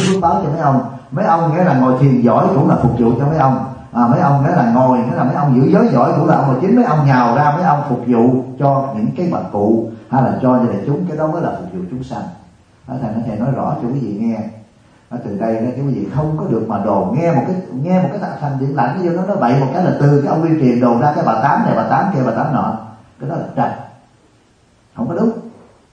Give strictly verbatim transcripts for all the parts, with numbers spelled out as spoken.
phước báo cho mấy ông. Mấy ông nghĩa là ngồi thiền giỏi cũng là phục vụ cho mấy ông. À, mấy ông nghĩa là ngồi nghĩa là mấy ông giữ giới giỏi cũng là ông, mà chính mấy ông nhào ra mấy ông phục vụ cho những cái bậc cụ hay là cho đại chúng, cái đó mới là phục vụ chúng sanh. Thầy nói thầy nói rõ cho quý vị nghe. Ở từ đây đó, quý vị không có được mà đồn nghe một cái nghe một cái thành điện lạnh cái vô nó nói bậy một cái là từ cái ông Liên Truyền đồn ra cái bà tám này bà tám kia bà tám nọ, cái đó là trật, không có đúng.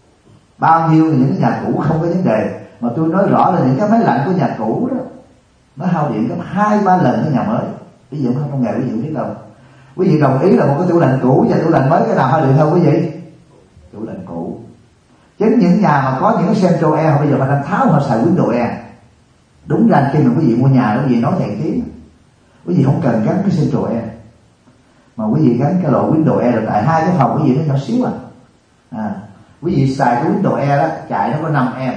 Bao nhiêu những cái nhà cũ không có vấn đề, mà tôi nói rõ là những cái máy lạnh của nhà cũ đó nó hao điện gấp hai ba lần cái nhà mới. Ví dụ không nghề quý vị biết đâu. Quý vị đồng ý là một cái tủ lạnh cũ và tủ lạnh mới cái nào hao điện hơn quý vị? Tủ lạnh cũ. Chính những nhà mà có những cái Central Air bây giờ mà đang tháo họ xài Windows Air. Đúng ra khi mà quý vị mua nhà quý vị nói thẹn tiếng, quý vị không cần gắn cái Central Air mà quý vị gắn cái loại Windows Air, là tại hai cái phòng quý vị nó nhỏ xíu à. à quý vị xài cái Windows Air đó chạy nó có năm am,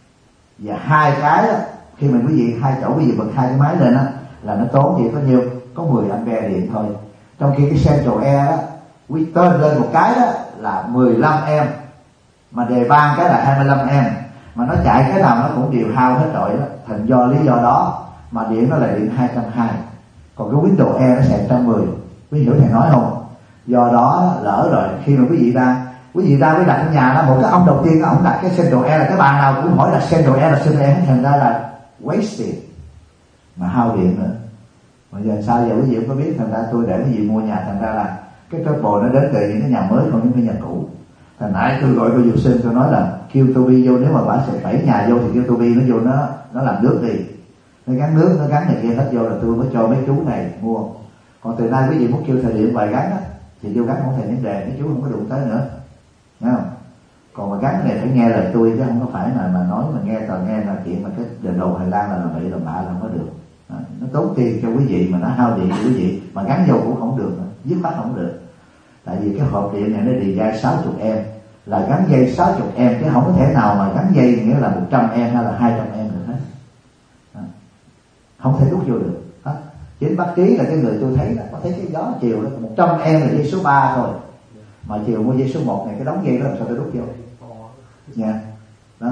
và hai cái đó khi mà quý vị hai chỗ quý vị bật hai cái máy lên đó là nó tốn chỉ có nhiêu, có mười ampere điện thôi. Trong khi cái Central Air đó quý tên lên một cái đó là mười lăm am, mà đề ban cái là hai mươi lăm am, mà nó chạy cái nào nó cũng đều hao hết rồi đó. Thành do lý do đó mà điện nó là điện hai trăm hai mươi, còn cái Windows Air nó xài một trăm mười. Quý vị hiểu thầy nói không? Do đó lỡ rồi khi mà quý vị ra quý vị ra mới đặt ở nhà đó, một cái ông đầu tiên ông đặt cái Central Air là cái bàn nào cũng hỏi là Central Air là Central Air, thành ra là wasted mà hao điện nữa. Bây giờ sao giờ quý vị không có biết, thành ra tôi để quý vị mua nhà, thành ra là cái trouble nó đến từ những cái nhà mới, không những cái nhà cũ. Thành nãy tôi gọi cô Dược Sinh tôi nói là kêu Toby vô, nếu mà bà sẽ đẩy nhà vô thì kêu Toby nó vô nó nó làm nước đi, nó gắn nước nó gắn này kia hết vô là tôi mới cho mấy chú này mua. Còn từ nay quý vị muốn kêu thời điểm vài gắn á thì vô gắn không thành vấn đề, mấy chú không có đụng tới nữa, thấy không? Còn mà gắn cái này phải nghe lời tôi chứ không có phải là mà nói mà nghe tờ nghe là chuyện mà cái đền đồ Hà Lan là làm bậy làm bạ là không có được. À, nó tốn tiền cho quý vị mà nó hao điện cho quý vị, mà gắn vô cũng không được, dứt khoát không được. Tại vì cái hộp điện này nó đi dây sáu mươi em, là gắn dây sáu mươi em chứ không có thể nào mà gắn dây nghĩa là một trăm em hay là hai trăm em được hết. À, không thể đút vô được. À, chính bác Trí là cái người tôi thấy là có thấy cái gió chiều đó một trăm em là dây số ba thôi, mà chiều mua dây số một này cái đóng dây đó làm sao tôi đút vô nha. Yeah. Đó,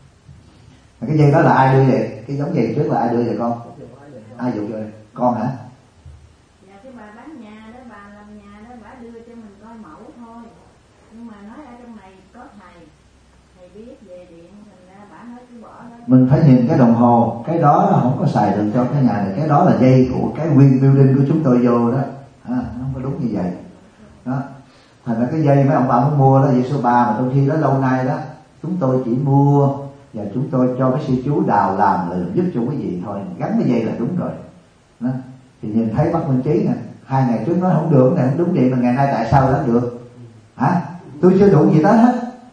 cái dây đó là ai đưa vậy? Cái giống dây trước là ai đưa vậy con? Ai dụ vô đây? Con hả? Dạ cái bà bán nhà đó, bà làm nhà đó, bà đưa cho mình coi mẫu thôi. Nhưng mà nói ở trong này có thầy, thầy biết về điện, thành ra bà nói cứ bỏ đó. Mình phải nhìn cái đồng hồ, cái đó nó không có xài được cho cái nhà này, cái đó là dây của cái Win Building của chúng tôi vô đó. À, nó không có đúng như vậy. Đó. Thành ra cái dây mấy ông bà muốn mua đó, dây số ba mà trong khi đó lâu nay đó chúng tôi chỉ mua và chúng tôi cho mấy sư chú đào làm là giúp cho quý vị thôi, gắn cái dây là đúng rồi. Đó. Thì nhìn thấy bác Minh Trí nè, hai ngày trước nói không được, này không đúng điện, mà ngày nay tại sao nó được? Hả? Tôi chưa đụng gì tới hết.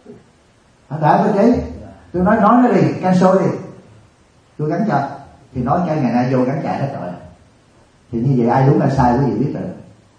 Hả đã Minh Trí? Tôi nói nói nó đi, cancel đi, tôi gắn cho. Thì nói cho ngày nay vô gắn chạy hết rồi. Thì như vậy ai đúng ai sai quý vị biết rồi.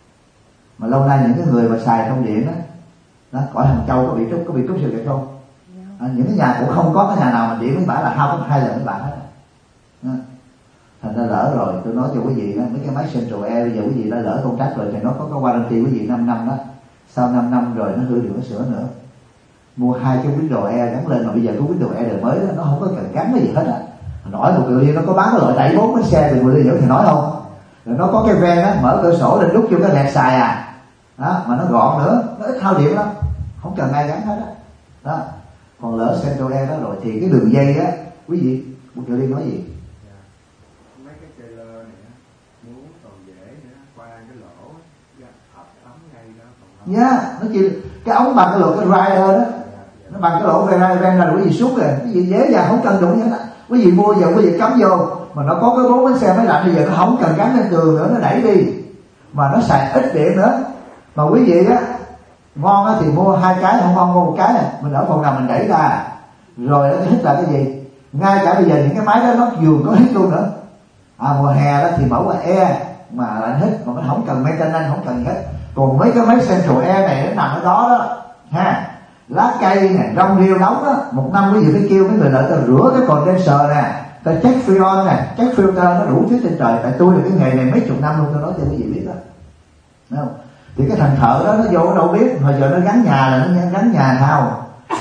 Mà lâu nay những cái người mà xài thông điện đó, đó cõi Hàng Châu có bị trúc có bị trúc sự việc không? À, những cái nhà cũng không có cái nhà nào mà điện với bả là hao gấp hai lần với bả hết. À, thành ra lỡ rồi tôi nói cho quý vị đó, mấy cái máy Central Air bây giờ quý vị đã lỡ công trách rồi thì nó có cái warranty quý vị năm năm đó, sau năm năm rồi nó hư được cái sửa nữa. Mua hai cái Windows Air gắn lên, mà bây giờ cái Windows Air đời mới đó, nó không có cần gắn cái gì hết á. Nói một điều nó có bán cái loại đẩy bốn cái xe thì người ta hiểu thì nói không? Rồi nó có cái ven á, mở cửa sổ lên đút vô cái lẹt xài à. Đó, mà nó gọn nữa, nó ít hao điện lắm, không cần ai gắn hết á. Đó. Đó. Còn lỡ Central Air đó rồi thì cái đường dây á, quý vị, một Kiều Liên nói gì? Dạ. Mấy cái trailer này á, muốn còn dễ nữa, qua cái lỗ á, hợp ấm ngay đó. Dạ, yeah, nó chỉ cái ống bằng cái lỗ cái rider đó, nó bằng cái lỗ ven ra ven ra rồi quý vị xuống rồi, quý vị dễ dàng không cần đụng gì hết á. Quý vị mua giờ quý vị cắm vô, mà nó có cái bốn bánh xe máy lạnh bây giờ nó không cần gắn lên tường nữa, nó đẩy đi, mà nó xài ít điện nữa. Mà quý vị á ngon á thì mua hai cái, không ngon mua một cái này, mình ở phòng nào mình đẩy ra, rồi nó hít là cái gì? Ngay cả bây giờ những cái máy đó nó vừa có hít luôn nữa. À, mùa hè đó thì mở qua air mà lại hít, mà nó không cần maintenance, không cần gì hết. Còn mấy cái máy Central Air này nó nằm ở đó đó ha, lá cây này, rong rêu nóng đó, một năm quý vị phải kêu mấy người lợi ta rửa cái condenser nè, ta check freon nè, check filter, nó đủ thứ trên trời. Tại tôi là cái nghề này mấy chục năm luôn, tôi nói cho quý vị biết đó. Thấy không? Thì cái thằng thợ đó nó vô nó đâu biết, hồi giờ nó gắn nhà là nó gắn nhà nào,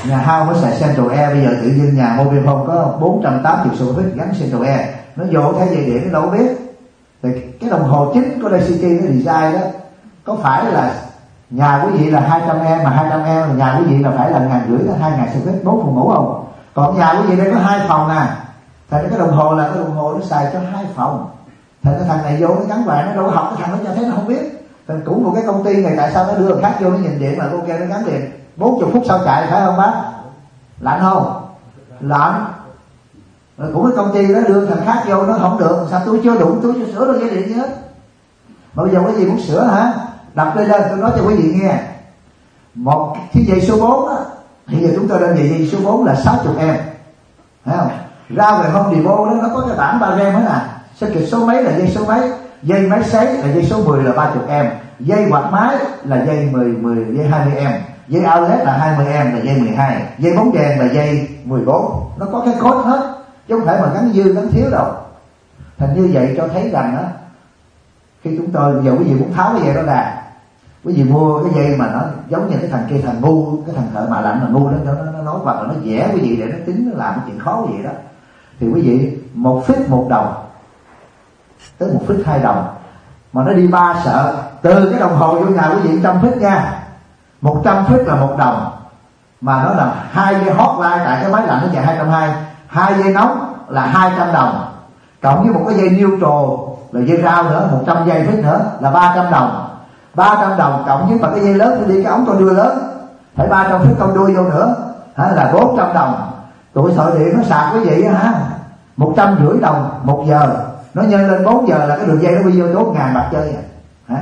Nhà Hao mới xài Central Air, bây giờ tự nhiên nhà Mobile Home có bốn trăm tám mươi square feet gắn Central Air, nó vô thấy dây điện nó đâu biết. Thì cái đồng hồ chính của Day City nó design đó, có phải là nhà quý vị là hai trăm em mà hai trăm em là nhà quý vị là phải là ngàn rưỡi đến hai ngàn square feet bốn phòng ngủ không? Còn nhà quý vị đây có hai phòng nè, thành cái đồng hồ là cái đồng hồ nó xài cho hai phòng. Thành cái thằng này vô nó gắn vàng, nó đâu có học, cái thằng nó cho thấy nó không biết. Thành cũng một cái công ty này tại sao nó đưa người khác vô nó nhìn điện mà ok nó gắn điện bốn mươi phút sau chạy, phải không bác? Lạnh không? Lạnh. Rồi cũng cái công ty đó đưa thằng khác vô nó không được, sao tôi chưa đụng, tôi chưa sửa được dây điện gì hết. Mà bây giờ cái gì muốn sửa hả? Đập lên lên tôi nói cho quý vị nghe. Một cái dây số bốn á, bây giờ chúng tôi đang dây dây số bốn là sáu mươi em, thấy không? Ra về Home Depot đó nó có cái bảng ba rem hết nè, circuit số mấy là dây số mấy, dây máy sấy là dây số mười là ba mươi em, dây quạt máy là dây mười mười dây hai mươi em, dây outlet là hai mươi em là dây mười hai, dây bóng đèn là dây mười bốn. Nó có cái code hết, chứ không phải mà gắn dư gắn thiếu đâu. Thành như vậy cho thấy rằng á, khi chúng tôi bây giờ quý vị muốn tháo cái dây đó ra, quý vị mua cái dây mà nó giống như cái thằng kia, thằng ngu, cái thằng thợ mạ lạnh mà ngu đó, nó, nó, nó nói hoặc là nó vẽ quý vị để nó tính, nó làm cái chuyện khó vậy đó, thì quý vị một phít một đồng tới một phít hai đồng mà nó đi ba sợ. Từ cái đồng hồ vô nhà quý vị trăm phít nha, một trăm phít là một đồng, mà nó là hai dây hotline tại cái máy lạnh nó chạy hai trăm hai mươi, hai dây nóng là hai trăm đồng, cộng với một cái dây neutral là dây rau nữa một trăm dây phít nữa là ba trăm đồng. Ba trăm đồng cộng với mà cái dây lớn đi cái ống con đuôi lớn phải ba trăm phít con đuôi vô nữa hả, là bốn trăm đồng. Tụi thợ điện nó sạc quý vị hả, một trăm rưỡi đồng một giờ, nó nhân lên bốn giờ là cái đường dây nó đi vô bốn ngàn bạc chơi hả.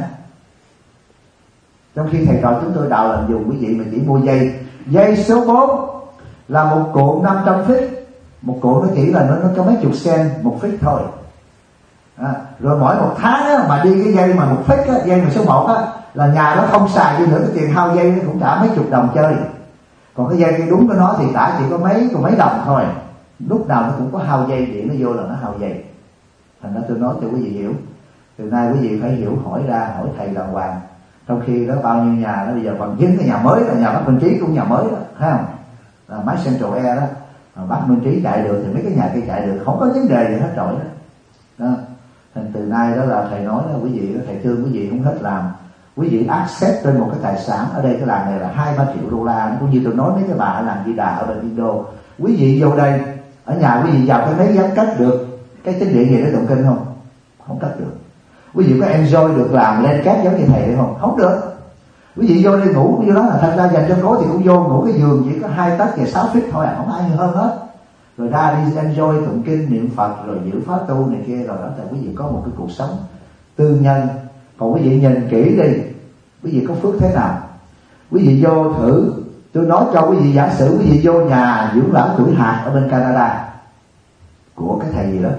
Trong khi thầy trò chúng tôi đào làm dùng quý vị mà chỉ mua dây dây số bốn là một cuộn năm trăm phít, một cuộn nó chỉ là nó, nó có mấy chục sen một phít thôi. À, rồi mỗi một tháng á, mà đi cái dây mà một phít á, dây mà số một á, là nhà nó không xài đi nữa, cái tiền hao dây nó cũng trả mấy chục đồng chơi. Còn cái dây đúng của nó thì trả chỉ có mấy có mấy đồng thôi, lúc nào nó cũng có hao dây điện nó vô là nó hao dây. Thành ra tôi nói cho quý vị hiểu, từ nay quý vị phải hiểu, hỏi ra hỏi thầy đàng hoàng. Trong khi đó bao nhiêu nhà nó bây giờ còn dính cái nhà mới là nhà bác Minh Trí cũng nhà mới đó, thấy không? Là máy Central Air đó, mà bác Minh Trí chạy được thì mấy cái nhà kia chạy được, không có vấn đề gì hết trọi đó. Đó. Thành từ nay đó là thầy nói đó quý vị, thầy thương quý vị không hết làm. Quý vị access trên một cái tài sản ở đây, cái làng này là hai ba triệu đô la, cũng như tôi nói mấy cái bà ở làng Di Đà ở bên Indo. Quý vị vô đây ở nhà quý vị vào cái máy dám cách được cái chánh điện gì đó tụng kinh không? Không cách được. Quý vị có enjoy được làm lên cát giống như thầy đấy không? Không được. Quý vị vô đây ngủ như đó là thật ra dành cho cố thì cũng vô ngủ cái giường chỉ có hai tấc và sáu feet thôi à, không ai hơn hết. Rồi ra đi enjoy tụng kinh niệm Phật rồi giữ pháp tu này kia, rồi đó là quý vị có một cái cuộc sống tư nhân. Còn quý vị nhìn kỹ đi, quý vị có phước thế nào? Quý vị vô thử, tôi nói cho quý vị, giả sử quý vị vô nhà dưỡng lão tuổi hạt ở bên Canada của cái thầy gì đó,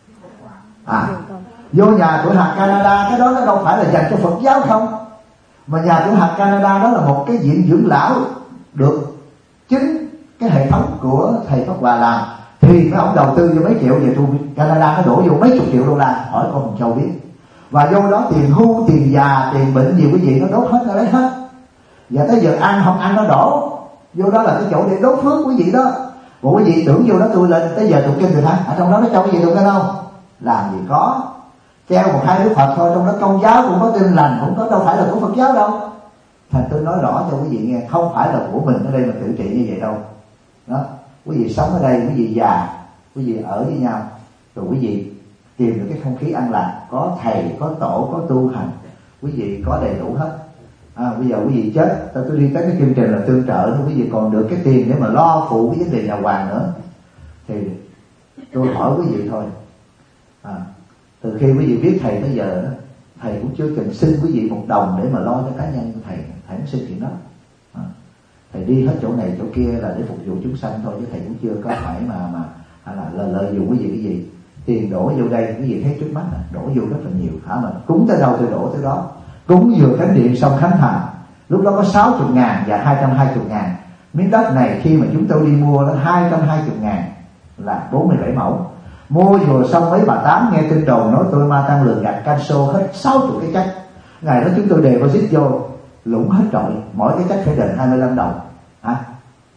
à vô nhà tuổi hạt Canada, cái đó nó đâu phải là dành cho Phật giáo không, mà nhà tuổi hạt Canada đó là một cái viện dưỡng lão được chính cái hệ thống của thầy Pháp Hòa làm, thì mấy ông đầu tư vô mấy triệu về tu Canada nó đổ vô mấy chục triệu đô la, hỏi con Hồng Châu biết. Và vô đó tiền hưu, tiền già, tiền bệnh gì quý vị nó đốt hết, nó lấy hết. Và tới giờ ăn không ăn nó đổ. Vô đó là cái chỗ để đốt phước quý vị đó. Còn quý vị tưởng vô đó tôi lên tới giờ tụng kinh được hả? Ở trong đó nó cho quý vị tụng kinh không? Làm gì có. Treo một hai đứa Phật thôi, trong đó Công giáo cũng có Tin Lành, cũng có, đâu phải là của Phật giáo đâu. Thành tôi nói rõ cho quý vị nghe, không phải là của mình ở đây mà tự trị như vậy đâu. Đó, quý vị sống ở đây, quý vị già, quý vị ở với nhau, rồi quý vị tìm được cái không khí an lạc, có thầy, có tổ, có tu hành, quý vị có đầy đủ hết. À, bây giờ quý vị chết, tôi, tôi đi tới cái chương trình là tương trợ, quý vị còn được cái tiền để mà lo phụ cái vấn đề nhà hoàng nữa, thì tôi hỏi quý vị thôi. À, từ khi quý vị biết thầy tới giờ, thầy cũng chưa cần xin quý vị một đồng để mà lo cho cá nhân thầy, thầy không xin chuyện đó. À, thầy đi hết chỗ này chỗ kia là để phục vụ chúng sanh thôi, chứ thầy cũng chưa có phải mà mà hay là lời lợi dụng quý vị cái gì. Tiền đổ vô đây quý vị thấy trước mắt, đổ vô rất là nhiều, hả? Mà cúng tới đâu tôi đổ tới đó. Cúng vừa khánh điện xong khánh thành, lúc đó có sáu mươi ngàn và hai trăm hai mươi ngàn. Miếng đất này khi mà chúng tôi đi mua nó hai trăm hai mươi ngàn là bốn mươi bảy mẫu. Mua vừa xong mấy bà tám nghe tin đồn nói tôi ma tăng lường gạt canxo hết sáu mươi cái chắc. Ngày đó chúng tôi deposit vô lũng hết trọi, mỗi cái chắc phải đền hai mươi lăm đồng. Hả?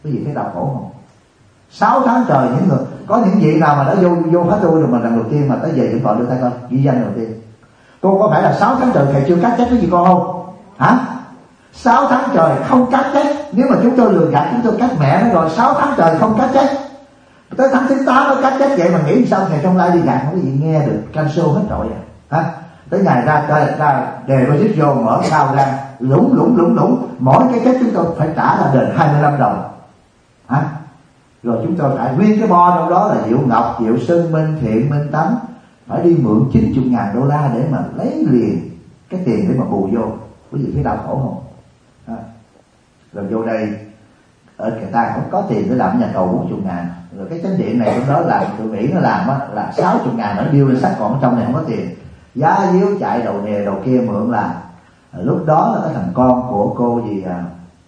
Quý vị thấy đau khổ không? Sáu tháng trời những người, có những vị nào mà đã vô vô hết tôi rồi mà lần đầu tiên mà tới về điện thoại đưa tay con ghi danh đầu tiên. Cô có phải là sáu tháng trời thầy chưa cắt chết cái gì con không? Hả? Sáu tháng trời không cắt chết. Nếu mà chúng tôi lừa gạt chúng tôi cắt mẹ nó rồi, sáu tháng trời không cắt chết. Tới tháng thứ tám nó cắt chết vậy mà nghĩ sao ngày trong lai đi gạt không có gì nghe được cancer hết rồi à? Hả? Tới ngày ra ra, ra đề nó rít vô mở sao ra lũng lũng lũng lũng mỗi cái chết chúng tôi phải trả là đền hai mươi lăm đồng. Hả? Rồi chúng tôi phải nguyên cái bo trong đó là Diệu Ngọc, Diệu Sơn Minh, Thiện Minh Tánh phải đi mượn chín mươi ngàn đô la để mà lấy liền cái tiền để mà bù vô. Quý vị thấy đau khổ không? À. Rồi vô đây ở người ta cũng có tiền để làm nhà cầu bốn mươi ngàn. Rồi cái chánh điện này trong đó làm tôi nghĩ nó làm á là sáu mươi ngàn, nó điêu lên sách, còn trong này không có tiền. Giá díu chạy đầu nè đầu kia mượn làm. Lúc đó là cái thằng con của cô gì à,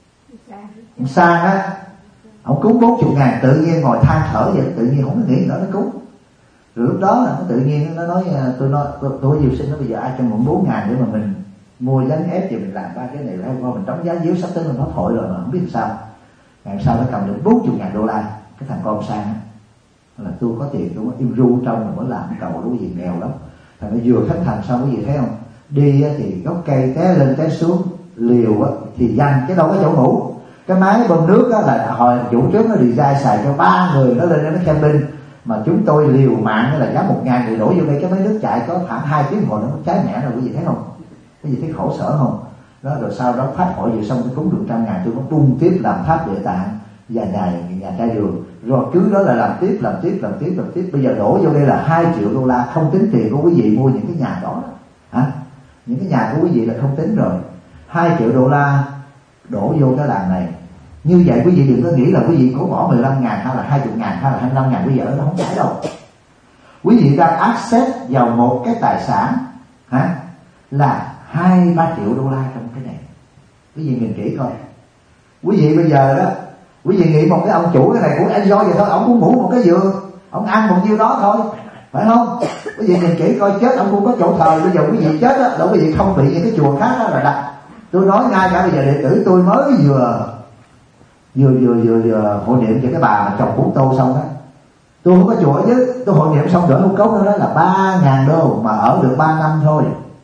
ông Sang á, ông cúng bốn mươi ngàn tự nhiên ngồi than thở vậy, tự nhiên không có nghĩ nữa nó cúng. Rồi lúc đó là nó tự nhiên nó nói tôi nói tôi, tôi Diệu Sinh nó bây giờ ai cho mượn bốn ngàn để mà mình mua gánh ép thì mình làm ba cái này hay qua mình đóng giá díu sắp tới mình pháp hội rồi mà không biết sao. Ngày sau nó cầm được bốn mươi ngàn đô la. Cái thằng con Sang á là tôi có tiền tôi có im ru trong rồi mới làm cầu đó, quý vị nghèo lắm. Thằng nó vừa khánh thành xong quý vị thấy không, đi thì gốc cây té lên té xuống, liều thì danh chứ đâu có chỗ ngủ. Cái máy bơm nước á là hồi chủ trước nó design xài cho ba người nó lên nó camping, mà chúng tôi liều mạng là giá một ngàn người đổ vô đây, cái máy nước chạy có khoảng hai tiếng hồi nó cháy mẻ rồi. Quý vị thấy không? Quý vị thấy khổ sở không? Đó, rồi sau đó pháp hội vừa xong tôi cúng được trăm ngàn, tôi có bung tiếp làm tháp địa tạng và nhà nhà trai đường, rồi cứ đó là làm tiếp làm tiếp làm tiếp làm tiếp. Bây giờ đổ vô đây là hai triệu đô la, không tính tiền của quý vị mua những cái nhà đó. Hả? Những cái nhà của quý vị là không tính rồi. Hai triệu đô la đổ vô cái làng này. Như vậy quý vị đừng có nghĩ là quý vị có bỏ mười lăm ngàn hay là hai mươi ngàn hay là hai mươi lăm ngàn quý vị ở đó, không phải đâu. Quý vị đang access vào một cái tài sản hả là hai ba triệu đô la trong cái này. Quý vị nhìn kỹ coi. Quý vị bây giờ đó, quý vị nghĩ một cái ông chủ cái này của Enjoy vậy thôi, ông cũng ngủ một cái giường, ông ăn một nhiêu đó thôi, phải không? Quý vị nhìn kỹ coi, chết ông cũng có chỗ thờ. Bây giờ quý vị chết đó, là quý vị không bị những cái chùa khác đó là đặt. Tôi nói ngay cả bây giờ đệ tử tôi mới vừa vừa vừa vừa, vừa hội niệm cho cái bà mà trồng bún tô xong đó, tôi không có chùa chứ, tôi hội niệm xong gửi một cốc đó, đó là ba ngàn đô mà ở được ba năm thôi.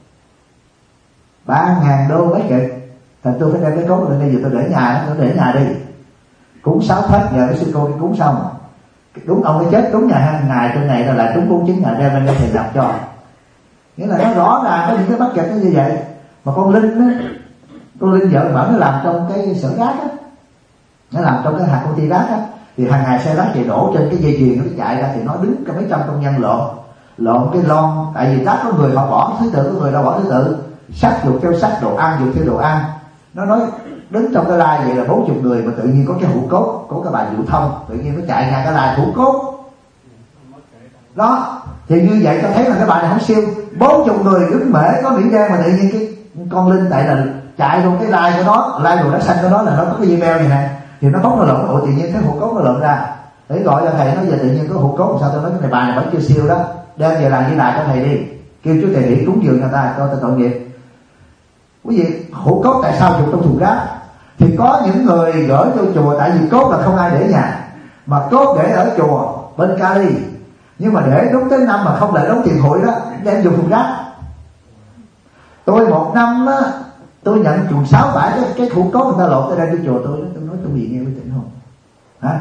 Ba ngàn đô mấy kịch. Thành tôi phải đem cái cốc lên đây, giờ tôi để nhà, tôi để nhà đi cúng sáu thất, nhờ cái sư cô đi cúng xong đúng ông cái chết đúng nhà hàng ngày trên này là lại đúng bốn chín ngày đem lên đây thầy lập cho. Nghĩa là nó rõ ràng có những cái bắt kịch nó như vậy. Mà con Linh á, con Linh vợ bảo nó làm trong cái xưởng rác á, nó làm trong cái hạt công ty rác á, thì hàng ngày xe rác thì đổ trên cái dây chuyền nó chạy ra, thì nó đứng cả mấy trăm công nhân lộn lộn cái lon, tại vì rác có người họ bỏ thứ tự, có người đâu bỏ thứ tự, sách dục theo sách, đồ ăn dục theo đồ ăn. Nó nói đứng trong cái lai vậy là bốn chục người, mà tự nhiên có cái hũ cốt của cái bà Diệu Thông, tự nhiên nó chạy ra cái lai hũ cốt đó. Thì như vậy cho thấy là cái bà này không siêu. Bốn chục người đứng mễ có mỹ đen, mà tự nhiên cái con Linh tại là chạy vô cái lai của nó, lai đồ đá xanh của nó là nó có cái dây beo này nè, thì nó bốc nó lộn, ủa tự nhiên cái hũ cốt nó lộn ra, để gọi cho thầy. Nó giờ tự nhiên có hũ cốt, sao tôi nói cái này bà này vẫn chưa siêu đó, đem về làm như lại cho thầy đi, kêu chú thầy đi cúng dường người ta cho ta tội nghiệp. Quý vị, hũ cốt tại sao dùng trong thùng rác? Thì có những người gửi cho chùa, tại vì cốt là không ai để nhà, mà cốt để ở chùa bên Cali, nhưng mà để đúng tới năm mà không lại đóng tiền hụi đó, đem dùng thùng rác. Tôi một năm á, tôi nhận chùm sáu bãi cái, cái hũ cốt người ta lộn tới đây đi chùa tôi, tôi nói tôi bị nghe quý tỉnh không? Hả?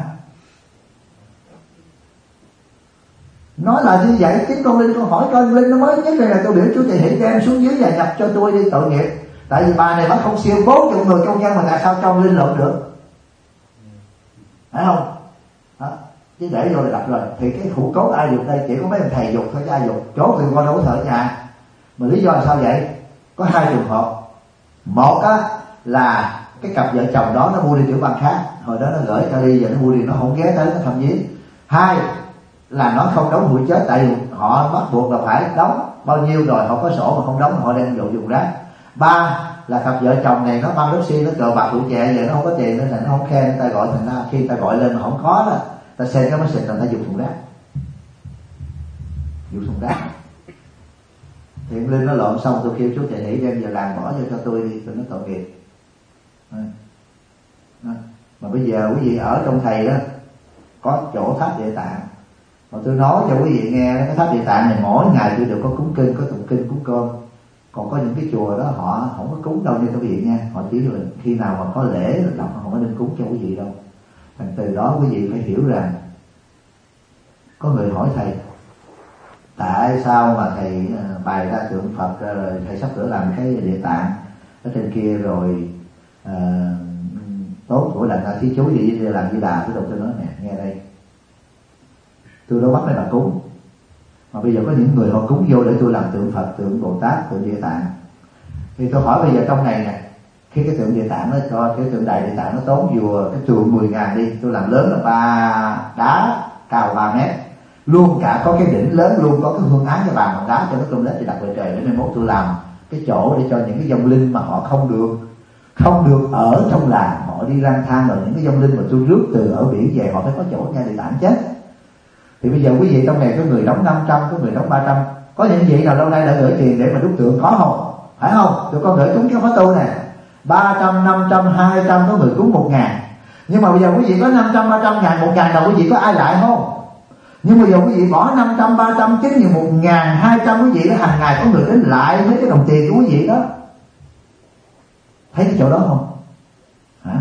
Nói là như vậy. Chính con Linh con hỏi coi, Linh nó mới nhất đây là tôi biểu chú thầy Hỷ đem xuống dưới và nhập cho tôi đi, tội nghiệp. Tại vì bà này bắt không siêu bốn chục người công nhân mà tại sao cho Linh lộn được, phải không? Đó. Chứ để vô là đặt rồi. Thì cái hũ cốt ai dục đây? Chỉ có mấy ông thầy dục thôi chứ ai dục. Chỗ thì con đâu có thợ ở nhà. Mà lý do là sao vậy? Có hai trường hợp. Một á là cái cặp vợ chồng đó nó mua đi tiểu bang khác, hồi đó nó gửi Cali, giờ nó mua đi nó không ghé tới nó thăm viếng. Hai là nó không đóng hụi chết, tại vì họ bắt buộc là phải đóng bao nhiêu rồi họ có sổ, mà không đóng họ đem vô dùng rác. Ba là cặp vợ chồng này nó băng đốc xi, nó cờ bạc hụi chè, vậy nó không có tiền nên là nó không khen, người ta gọi, thành ra khi người ta gọi lên mà không có đó, ta xem cái máy xịt người ta dùng thùng rác, dùng thùng rác. Thì Linh nó lộn xong tôi kêu chú thầy Hỷ đem về làng bỏ vô cho tôi đi, tôi nó tội nghiệp. Mà bây giờ quý vị ở trong thầy đó có chỗ tháp Địa Tạng, mà tôi nói cho quý vị nghe, cái tháp Địa Tạng này mỗi ngày tôi đều có cúng kinh, có tụng kinh, cúng cơm. Còn có những cái chùa đó họ không có cúng đâu nha quý vị nha, họ chỉ là khi nào mà có lễ là đọc, không có nên cúng cho quý vị đâu. Thành từ đó quý vị phải hiểu rằng, có người hỏi thầy tại sao mà thầy bày ra tượng Phật rồi thầy sắp sửa làm cái Địa Tạng ở trên kia rồi uh, tốt của đàn ra thí chú gì làm Di Đà. Tôi đọc cho nó nè, nghe đây, tôi đâu bắt đây là cúng, mà bây giờ có những người họ cúng vô để tôi làm tượng Phật, tượng Bồ Tát, tượng Địa Tạng. Thì tôi hỏi bây giờ trong này nè, khi cái tượng Địa Tạng nó cho cái tượng Đại Địa Tạng nó tốn vừa cái tượng mười ngàn đi, tôi làm lớn là ba đá cao ba mét, luôn cả có cái đỉnh lớn, luôn có cái phương án cho bàn bằng đá cho nó tung lên thì đặt về trời, để mai mốt tôi làm cái chỗ để cho những cái vong linh mà họ không được không được ở trong làng, họ đi lang thang, rồi những cái vong linh mà tôi rước từ ở biển về họ phải có chỗ nghe Địa Tạng chết. Thì bây giờ quý vị trong này có người đóng năm trăm, có người đóng ba trăm, có những vị nào lâu nay đã gửi tiền để mà đúc tượng có không? Phải không? Tôi có gửi cúng cái khóa tu này ba trăm, năm trăm, hai trăm, có người cúng một ngàn. Nhưng mà bây giờ quý vị có năm trăm, ba trăm ngàn, một ngàn nào quý vị có ai lại không? Nhưng bây giờ quý vị bỏ năm trăm, ba trăm chính như một ngàn, hai trăm, quý vị đó hàng ngày có người đến lại mấy cái đồng tiền của quý vị đó. Thấy cái chỗ đó không? Hả?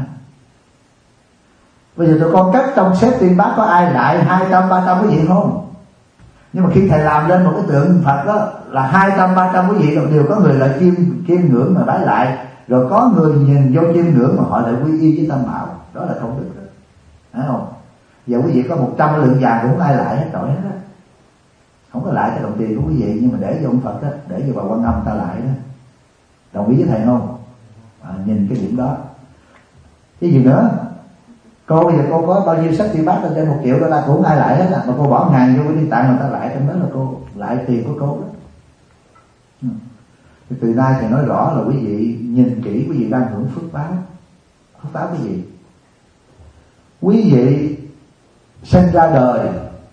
Bây giờ tụi con cắt trong xếp tiên bát có ai lại hai trăm, ba trăm quý vị không? Nhưng mà khi thầy làm lên một cái tượng Phật đó là hai trăm, ba trăm quý vị đều có người lại chiêm, chiêm ngưỡng mà bái lại, rồi có người nhìn vô chiêm ngưỡng mà họ lại quy y với Tam Bảo. Đó là công đức đó. Thấy không? Giờ quý vị có một trăm lượng vàng cũng không ai lại hết trọi hết đó. Không có lại cái đồng tiền của quý vị, nhưng mà để vô ông Phật đó, để vô bà Quan Âm ta lại đó. Đồng ý với thầy không? À, nhìn cái điểm đó. Cái gì nữa? Cô bây giờ cô có bao nhiêu sách tiên bát trên một triệu đô la cũng ai lại hết á, mà cô bỏ ngàn vô cái Địa Tạng người ta lại, trong đó là cô lại tiền của cô đó. Ừ. Thì từ nay thầy nói rõ là quý vị nhìn kỹ, quý vị đang hưởng phước báo. Phước báo cái gì? Quý vị sinh ra đời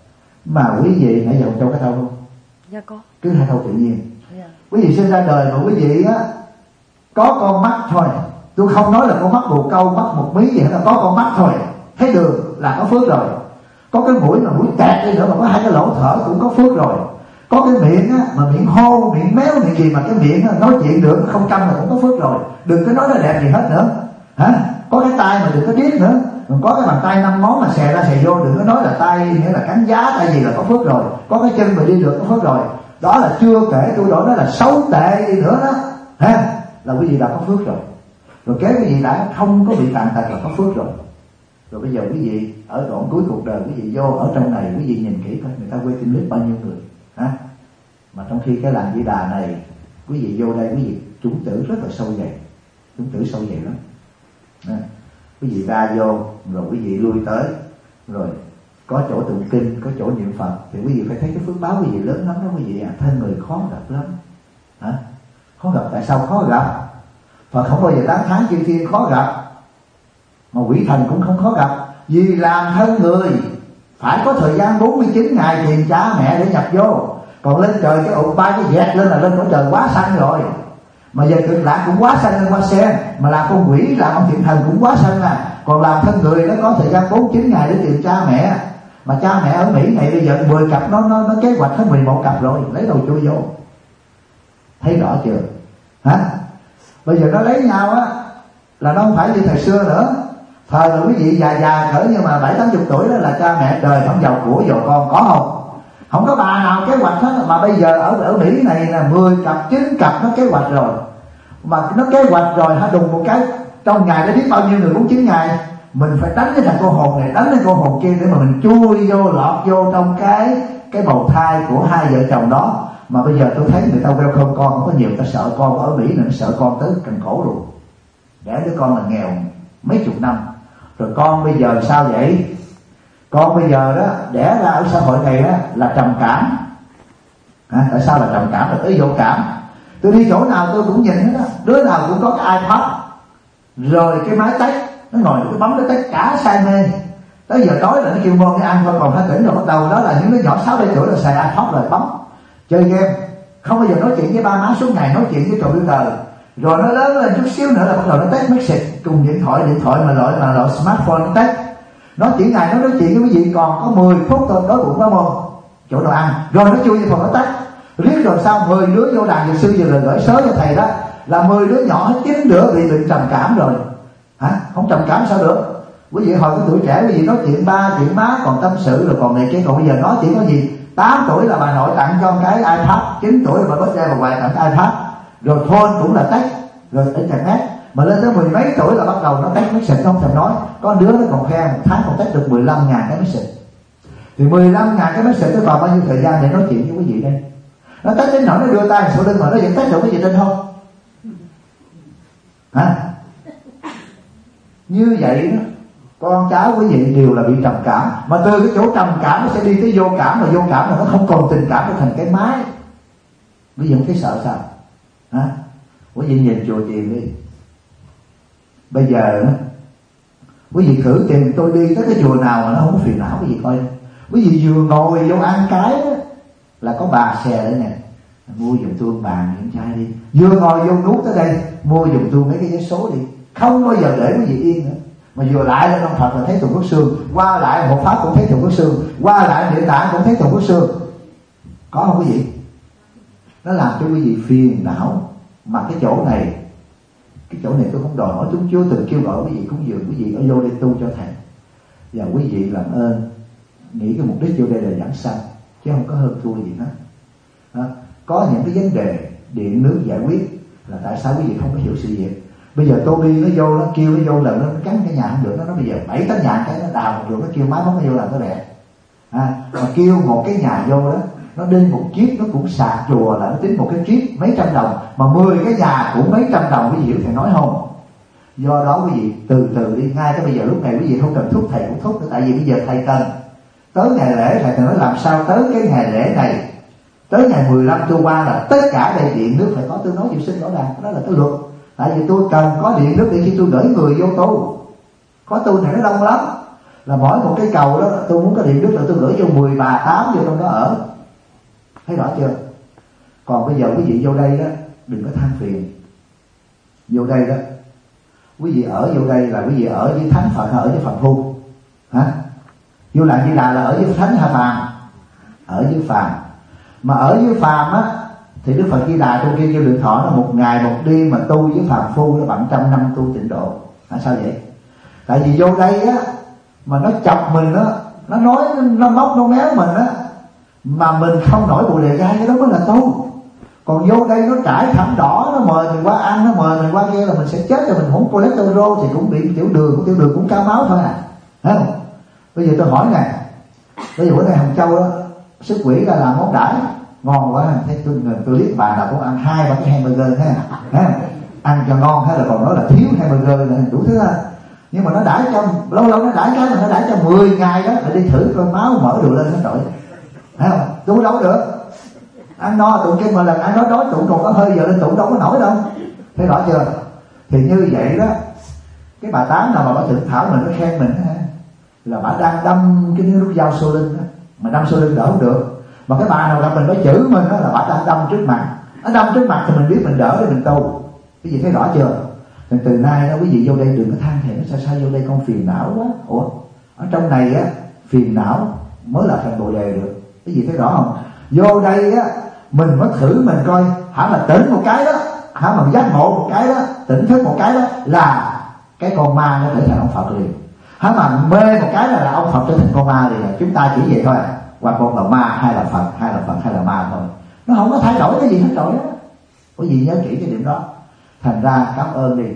mà quý vị nãy giờ ông Châu cái thâu không? Dạ có. Cứ hai thâu tự nhiên. Dạ. Quý vị sinh ra đời mà quý vị á có con mắt thôi, tôi không nói là con mắt bồ câu, mắt một mí gì hết, là có con mắt thôi, thấy đường là có phước rồi. Có cái mũi mà mũi tẹt đi nữa mà có hai cái lỗ thở cũng có phước rồi. Có cái miệng á mà miệng hô, miệng méo, miệng gì mà cái miệng á, nói chuyện được không câm là cũng có phước rồi. Đừng có nói nó đẹp gì hết nữa. Hả? Có cái tay mà đừng có điếc nữa. Còn có cái bàn tay năm ngón mà xè ra xè vô, đừng có nói là tay nghĩa là cánh giá tay gì là có phước rồi. Có cái chân mà đi được có phước rồi. Đó là chưa kể tôi nói đó là xấu tệ gì nữa đó. Ha? Là quý vị đã có phước rồi. Rồi kéo quý vị đã không có bị tàn tật là có phước rồi. Rồi bây giờ quý vị ở đoạn cuối cuộc đời quý vị vô ở trong này, quý vị nhìn kỹ coi người ta quay phim clip bao nhiêu người. Ha? Mà trong khi cái làng Di Đà này, quý vị vô đây quý vị trúng tử rất là sâu dày, trúng tử sâu dày lắm. Ha? Quý vị ra vô rồi quý vị lui tới, rồi có chỗ tụng kinh, có chỗ niệm Phật, thì quý vị phải thấy cái phước báo quý vị lớn lắm đó quý vị à. Thân người khó gặp lắm. Hả? Khó gặp, tại sao khó gặp? Phật không bao giờ tán thán chư thiên khó gặp, mà quỷ thần cũng không khó gặp. Vì làm thân người phải có thời gian bốn mươi chín ngày tìm cha mẹ để nhập vô. Còn lên trời cái ụ bay cái dẹt lên là lên cõi trời quá xanh rồi. Mà giờ Cực Lạc cũng quá xanh lên qua sen. Mà làm con quỷ, làm ông thiện thần cũng quá xanh à. Còn làm thân người nó có thời gian bốn mươi chín ngày để tìm cha mẹ. Mà cha mẹ ở Mỹ này bây giờ mười cặp nó nó nó kế hoạch hết mười một cặp rồi, lấy đầu chui vô. Thấy rõ chưa? Hả? Bây giờ nó lấy nhau á là nó không phải như thời xưa nữa. Thời là quý vị già già cỡ nhưng mà bảy tám chục tuổi đó là cha mẹ đời không giàu của giàu con, có không? Không có bà nào kế hoạch hết. Mà bây giờ ở ở Mỹ này là mười cặp, chín cặp nó kế hoạch rồi. Mà nó kế hoạch rồi hả, đùng một cái trong ngày nó biết bao nhiêu người, bốn chín ngày. Mình phải đánh cái thằng cô hồn này, đánh cái cô hồn kia để mà mình chui vô, lọt vô trong cái cái bầu thai của hai vợ chồng đó. Mà bây giờ tôi thấy người ta welcome con không có nhiều, ta sợ con ở Mỹ này nó sợ con tới cần cổ rồi. Để đứa con là nghèo mấy chục năm. Rồi con bây giờ sao vậy? Con bây giờ đó đẻ ra ở xã hội này đó là trầm cảm. À, tại sao là trầm cảm? Là tới vô cảm. Tôi đi chỗ nào tôi cũng nhìn hết đó, đứa nào cũng có cái iPod, rồi cái máy tách, nó ngồi nó bấm cái tách cả say mê. Tới giờ tối là nó kêu ngon cái ăn thôi, còn hai tỉnh rồi bắt đầu đó là những đứa nhỏ sáu bảy tuổi là xài iPod rồi bấm chơi game, không bao giờ nói chuyện với ba má suốt ngày, nói chuyện với computer. Rồi nó lớn lên chút xíu nữa là bắt đầu nó text message cùng điện thoại điện thoại mà loại mà loại smartphone nó text. Nó chỉ ngày nó nói chuyện với quý vị còn có mười phút thôi, đói bụng quá không? Chỗ đồ ăn. Rồi nó chui vào phòng nó text. Riết rồi sau mười đứa vô đàn dược sư vừa rồi gửi sớ cho thầy đó là mười đứa nhỏ chín đứa bị bệnh trầm cảm rồi. Hả? Không trầm cảm sao được? Quý vị hồi cái tuổi trẻ quý vị nói chuyện ba chuyện má còn tâm sự rồi còn này kia, còn bây giờ nói chỉ có gì tám tuổi là bà nội tặng cho cái iPad, chín tuổi là bà có trai bà ngoại tặng cái iPad, rồi phone cũng là text, rồi internet, mà lên tới mười mấy tuổi là bắt đầu nó text message không thèm nói. Có đứa nó còn khen một tháng còn text được mười lăm ngàn cái message. Thì mười lăm ngàn cái message nó còn bao nhiêu thời gian để nói chuyện với quý vị đây? Nó text đến nỗi nó đưa tay sau lưng mà nó vẫn text được cái gì tin không? Hả? Như vậy đó, con cháu quý vị đều là bị trầm cảm, mà từ cái chỗ trầm cảm nó sẽ đi tới vô cảm, mà vô cảm là nó không còn tình cảm, nó thành cái máy. Quý vị không thấy sợ sao? Hả? Quý vị nhìn chùa Chiền đi, bây giờ đó, quý vị thử tìm tôi đi tới cái chùa nào mà nó không có phiền não quý vị coi. Quý vị vừa ngồi vô ăn cái đó, là có bà xe đấy nè, mua giùm tôi bàn con trai đi. Vừa ngồi vô nuốt tới đây, mua giùm tôi mấy cái vé số đi. Không bao giờ để quý vị yên nữa. Mà vừa lại lên ông Phật là thấy Tùng Quốc Sương, qua lại một pháp cũng thấy Tùng Quốc Sương, qua lại địa tạng cũng thấy Tùng Quốc Sương. Có không quý vị? Nó làm cho quý vị phiền não. Mà cái chỗ này, cái chỗ này tôi không đòi hỏi, chúng chưa từng kêu gọi quý vị cúng dường, quý vị ở vô đây tu cho thầy. Và quý vị làm ơn nghĩ cái mục đích vô đây là giảng sanh, chứ không có hơn thua gì hết. À, có những cái vấn đề điện nước giải quyết là tại sao quý vị không có hiểu sự việc. Bây giờ Tô Bi nó vô, nó kêu nó vô là nó cắn cái nhà không được, nó nói bây giờ bảy tấn nhà cái nó đào một được, nó kêu máy móc nó vô làm nó đẹp. À, mà kêu một cái nhà vô đó, nó đi một chiếc nó cũng sạc chùa là nó tính một cái chiếc mấy trăm đồng, mà mười cái nhà cũng mấy trăm đồng, quý vị hiểu thầy nói không? Do đó quý vị từ từ đi, ngay cái bây giờ lúc này quý vị không cần thúc thầy cũng thúc nữa, tại vì bây giờ thầy cần tới ngày lễ, thầy nói làm sao tới cái ngày lễ này, tới ngày mười lăm tôi qua là tất cả đầy điện nước phải có. Tôi nói dự sinh rõ ràng, đó là cái luật. Tại vì tôi cần có điện nước để khi tôi gửi người vô tu, có tu này nó đông lắm, là mỗi một cái cầu đó tôi muốn có điện nước là tôi gửi cho mười bà tám vô trong đó ở. Thấy rõ chưa? Còn bây giờ quý vị vô đây đó đừng có than phiền. Vô đây đó, quý vị ở vô đây là quý vị ở với thánh Phật hay ở với Phật phu? Hả? Vô Làng Di Đà là ở với thánh hay phàm? Ở với phàm. Mà ở với phàm á thì Đức Phật Di Đà trong kia vô Lượng Thọ nó một ngày một đêm mà tu với phàm phu nó bằng trăm năm tu tịnh độ. À, sao vậy? Tại vì vô đây á mà nó chọc mình á, nó nói nó móc nó méo mình á, mà mình không nổi bộ đề gai, cái đó mới là tu. Còn vô đây nó trải thảm đỏ, nó mời mình qua ăn, nó mời mình qua kia là mình sẽ chết, rồi mình không cholesterol thì cũng bị tiểu đường, tiểu đường cũng cao máu thôi à. Thấy không? Bây giờ tôi hỏi nè, bây giờ bữa nay Hồng Châu đó, sức quỷ ra làm món đãi ngon quá, thấy tôi tôi biết bà nào cũng ăn hai ba cái hamburger thế à, ăn cho ngon hay là còn nói là thiếu hamburger này đủ thứ ra. Nhưng mà nó đãi cho lâu lâu nó đãi cái mà nó đãi cho mười ngày đó là đi thử coi máu mỡ đồ lên nó trội, thấy không? Tôi đâu được ăn no tụi kia mà lần ăn nói đói tụi còn có hơi giờ lên tụi đâu có nổi đâu. Thấy rõ chưa? Thì như vậy đó, cái bà tám nào mà bà thượng thảo mình nó khen mình ha, là bà đang đâm cái nút dao xô lưng đó, mà đâm xô lưng đỡ không được. Mà cái bà nào gặp mình nói chữ mình đó là bà đang đâm trước mặt, nó đâm trước mặt thì mình biết mình đỡ để mình tu. Cái gì thấy rõ chưa? Từ, từ nay đó quý vị vô đây đừng có than thèm nó sao sao vô đây con phiền não quá. Ủa ở trong này á phiền não mới là thành bồ đề được. Cái gì thấy rõ không? Vô đây á mình mới thử mình coi, hả mà tỉnh một cái đó, hả mà giác ngộ một cái đó, tỉnh thức một cái đó là cái con ma nó trở thành ông Phật liền. Hả mà mê một cái là, là ông Phật trở thành con ma liền. Chúng ta chỉ vậy thôi à, hoặc con là ma hay là Phật, hay là Phật hay là ma thôi, nó không có thay đổi cái gì hết rồi đó. Có gì nhớ kỹ cái điểm đó. Thành ra cảm ơn đi,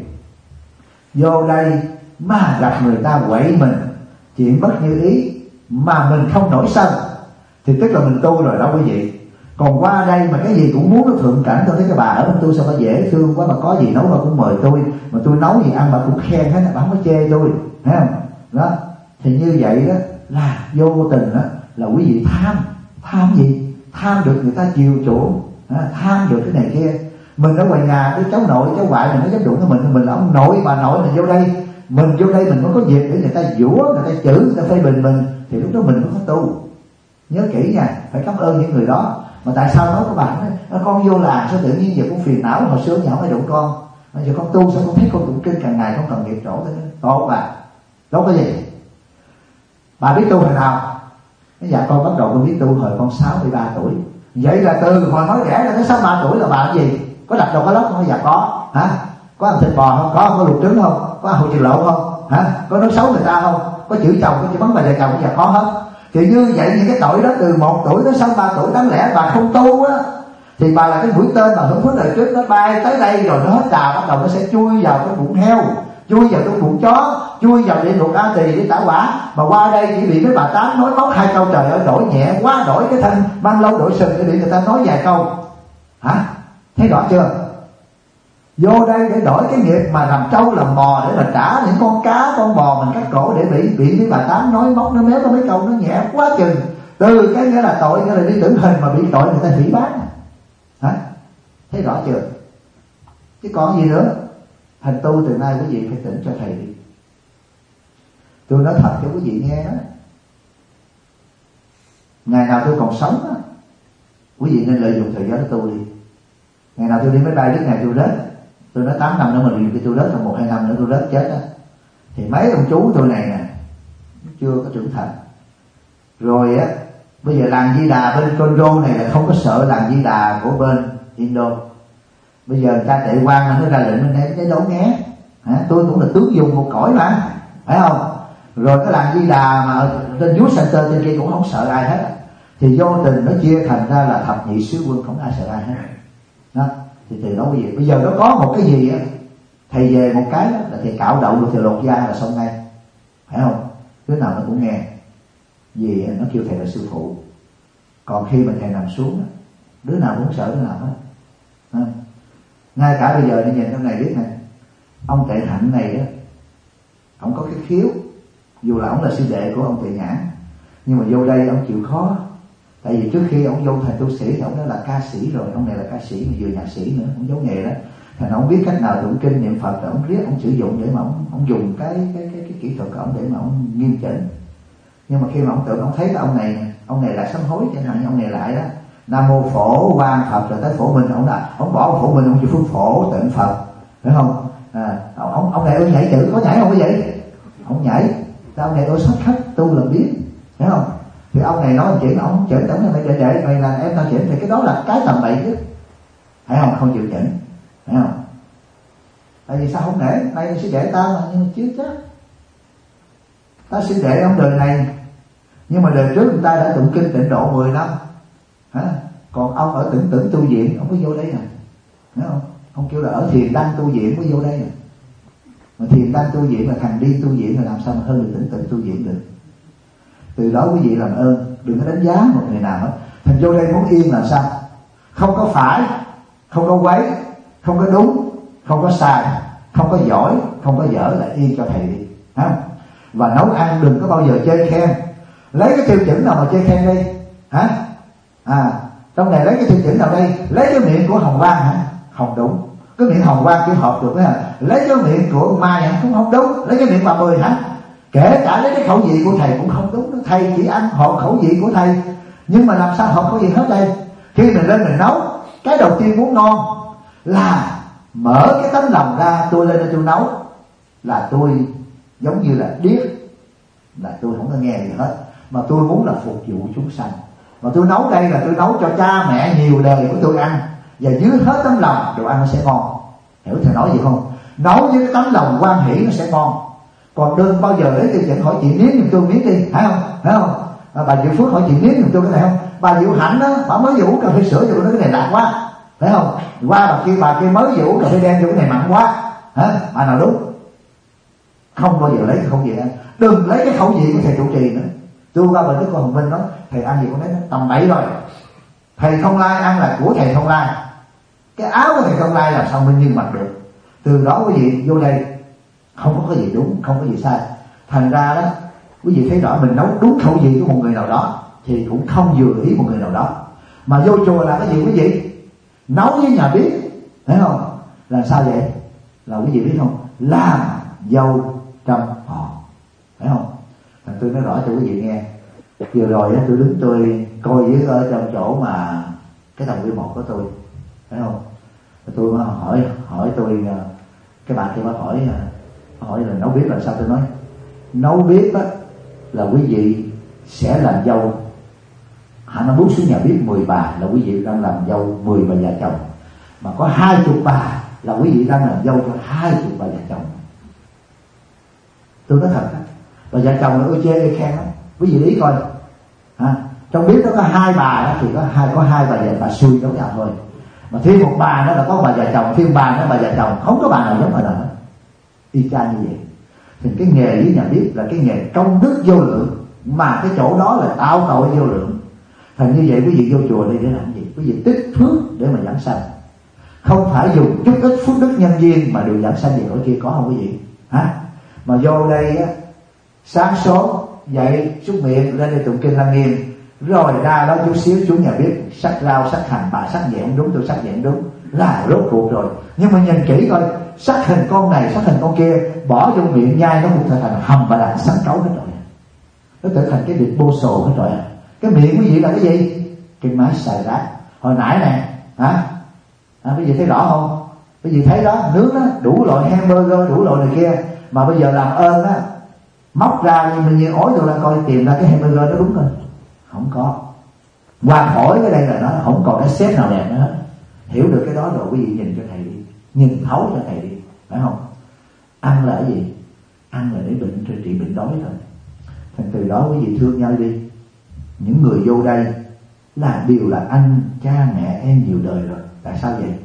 vô đây mà gặp người ta quậy mình chuyện bất như ý mà mình không nổi sân thì tức là mình tu rồi đó quý vị. Còn qua đây mà cái gì cũng muốn nó thượng cảnh, tôi thấy cái bà ở bên tôi sao bà dễ thương quá, bà có gì nấu bà cũng mời tôi, mà tôi nấu gì ăn bà cũng khen hết, bà không có chê tôi, thấy không? Đó thì như vậy đó là vô tình đó là quý vị tham. Tham gì? Tham được người ta chiều chuộng, tham được cái này kia. Mình ở ngoài nhà cái cháu nội cháu ngoại mình nó dám đụng với mình, mình là ông nội bà nội mình vô đây, mình vô đây mình mới có dịp để người ta giũa, người ta chửi, người ta phê bình mình, thì lúc đó mình mới có tu. Nhớ kỹ nha, phải cảm ơn những người đó. Mà tại sao nói các bạn nói con vô làng sao tự nhiên giờ cũng phiền não, hồi xưa nhỏ mới đụng con. Bây giờ con tu sao con thấy con tụng kinh càng ngày con cần nghiệp trổ tới tốt bà tốt cái gì? Bà biết tu hồi nào? Dạ con bắt đầu con biết tu hồi con sáu mươi ba tuổi. Vậy là từ hồi mới đẻ ra tới sáu mươi ba tuổi là bà làm gì? Có đặt đầu có lóc không? Dạ có. Hả? Có ăn thịt bò không? Có. Có luộc trứng không? Có ăn hột vịt lộn không? Hả? Có nói xấu người ta không? Có chửi chồng, có chửi bắn bà vợ chồng? Dạ có hết. Thì như vậy những cái tội đó từ một tuổi đến sáu mươi ba tuổi, đáng lẽ bà không tu á thì bà là cái mũi tên mà hưởng phước đời trước nó bay tới đây rồi nó hết đà, bắt đầu nó sẽ chui vào cái bụng heo, chui vào trong bụng chó, chui vào địa ngục A Tỳ để tả quả. Mà qua đây chỉ bị mấy bà tám nói móc hai câu trời ơi, đổi nhẹ quá, đổi cái thân mang lâu đổi sừng để bị người ta nói vài câu. Hả? Thấy rõ chưa? Vô đây để đổi cái nghiệp mà làm trâu làm bò để mà trả những con cá con bò mình cắt cổ để bị bị mấy bà tám nói móc nó méo có mấy câu nó nhẹ quá chừng. Từ cái nghĩa là tội nghĩa là đi tử hình mà bị tội người ta hủy bán. Hả? Thấy rõ chưa? Chứ còn gì nữa. Hành tu từ nay quý vị phải tỉnh cho thầy đi. Tôi nói thật cho quý vị nghe đó, ngày nào tôi còn sống đó, quý vị nên lợi dụng thời gian đó tu đi. Ngày nào tôi đi máy bay đến ngày tôi rớt, tôi nói tám năm nữa mà đi tôi rớt, trong một hai năm nữa tôi rớt chết đó, thì mấy ông chú tôi này nè chưa có trưởng thành rồi á. Bây giờ làng Di Đà bên Congo này là không có sợ làng Di Đà của bên Indo. Bây giờ người ta chạy quan nó ra lệnh bên đây cái đấu nghé. Tôi cũng là tướng dùng một cõi mà, phải không? Rồi cái làng Di Đà mà trên Youth Center trên kia cũng không sợ ai hết. Thì vô tình nó chia thành ra là thập nhị sứ quân, không ai sợ ai hết đó. Thì từ đó quý vị bây giờ nó có một cái gì á, thầy về một cái đó, là thầy cạo đậu được thì lột da là xong ngay, phải không? Đứa nào nó cũng nghe vì nó kêu thầy là sư phụ. Còn khi mà thầy nằm xuống đó, đứa nào cũng sợ đứa nào hết à. Ngay cả bây giờ để nhìn trong này biết này, ông Tệ Hạnh này á, ông có cái khiếu, dù là ông là sư đệ của ông Tệ Nhãn, nhưng mà vô đây ông chịu khó. Tại vì trước khi ông vô thành tu sĩ thì ông đã là ca sĩ rồi, ông này là ca sĩ mà vừa nhạc sĩ nữa, ông giấu nghề đó. Thành ông biết cách nào tụng kinh niệm Phật, rồi ông riết ông sử dụng để mà ông, ông dùng cái cái cái cái kỹ thuật của ông để mà ông nghiêm chỉnh. Nhưng mà khi mà ông tưởng ông thấy cái ông này, ông này lại sám hối chẳng hạn như ông này lại đó, Nam mô Phổ Quang Phật, rồi tới Phổ Minh ông là ông bỏ Phổ Minh ông chỉ phương Phổ Tịnh Phật, phải không? À, ông ông này ông nhảy chữ có nhảy không cái gì? Ông nhảy, ông này tôi sát khách tu làm biết, phải không? Thì ông này nói chuyện ông chỉnh tổng này mày để để mày là em tao chỉnh, thì cái đó là cái tầm bậy chứ, phải không? Không chịu chỉnh, phải không? Tại vì sao không để đây sư đệ tao mà, nhưng mà chưa chắc ta sư đệ ông đời này, nhưng mà đời trước người ta đã tụng kinh tịnh độ mười năm hả? Còn ông ở tỉnh tỉnh tu viện ông mới vô đây nè, thấy không? Ông kêu là ở thiền đăng tu viện mới vô đây nè. Mà thiền đăng tu viện là thành đi tu viện, là làm sao mà hơn được tỉnh tỉnh tu viện được. Từ đó quý vị làm ơn đừng có đánh giá một người nào hết. Thành vô đây muốn yên là sao? Không có phải, không có quấy, không có đúng, không có sai, không có giỏi, không có dở, là yên cho thầy đi, ha? Và nấu ăn đừng có bao giờ chê khen. Lấy cái tiêu chuẩn nào mà chê khen đi, hả? À, trong này lấy cái tiêu chuẩn nào đây? Lấy cái miệng của Hồng Quang hả? Không đúng. Cái miệng Hồng Quang chưa hợp được hả? Lấy cái miệng của Mai hả? Cũng không đúng. Lấy cái miệng bà Mười hả? Kể cả lấy cái khẩu vị của thầy cũng không đúng. Thầy chỉ ăn hợp khẩu vị của thầy, nhưng mà làm sao hợp khẩu vị hết đây? Khi mình lên mình nấu, cái đầu tiên muốn ngon là mở cái tấm lòng ra. Tôi lên đây tôi nấu là tôi giống như là điếc, là tôi không có nghe gì hết, mà tôi muốn là phục vụ chúng sanh. Mà tôi nấu đây là tôi nấu cho cha mẹ nhiều đời của tôi ăn, và dưới hết tấm lòng đồ ăn nó sẽ ngon. Hiểu thầy nói gì không? Nấu với cái tấm lòng hoan hỷ nó sẽ ngon. Còn đừng bao giờ lấy tiêu chuẩn hỏi chị Miếng giùm tôi miếng đi, phải không? Phải không? À, bà Diệu Phước hỏi chị Miếng giùm tôi cái này không? Bà Diệu Hạnh đó, bà mới vừa uống cà phê sữa cho nó cái này lạ quá, phải không? Qua bà kia bà kia mới vừa uống cà phê đen cho cái này mặn quá, hả? Bà nào đúng? Không bao giờ lấy cái khẩu vị ăn. Đừng lấy cái khẩu vị của thầy trụ trì nữa. Tôi qua bên Đức Cô Hồng Minh nói thầy ăn gì con thấy tầm bậy rồi. Thầy Thông Lai ăn là của thầy Thông Lai, cái áo của thầy Thông Lai làm sao Minh Như mặc được. Từ đó quý vị vô đây không có cái gì đúng, không có gì sai. Thành ra đó quý vị thấy rõ mình nấu đúng khẩu vị của một người nào đó thì cũng không vừa ý một người nào đó. Mà vô chùa là cái gì quý vị? Nấu với nhà bếp, thấy không? Là sao vậy? Là quý vị biết không? Làm dâu trăm họ, phải không? Thành tôi nói rõ cho quý vị nghe. Vừa rồi tôi đứng tôi coi với ở trong chỗ mà cái tầng quy một của tôi, phải không? Tôi hỏi hỏi tôi Cái bà kia bà hỏi hỏi là nấu bếp là sao? Tôi nói nấu bếp á, là quý vị sẽ làm dâu. Hả, nó bước xuống nhà bếp mười bà là quý vị đang làm dâu mười bà già chồng, mà có hai chục bà là quý vị đang làm dâu cho hai chục bà già chồng. Tôi nói thật đó, bà già chồng là ưa chê ưa khen lắm. Quý vị ý coi, ha, trong bếp nó có hai bà đó, thì có hai có hai bà già bà xui giống nhau thôi. Mà thêm một bà nữa là có bà già chồng, thêm bà nữa bà già chồng, không có bà nào giống bà nào hết. Y chang như vậy. Thì cái nghề với nhà bếp là cái nghề công đức vô lượng, mà cái chỗ đó là tạo tội vô lượng. Thành như vậy quý vị vô chùa đây để làm gì? Quý vị tích phước để mà giảng sanh, không phải dùng chút ít phước đức nhân duyên mà được giảng sanh về cõi kia, có không quý vị? Hả? Mà vô đây á, sáng sớm dậy xúc miệng lên đây tụng kinh Lăng Nghiêm, rồi ra đó chút xíu xuống nhà bếp sắc rau sắc hành, bà sắc nhẹ không đúng, tôi sắc nhẹ không đúng, là rốt cuộc rồi. Nhưng mà nhìn kỹ coi, sắc hình con này sắc hình con kia, bỏ vô miệng nhai nó cũng trở thành hầm bà đàn sắn cấu hết rồi, nó trở thành cái việc bô sồ hết rồi. Cái miệng quý vị là cái gì? Cái máy xài rác. Hồi nãy nè, hả? À, quý vị thấy rõ không? Quý vị thấy đó, nướng đó, đủ loại hamburger, đủ loại này kia. Mà bây giờ làm ơn á, móc ra nhưng mình như ối tôi ra coi tìm ra cái hamburger đó đúng rồi. Không có. Qua khỏi cái đây là nó không còn cái set nào đẹp nữa hết. Hiểu được cái đó rồi quý vị nhìn cho thầy đi, nhìn thấu cho thầy đi, phải không? Ăn là cái gì? Ăn là để bệnh, trị bệnh đói thôi. Thành từ đó quý vị thương nhau đi. Những người vô đây là đều là anh, cha, mẹ, em nhiều đời rồi. Tại sao vậy?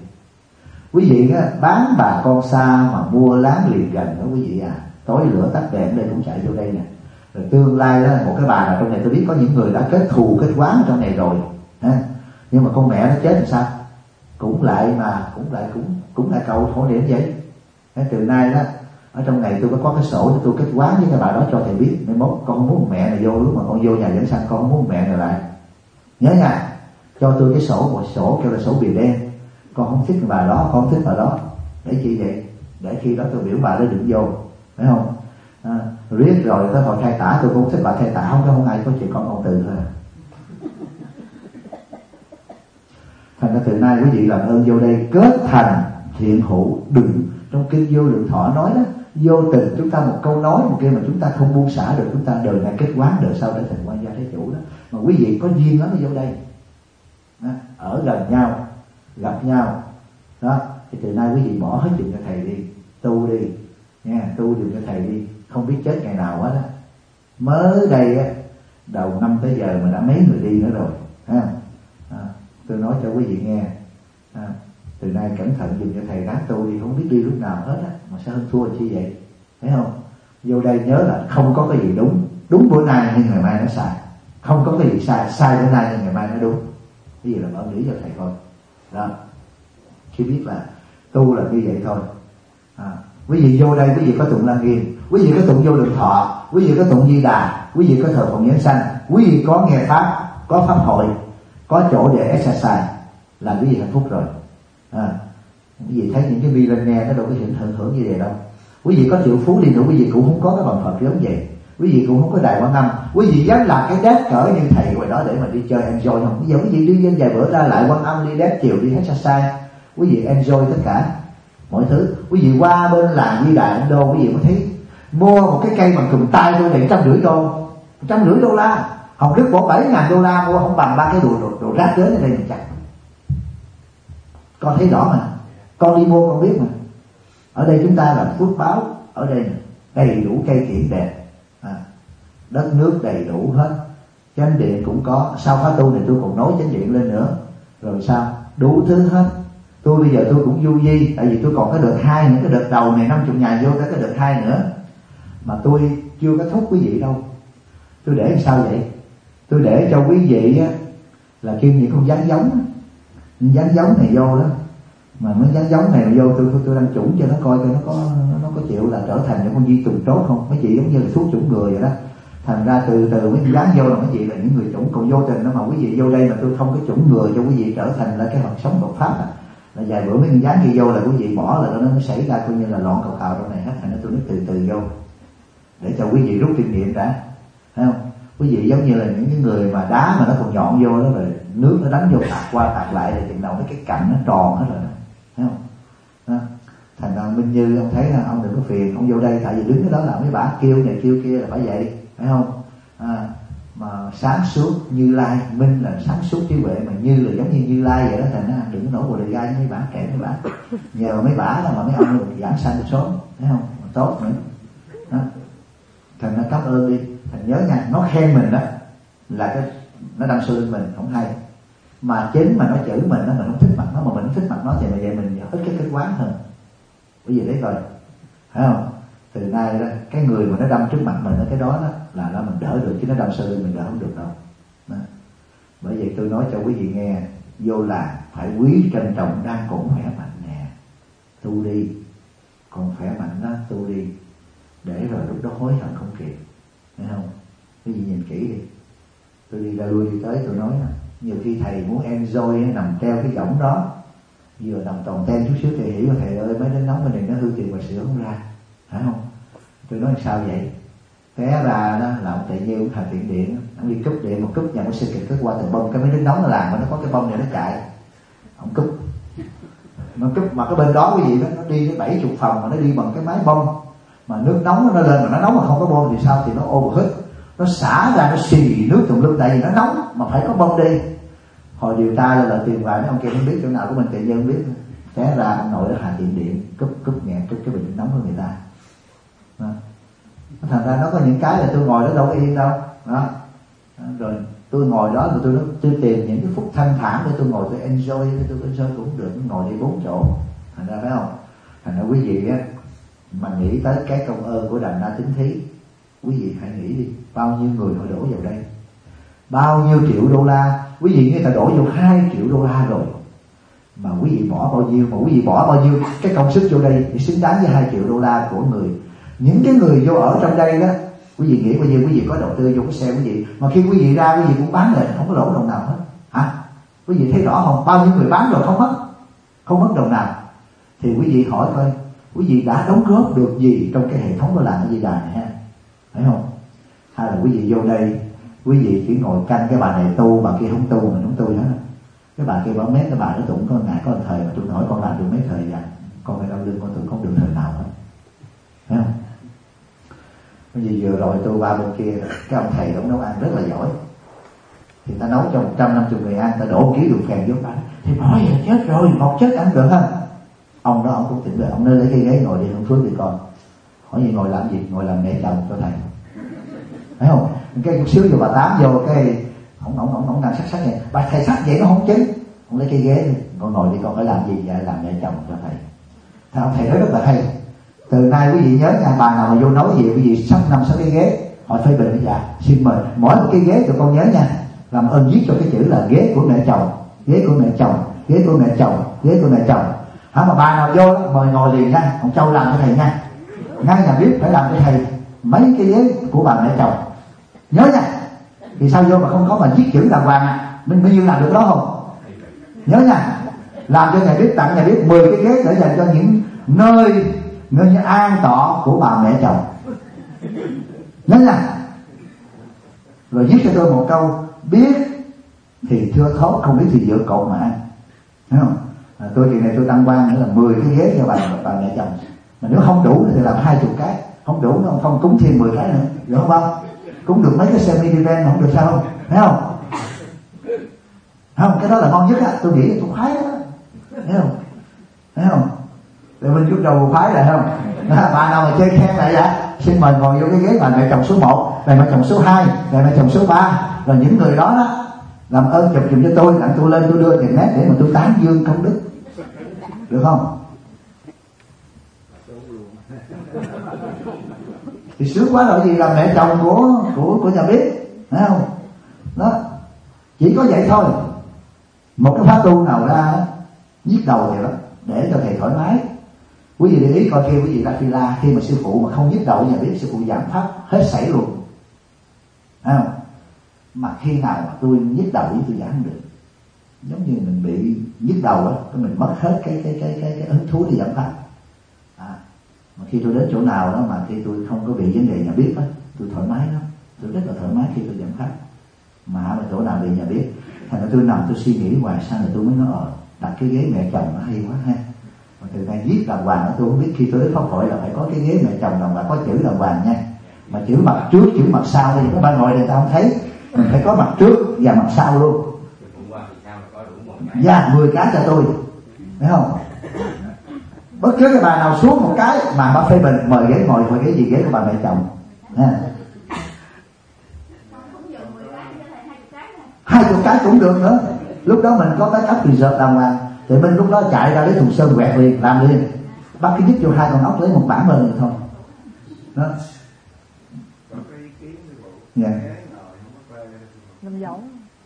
Quý vị á, bán bà con xa mà mua láng liền gần đó quý vị à. Tối lửa tắt đèn đây cũng chạy vô đây nè. Rồi tương lai đó một cái bà nào trong này, tôi biết có những người đã kết thù kết oán trong này rồi ha. Nhưng mà con mẹ nó chết làm sao? Cũng lại mà cũng lại cũng cũng lại cầu khổ niệm vậy. Thế từ nay đó ở trong này tôi có cái sổ để tôi kết oán với cái bà đó cho thầy biết. Mai mốt con không muốn mẹ này vô, lúc mà con vô nhà dẫn sanh con không muốn mẹ này lại. Nhớ nha, cho tôi cái sổ, một sổ kêu là sổ bìa đen. Con không thích bà đó, con không thích bà đó. Để chi vậy? Để khi đó tôi biểu bà đó đừng vô, phải không? À, riết rồi tới hồi khai tả tôi cũng không thích bà khai tả, không có không ai có chuyện con con từ thôi. Thành ra từ nay quý vị làm ơn vô đây kết thành thiện hữu. Đừng, trong kinh Vô Lượng Thọ nói đó, vô tình chúng ta một câu nói một kia mà chúng ta không buông xả được, chúng ta đời này kết quán, đời sau trở thành quan gia thế chủ đó. Mà quý vị có duyên lắm mới vô đây đó, ở gần nhau, gặp nhau đó. Thì từ nay quý vị bỏ hết chuyện cho thầy đi, tu đi nha, tu được cho thầy đi, không biết chết ngày nào hết á. Mới đây á, đầu năm tới giờ mà đã mấy người đi nữa rồi ha. À, tôi nói cho quý vị nghe, à, từ nay cẩn thận dùng cho thầy ráng tu đi, không biết đi lúc nào hết á, mà sao hơn thua chi vậy, thấy không? Vô đây nhớ là không có cái gì đúng, đúng bữa nay nhưng ngày mai nó sai, không có cái gì sai, sai bữa nay nhưng ngày mai nó đúng. Cái gì là mở lý cho thầy coi đó, khi biết là tu là như vậy thôi. À, quý vị vô đây quý vị có tụng Lăng Nghiêm, quý vị có tụng Vô Lượng Thọ, quý vị có tụng Di Đà, quý vị có thờ phụng nhân sanh, quý vị có nghe pháp, có pháp hội, có chỗ để exercise là quý vị hạnh phúc rồi. À, quý vị thấy những cái millionaire nó đâu có hiện hưởng hưởng như vậy đâu. Quý vị có triệu phú đi nữa quý vị cũng không có cái bằng Phật giống vậy, quý vị cũng không có đài Quan Âm, quý vị dám làm cái đét cỡ như thầy ngoài đó để mà đi chơi enjoy không? Bây giờ quý vị đi lên vài bữa ra lại Quan Âm, đi đét chiều, đi exercise, quý vị enjoy tất cả mọi thứ. Quý vị qua bên làng Di Đà Ấn Độ quý vị mới thấy mua một cái cây bằng cùm tay thôi để trăm rưỡi đô, trăm rưỡi đô la. Học Đức bỏ bảy ngàn đô la mua không bằng ba cái đồ đồ, đồ rác đến ở đây mình chặt. Con thấy rõ mà, con đi mua con biết mà. Ở đây chúng ta làm phước báo, ở đây đầy đủ cây kiển đẹp, à, đất nước đầy đủ hết, chánh điện cũng có. Sau khóa tu này tôi còn nối chánh điện lên nữa, rồi sao đủ thứ hết. Tôi bây giờ tôi cũng du di, tại vì tôi còn cái đợt hai, những cái đợt đầu này năm chục ngày vô tới cái đợt hai nữa, mà tôi chưa có thúc quý vị đâu. Tôi để làm sao vậy? Tôi để cho quý vị á, là kêu những con rắn giống, những rắn giống này vô đó, mà mấy rắn giống này vô tôi tôi, tôi đang chủng cho nó coi coi nó có nó có chịu là trở thành những con di trùng tốt không. Mấy chị giống như là thuốc chủng người vậy đó. Thành ra từ từ mấy rắn vô là mấy chị là những người chủng, còn vô tình đó mà quý vị vô đây mà tôi không có chủng người cho quý vị trở thành là cái hoạt sống Phật pháp à. Là vài bữa mấy con rắn kia vô là quý vị bỏ là nó nó xảy ra coi như là loạn cầu cào trong này hết. Thành ra tôi nói từ từ vô để cho quý vị rút kinh nghiệm đã, thấy không? Quý vị giống như là những cái người mà đá mà nó còn nhọn vô đó, rồi nước nó đánh vô tạt qua tạt lại, rồi chừng đầu mấy cái cạnh nó tròn hết rồi đó, thấy không? Đó. Thành ra Minh Như ông thấy là ông đừng có phiền, ông vô đây tại vì đứng cái đó là mấy bà kêu này kêu kia là phải vậy, phải không? À, mà sáng suốt Như Lai, Minh là sáng suốt trí huệ, mà Như là giống như Như Lai vậy đó. Thành ra đừng có nổi Bồ Đề gai mấy bà kể mấy bà, nhờ mấy bà đó mà mấy ông được giảng sanh được sớm, thấy không? Tốt nữa đó. Thành ra cảm ơn đi, thành nhớ nha, nó khen mình đó là cái nó đâm sâu lên mình không hay, mà chính mà nó chửi mình nó, mình không thích mặt nó, mà mình không thích mặt nó thì mà vậy mình ít cái kết quán hơn. Bởi vì đấy rồi, phải không? Từ nay đó, cái người mà nó đâm trước mặt mình, cái đó, đó là nó mình đỡ được, chứ nó đâm sâu lên mình đỡ không được đâu. Đó. Bởi vậy tôi nói cho quý vị nghe, vô là phải quý trân trọng đang còn khỏe mạnh nè, tu đi, còn khỏe mạnh đó tu đi, để rồi lúc đó hối hận không kịp, thấy không? Quý vị nhìn kỹ đi, tôi đi ra lui đi tới tôi nói nhiều khi thầy muốn enjoy nằm treo cái võng đó, vừa nằm toàn ten chút xíu thì hiểu thầy ơi mấy đến nóng bên này nó hư tiền và sửa không ra, phải không? Tôi nói sao vậy? Té ra đó là ông tự nhiên thằng tiện điện, ông đi cúp điện một cúp nhà một xe kịch cứ qua từ bông cái mấy đến nóng nó làm mà nó có cái bông này nó chạy, ông cúp nó cúp mà cái bên đó cái gì đó nó đi cái bảy chục phòng mà nó đi bằng cái máy bông, mà nước nóng nó lên mà nó nóng mà không có bông thì sao? Thì nó overheat, nó xả ra nó xì nước tùm lum, tại vì nó nóng mà phải có bông đi. Hồi điều tra là lợi tiền vài mấy ông kia không biết chỗ nào của mình, tự nhiên không biết, té ra ông nội Hà Tiện Điện cúp cúp nhẹ cúp cái bình nóng của người ta. Đó. Thành ra nó có những cái là tôi ngồi đó đâu có yên đâu đó. Đó. Rồi tôi ngồi đó rồi tôi tôi tìm những cái phút thanh thản để tôi ngồi tôi enjoy, tôi enjoy cũng được, ngồi đi bốn chỗ. Thành ra phải không? Thành ra quý vị á mà nghĩ tới cái công ơn của Đàn Na Tín Thí, quý vị hãy nghĩ đi, bao nhiêu người họ đổ vào đây, bao nhiêu triệu đô la, quý vị người ta đổ vô hai triệu đô la rồi, mà quý vị bỏ bao nhiêu, mà quý vị bỏ bao nhiêu cái công sức vô đây để xứng đáng với hai triệu đô la của người. Những cái người vô ở trong đây đó, quý vị nghĩ bao nhiêu, quý vị có đầu tư vô cái xe quý vị, mà khi quý vị ra quý vị cũng bán lại không có lỗ đồng nào hết, hả? Quý vị thấy rõ không? Bao nhiêu người bán rồi không mất, không mất đồng nào. Thì quý vị hỏi coi, quý vị đã đóng góp được gì trong cái hệ thống của làng Di Đà này ha? Phải không? Hay là quý vị vô đây, quý vị chỉ ngồi canh cái bà này tu, bà kia không tu, mình không tu hết. Cái bà kia bảo mấy cái bà đó tụng có ngại có thời mà tôi hỏi con làm được mấy thời vậy? Con phải đau lưng con tụng không được thời nào hết. Thấy không? Bây giờ vừa rồi tôi qua bên kia, cái ông thầy ông nấu ăn rất là giỏi, thì ta nấu cho một trăm năm mươi người ăn, ta đổ ký đường phèn vô bà, thì nói vậy chết rồi, một chết ăn được không? Ông đó ông cũng tỉnh về, ông nơi lấy cái ghế ngồi đi, ông xuống đi con. Hỏi gì ngồi làm gì? Ngồi làm mẹ chồng cho thầy. Thấy không? Cái chút xíu vô bà tám vô cái ông ông ông ông đang sắc sắc vậy, bà thầy sắc vậy nó không chính. Ông lấy cái ghế đi, con ngồi đi con, phải làm gì vậy? Làm mẹ chồng cho thầy. Thì ông thầy nói rất là hay. Từ nay quý vị nhớ nha, bà nào mà vô nói gì quý vị sắp năm sáu cái ghế, họ phê bình bây giờ xin mời mỗi một cái ghế cho con nhớ nha, làm ơn viết cho cái chữ là ghế của mẹ chồng, ghế của mẹ chồng, ghế của mẹ chồng, ghế của mẹ chồng. Hả, mà bà nào vô đó, mời ngồi liền nha, ông Châu làm cho thầy nha, ngay nhà bếp phải làm cho thầy mấy cái ghế của bà mẹ chồng, nhớ nha. Thì sao vô mà không có mà viết chữ đàng hoàng à? Mình bao nhiêu làm được đó không? Nhớ nha, làm cho nhà bếp, tặng nhà bếp mười cái ghế để dành cho những nơi nơi như an tọa của bà mẹ chồng, nhớ nha. Rồi viết cho tôi một câu, biết thì thưa thốt, không biết thì dựa cột mà ăn, thấy không? À, tôi kỳ này tôi đăng quang nữa là mười cái ghế cho bà bà mẹ chồng, mà nếu không đủ thì làm hai chục cái, không đủ nó không cúng thêm mười cái nữa, được không không? Cúng được mấy cái xe minivan không được sao không? Thấy không? Không, cái đó là ngon nhất á, tôi nghĩ tôi khoái đó, thấy không? Thấy không? Để mình chút đầu khoái lại không? À, bà nào mà chơi khen lại vậy, xin mời ngồi vô cái ghế bà mẹ chồng số một, bà mẹ chồng số hai, bà mẹ chồng số ba, rồi những người đó đó làm ơn chụp chụp cho tôi, đặng tôi lên tôi đưa tiền nét để mà tôi tán dương công đức, được không? Thì sướng quá rồi, gì là mẹ chồng của của của nhà bếp, thấy không? Đó, chỉ có vậy thôi. Một cái khóa tu nào ra nhức đầu vậy đó, để cho thầy thoải mái. Quý vị để ý coi khi quý vị ra Phi La, khi mà sư phụ mà không nhức đầu nhà bếp, sư phụ giảm pháp hết sảy luôn, thấy không? Mà khi nào mà tôi nhức đầu với tôi giảm không được, giống như mình bị nhức đầu á, mình mất hết cái cái cái cái, cái hứng thú đi giảm pháp. À, mà khi tôi đến chỗ nào đó mà khi tôi không có bị vấn đề nhà bếp á, tôi thoải mái lắm, tôi rất là thoải mái khi tôi giảm pháp. Mà mà chỗ nào bị nhà bếp, thành ra tôi nằm tôi suy nghĩ hoài, sao là tôi mới nói ờ đặt cái ghế mẹ chồng nó hay quá ha. mà từ nay viết đàng hoàng. Tôi không biết khi tôi đến pháp hội là phải có cái ghế mẹ chồng đàng hoàng, có chữ đàng hoàng nha, mà chữ mặt trước chữ mặt sau thì các bạn ngồi đây ta không thấy, mình phải có mặt trước và mặt sau luôn. Dạ, mười cái cho tôi, thấy không? Bất cứ cái bà nào xuống một cái mà bà phê bình, mời ghế ngồi, mời ghế gì ghế của bà mẹ chồng ha. Hai chục cái cũng được nữa. Lúc đó mình có cái cách reserve đàng hoàng thì mình lúc đó chạy ra lấy thùng sơn quẹt liền, làm liền. Bác cứ dứt vô hai con ốc lấy một bản lên thôi đó. Dạ. Làm dấu.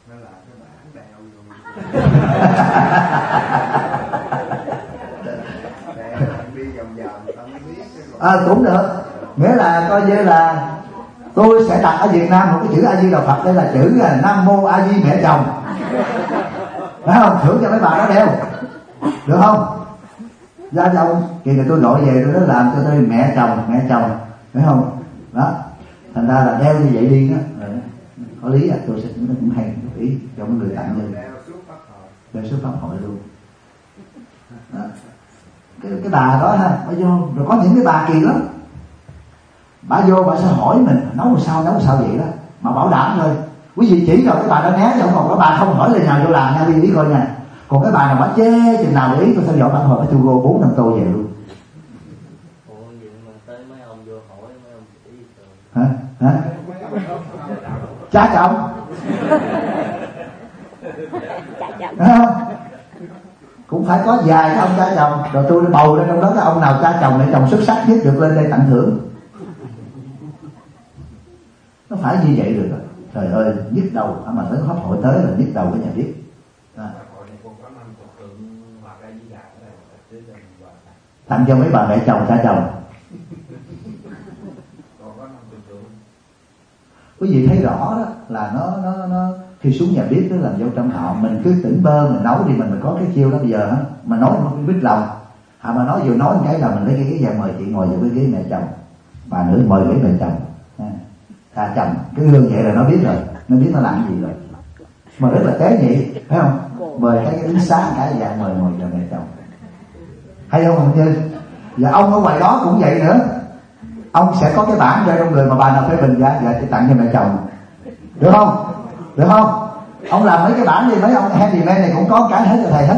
À, cũng được, nghĩa là coi như là tôi sẽ đặt ở Việt Nam một cái chữ A Di Đà Phật, đây là chữ là Nam Mô A Di Mẹ Chồng, phải không? Thưởng cho mấy bà đó đeo, được không? Gia chồng kỳ này tôi gọi về tôi nói làm cho tôi mẹ chồng, mẹ chồng, phải không? Đó, thành ra là đeo như vậy đi đó, có lý à, tôi sẽ nó cũng hay một ý cho mọi người tặng lên, đeo suốt pháp hội luôn. Đó. Cái, cái bà đó ha, bà vô rồi có những cái bà kỳ lắm, bà vô bà sẽ hỏi mình nấu làm sao nấu làm sao vậy đó, mà bảo đảm thôi quý vị chỉ rồi cái bà đó né, chứ không còn cái bà không hỏi lời nào vô làm nha quý vị coi nha. Còn cái bà nào bà chê chừng nào để ý tôi theo dõi bản hồi bà chu bốn năm tô về luôn. Ủa vậy mà tới mấy ông vô hỏi mấy ông chỉ hả hả cha chồng thấy không? Cũng phải có vài cái ông cha chồng, rồi tôi bầu ra trong đó cái ông nào cha chồng mẹ chồng xuất sắc nhất được lên đây tặng thưởng. Nó phải như vậy được. Trời ơi, nhức đầu, mà tới pháp hội tới là nhức đầu cái nhà biết. À. Tặng cho mấy bà mẹ chồng cha chồng. Quý vị thấy rõ đó là nó nó nó khi xuống nhà bếp nó làm dâu trăm họ, mình cứ tỉnh bơ mình nấu thì mình mình có cái chiêu đó bây giờ á, mà nói không biết lòng, à mà nói vừa nói một cái là mình lấy cái ghế vàng mời chị ngồi vào cái ghế mẹ chồng, bà nữ mời ghế mẹ chồng, à chồng cái gương vậy là nó biết rồi, nó biết nó làm gì rồi, mà rất là tế nhị, phải không? Mời cái đứng sáng cái vàng mời ngồi vào mẹ chồng, hay không Hồng Như? Và ông ở ngoài đó cũng vậy nữa, ông sẽ có cái bảng ra trong người mà bà nào phê bình ra dạ, dạ tặng cho mẹ chồng, được không? Được không? Ông làm mấy cái bản đi, mấy ông handyman này cũng có cái hết cho thầy hết.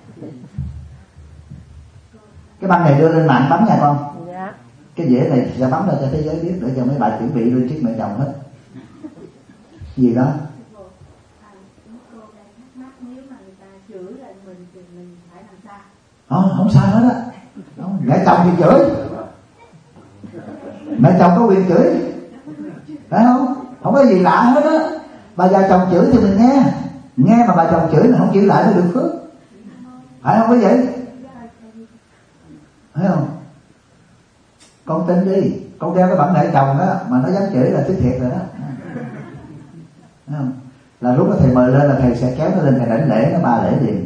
Cái băng này đưa lên mạng bấm nha con. Dạ. Cái dễ này sẽ bấm ra cho thế giới biết để cho mấy bà chuẩn bị lên chiếc mẹ chồng hết. Gì đó? Không, không sao hết á. Mẹ chồng thì chửi, mẹ chồng có quyền chửi, phải không? Không có gì lạ hết á. Bà già chồng chửi thì mình nghe, nghe mà bà chồng chửi mình không chửi lại mới được phước, phải không quý vị? Thấy không? Con tin đi, con đeo cái bản mẹ chồng đó mà nó dám chửi là tức thiệt rồi đó. Thấy không? Là lúc đó thầy mời lên là thầy sẽ kéo nó lên thầy đảnh lễ nó ba lễ liền,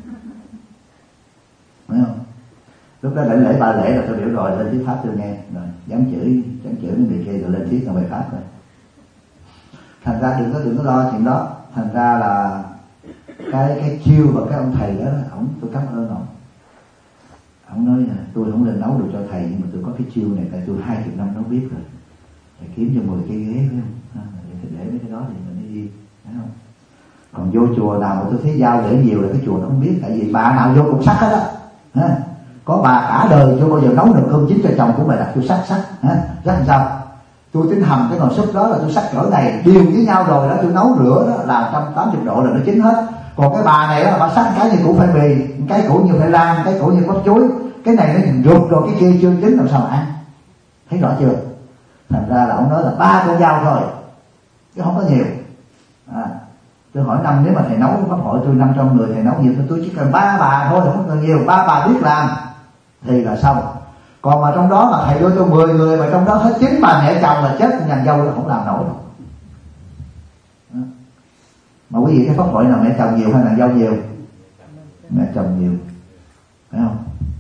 thấy không? Lúc đó đảnh lễ ba lễ là tôi biểu rồi lên thuyết pháp tôi nghe rồi, dám chửi dám chửi những người kia rồi lên thuyết là bài pháp rồi. Thành ra đừng có đừng có lo chuyện đó. Thành ra là cái cái chiêu và cái ông thầy đó, ổng tôi cảm ơn ông. Ông nói là tôi không nên nấu được cho thầy, nhưng mà tôi có cái chiêu này tại tôi hai chục năm nấu biết rồi. Thầy kiếm cho mười cái ghế phải không? Thầy để mấy cái đó thì mình mới đi, thấy không? Còn vô chùa nào mà tôi thấy giao để nhiều là cái chùa nó không biết, tại vì bà nào vô cũng sắc hết á. Ha? Có bà cả đời chưa bao giờ nấu được cơm chín cho chồng của mày đặt tôi sắc sắc, ha? Rất làm sao? Tôi tính hầm cái nồi súp đó là tôi sắc cỡ này điều với nhau rồi đó, tôi nấu rửa đó là một trăm tám mươi độ là nó chín hết. Còn cái bà này đó, bà sắc cái như củ khoai mì, cái củ như khoai lang, cái củ như bắp chuối, cái này nó nhìn ruột rồi cái kia chưa chín làm sao ăn, thấy rõ chưa? Thành ra là ông nói là ba con dao thôi chứ không có nhiều. À, tôi hỏi năm nếu mà thầy nấu pháp hội tôi năm trăm người thầy nấu nhiều tôi chỉ cần ba bà thôi, không cần nhiều, ba bà biết làm thì là xong. Còn mà trong đó mà thầy đưa cho mười người mà trong đó hết chín bà mẹ chồng là chết nhằn dâu là không làm nổi đâu. Mà quý vị cái pháp hội nào mẹ chồng nhiều hay nàng dâu nhiều? Mẹ chồng nhiều, phải không?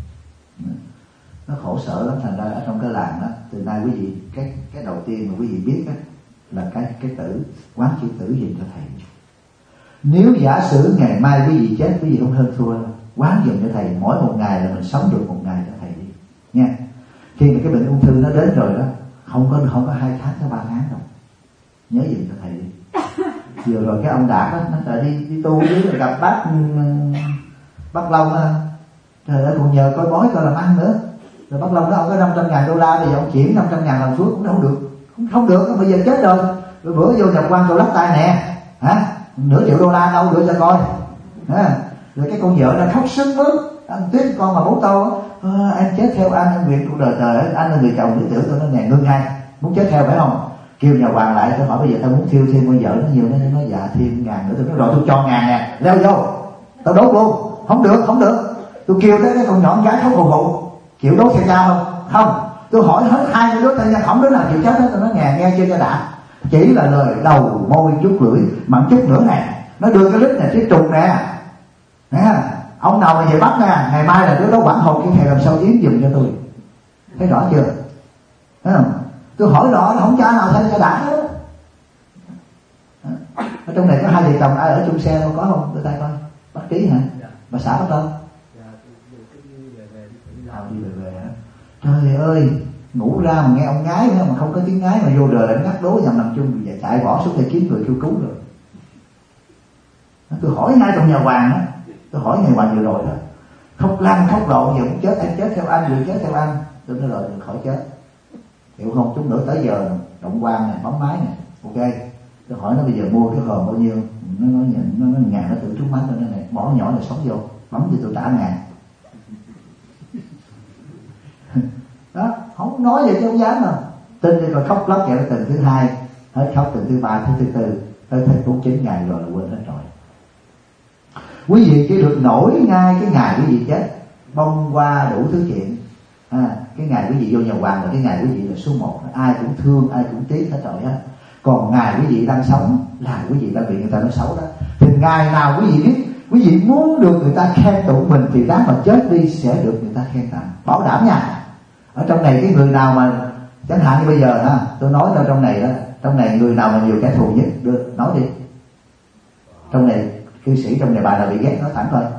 Nó khổ sở lắm. Thành ra ở trong cái làng đó, từ nay quý vị cái cái đầu tiên mà quý vị biết đó, là cái cái tử quán chữ tử dành cho thầy. Nếu giả sử ngày mai quý vị chết quý vị không hơn thua đâu, quán dùm cho thầy, mỗi một ngày là mình sống được một ngày cho thầy đi nha. Khi mà cái bệnh ung thư nó đến rồi đó, không có không có hai tháng tới ba tháng đâu, nhớ dùm cho thầy đi. Vừa rồi cái ông Đạt đó, nó trời đi đi tu với rồi gặp bác bác Long á, trời ơi còn nhờ coi bói coi làm ăn nữa. Rồi bác Long đó ông có năm trăm ngàn đô la, bây giờ ông chuyển năm trăm ngàn làm phước cũng không được, không không được, bây giờ chết rồi. Rồi bữa vô nhập quan tôi lắc tay nè, hả, nửa triệu đô la đâu đưa cho coi, hả? Rồi cái con vợ nó khóc sướt mướt, anh Tuyết con mà bố tao à, em chết theo anh, anh nguyện cuộc đời trời ơi, anh là người chồng lý tưởng tôi, nó nè ngưng ngay muốn chết theo phải không? Kêu nhà hoàng lại, tôi hỏi bây giờ tao muốn thiêu thêm con vợ nó nhiều, nó nói dạ thêm ngàn nữa. Tôi nói rồi tôi cho ngàn nè, leo vô tao đốt luôn. Không được, không được. Tôi kêu tới cái con nhỏ con gái không phục vụ, chịu đốt theo cao không? Không. Tôi hỏi hết hai mươi đứa tay nha, không đứa nào chịu chết hết. Tôi nói nghe nghe chưa cho đã, chỉ là lời đầu môi chút lưỡi mặn chút nữa nè, nó đưa cái lít này cái trùng nè, nè ông nào mà về bắt nè, ngày mai là đứa đó quản hồn cái thầy làm sao yếm giùm cho tôi, thấy rõ chưa? Thấy không? Tôi hỏi rõ là không cha nào thấy cho đã hết. Ở trong này có hai vợ chồng ai ở chung xe đâu, có không? Đưa tay coi. Bác Trí hả? Dạ. Bà xã bác Tân? Dạ, đi về về hả? Trời ơi, ngủ ra mà nghe ông ngái nữa, mà không có tiếng ngái mà vô đời lại ngắt đố nhằm nằm chung, và chạy bỏ xuống để kiếm người kêu cứu rồi. Tôi hỏi ngay trong nhà hoàng á, tôi hỏi ngày hoàng vừa rồi đó, khóc lăn khóc lộn, giờ muốn chết em chết theo anh, vừa chết theo anh. Tôi nói rồi đừng khỏi chết, hiểu không? Chút nữa tới giờ động quan này, bấm máy này, ok. Tôi hỏi nó bây giờ mua cái hòm bao nhiêu, nó nói nó nói ngàn, nó tự trúng máy tôi nói này, bỏ nhỏ này sống vô, bấm cho tôi trả ngàn. Đó, không nói vậy chứ không dám đâu. Tin đi rồi khóc lóc vậy là tuần thứ hai, hết khóc tuần thứ ba, thứ thứ tư, tới thứ bốn chín ngày rồi là quên hết rồi. Quý vị chỉ được nổi ngay cái ngày quý vị chết, bông qua đủ thứ chuyện. À, cái ngày quý vị vô nhà hoàng là cái ngày quý vị là số một, ai cũng thương, ai cũng tiếc hết rồi á. Còn ngày quý vị đang sống là quý vị đang bị người ta nói xấu đó. Thì ngày nào quý vị biết, quý vị muốn được người ta khen tụng mình thì ráng mà chết đi sẽ được người ta khen tặng, bảo đảm nha. Ở trong này cái người nào mà chẳng hạn như bây giờ ha, tôi nói ra trong này đó, trong này người nào mà nhiều kẻ thù nhất, được nói đi. Trong này cư sĩ trong này bà nào bị ghét nói thẳng coi.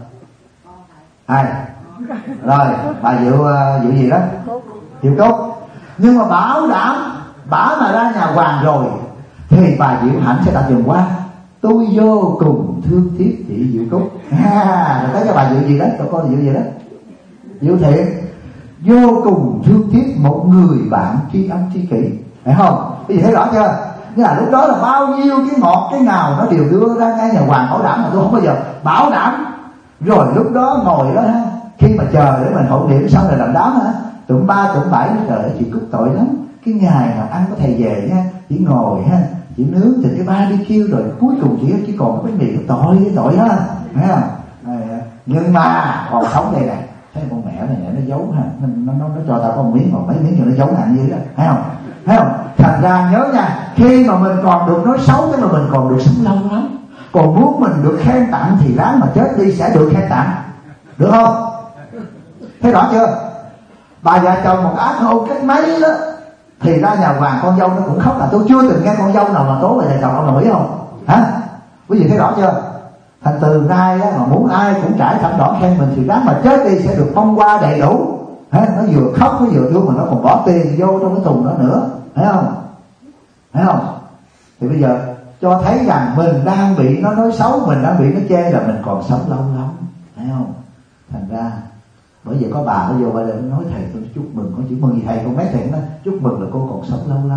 Ai? Rồi bà Diệu Diệu gì đó? Diệu Cúc. Nhưng mà bảo đảm bả mà ra nhà hoàng rồi thì bà Diệu Hạnh sẽ đặt dùm qua, tôi vô cùng thương tiếc chị Diệu Cúc. À, rồi tới cho bà Diệu gì đó, cho con Diệu gì đó, Diệu Thiện. Vô cùng thương tiếc một người bạn tri âm tri kỷ, phải không? Quý vị thấy rõ chưa? Nghĩa là lúc đó là bao nhiêu cái ngọt cái ngào nó đều đưa ra ngay nhà hoàng bảo đảm, mà tôi không bao giờ bảo đảm. Rồi lúc đó ngồi đó ha, khi mà chờ để mình hộ niệm xong rồi làm đám hả, tụm ba tụm bảy, trời ơi chị Cúc tội lắm. Cái ngày nào ăn có thầy về nha, chỉ ngồi ha, chỉ nướng thịt cái ba đi kêu, rồi cuối cùng chỉ chỉ còn cái bánh mì, tội cái tội đó, thấy không? Nhưng mà còn sống đây nè, thấy con mẹ này nó giấu ha, nó nó nó cho tao có một miếng, còn mấy miếng rồi nó giấu nặng dưới đó, thấy không? Thấy không? Thành ra nhớ nha, khi mà mình còn được nói xấu tức là mình còn được sống lâu lắm. Còn muốn mình được khen tặng thì ráng mà chết đi sẽ được khen tặng, được không? Thấy rõ chưa? Bà vợ chồng một ác hôn cách mấy đó thì ra nhà hoàng con dâu nó cũng khóc, là tôi chưa từng nghe con dâu nào mà tố bà vợ chồng ông đồng ý không? Hả? Quý vị thấy rõ chưa? Thành từ nay á, mà muốn ai cũng trải thảm đỏ khen mình thì ráng mà chết đi sẽ được bông hoa đầy đủ. Hả? Nó vừa khóc nó vừa thương mà nó còn bỏ tiền vô trong cái thùng đó nữa, thấy không? Thấy không? Thì bây giờ cho thấy rằng mình đang bị nó nói xấu, mình đang bị nó chê là mình còn sống lâu lắm, thấy không? Thành ra bởi vì có bà nó vô bà lên nói thầy tôi chúc mừng, con chúc mừng gì thầy, con mấy thầy nó chúc mừng là cô còn sống lâu lắm,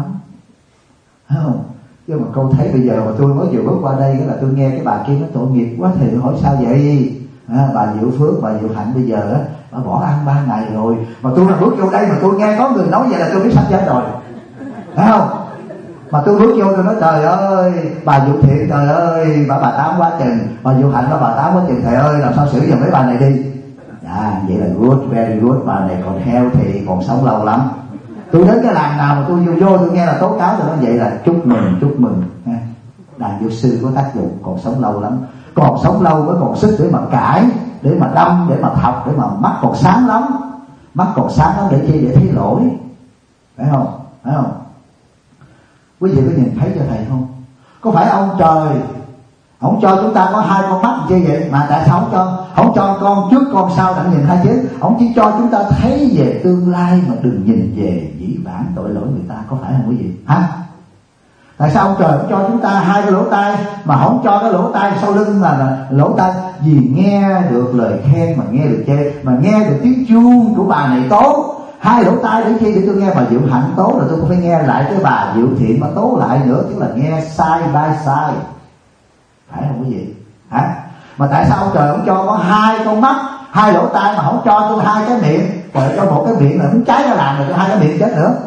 thấy không? Chứ mà cô thấy bây giờ mà tôi mới vừa bước qua đây cái là tôi nghe cái bà kia nó tội nghiệp quá, thì tôi hỏi sao vậy? À, bà Diệu Phước, bà Diệu Hạnh bây giờ á, bà bỏ ăn ba ngày rồi, mà tôi là bước vô đây mà tôi nghe có người nói vậy là tôi biết sắp chết rồi, thấy không? Mà tôi bước vô tôi nói trời ơi, bà Diệu Thiện trời ơi, bà bà tám quá chừng, bà Diệu Hạnh bà bà tám quá chừng, thầy ơi làm sao xử giùm mấy bà này đi. À, vậy là good, very good, bà này còn healthy, còn sống lâu lắm. Tôi đến cái làng nào mà tôi vô vô tôi nghe là tố cáo tôi nói vậy là chúc mừng, chúc mừng. Đàn vô sư có tác dụng, còn sống lâu lắm. Còn sống lâu mới còn sức để mà cãi, để mà đâm, để mà thọc, để mà mắt còn sáng lắm. Mắt còn sáng lắm để chi? Để thấy lỗi, phải không? Phải không? Quý vị có nhìn thấy cho thầy không? Có phải ông trời Không cho chúng ta có hai con mắt như vậy, mà tại sao không cho? Không cho con trước con sau đặng nhìn hai chứ. Ông chỉ cho chúng ta thấy về tương lai mà đừng nhìn về dĩ vãng tội lỗi người ta, có phải không quý vị? Hả? Tại sao ông trời không cho chúng ta hai cái lỗ tai mà không cho cái lỗ tai sau lưng mà là lỗ tai? Vì nghe được lời khen mà nghe được chê, mà nghe được tiếng chuông của bà này tốt. Hai lỗ tai để chi? Để tôi nghe bà Diệu Hạnh tốt, rồi tôi cũng phải nghe lại cái bà Diệu Thiện mà tốt lại nữa, tức là nghe side by side. Phải không quý vị? Hả? Mà tại sao ông trời không cho có hai con mắt, hai lỗ tai mà không cho tôi hai cái miệng? Rồi cho một cái miệng là muốn trái ra làm, rồi cho hai cái miệng chết nữa.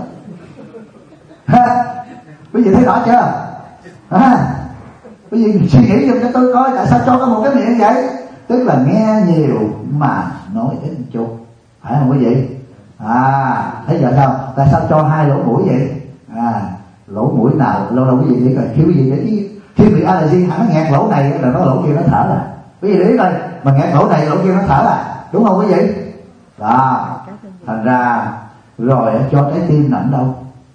Ha? Quý vị thấy rõ chưa? À, quý vị suy nghĩ giùm cho tôi coi tại sao cho có một cái miệng vậy? Tức là nghe nhiều mà nói ít một chút, phải không quý vị? À, thấy vậy sao? Tại sao cho hai lỗ mũi vậy? À, lỗ mũi nào lâu lâu quý vị nghĩ coi, khi quý vị nghĩ khi bị allergy hẳn nó nghẹt lỗ này là nó lỗ kia nó thở là, quý vị để ý coi, mà nghẹt lỗ này lỗ kia nó thở là, đúng không quý vị? Đó, thành ra rồi cho trái tim nằm đâu?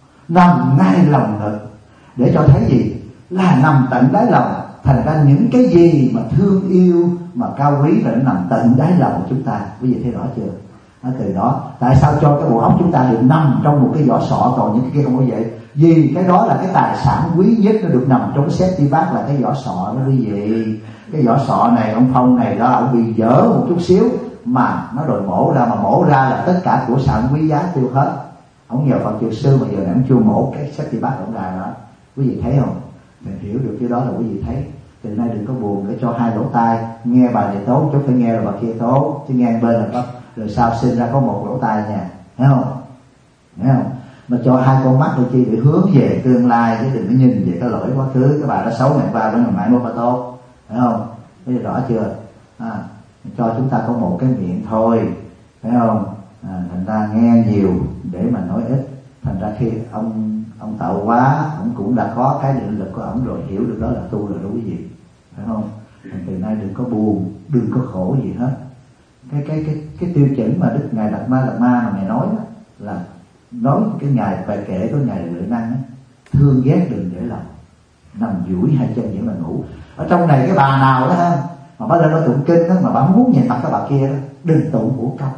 Nằm ngay lòng ngực, để cho thấy gì? Là nằm tận đáy lòng. Thành ra những cái gì mà thương yêu mà cao quý là nó nằm tận đáy lòng của chúng ta. Quý vị thấy rõ chưa? Đó, từ đó tại sao cho cái bộ óc chúng ta được nằm trong một cái vỏ sọ, còn những cái kia không có vậy? Vì cái đó là cái tài sản quý nhất, nó được nằm trong safety bag là cái vỏ sọ đó quý vị. Cái vỏ sọ này ông Phong này đó, ông bị dở một chút xíu mà nó rồi mổ ra, mà mổ ra là tất cả của sản quý giá tiêu hết. Ông nhờ Phật Dược Sư mà giờ này ông chưa mổ cái safety bag ông ra đó. Quý vị thấy không? Mình hiểu được cái đó là quý vị thấy. Từ nay đừng có buồn để cho hai lỗ tai nghe bài này tốt, chút phải nghe là bài kia tốt, chứ nghe bên là có rồi sao sinh ra có một lỗ tai nha, thấy không? Thấy không? Mà cho hai con mắt đôi chi để hướng về tương lai, chứ đừng có nhìn về cái lỗi quá khứ. Cái bà đó xấu ngày qua bên mãi mới bà tốt, thấy không? Thấy rõ chưa? À, cho chúng ta có một cái miệng thôi, phải không? À, thành ra nghe nhiều để mà nói ít. Thành ra khi ông ông tạo quá, ông cũng đã có cái định lực của ông rồi, hiểu được đó là tu rồi đó quý vị, phải không? Thành từ nay đừng có buồn, đừng có khổ gì hết. Cái cái cái cái tiêu chuẩn mà Đức Ngài Đạt Ma Đạt Ma mà ngài nói đó, là nói cái ngài bài kệ của ngài Lợi Năng đó, thương ghét đừng để lòng, nằm duỗi hai chân vậy mà ngủ. Ở trong này cái bà nào đó ha, mà bắt lên nó tụng kinh đó, mà bà muốn nhìn mặt cái bà kia đó, đừng tụng ngủ công,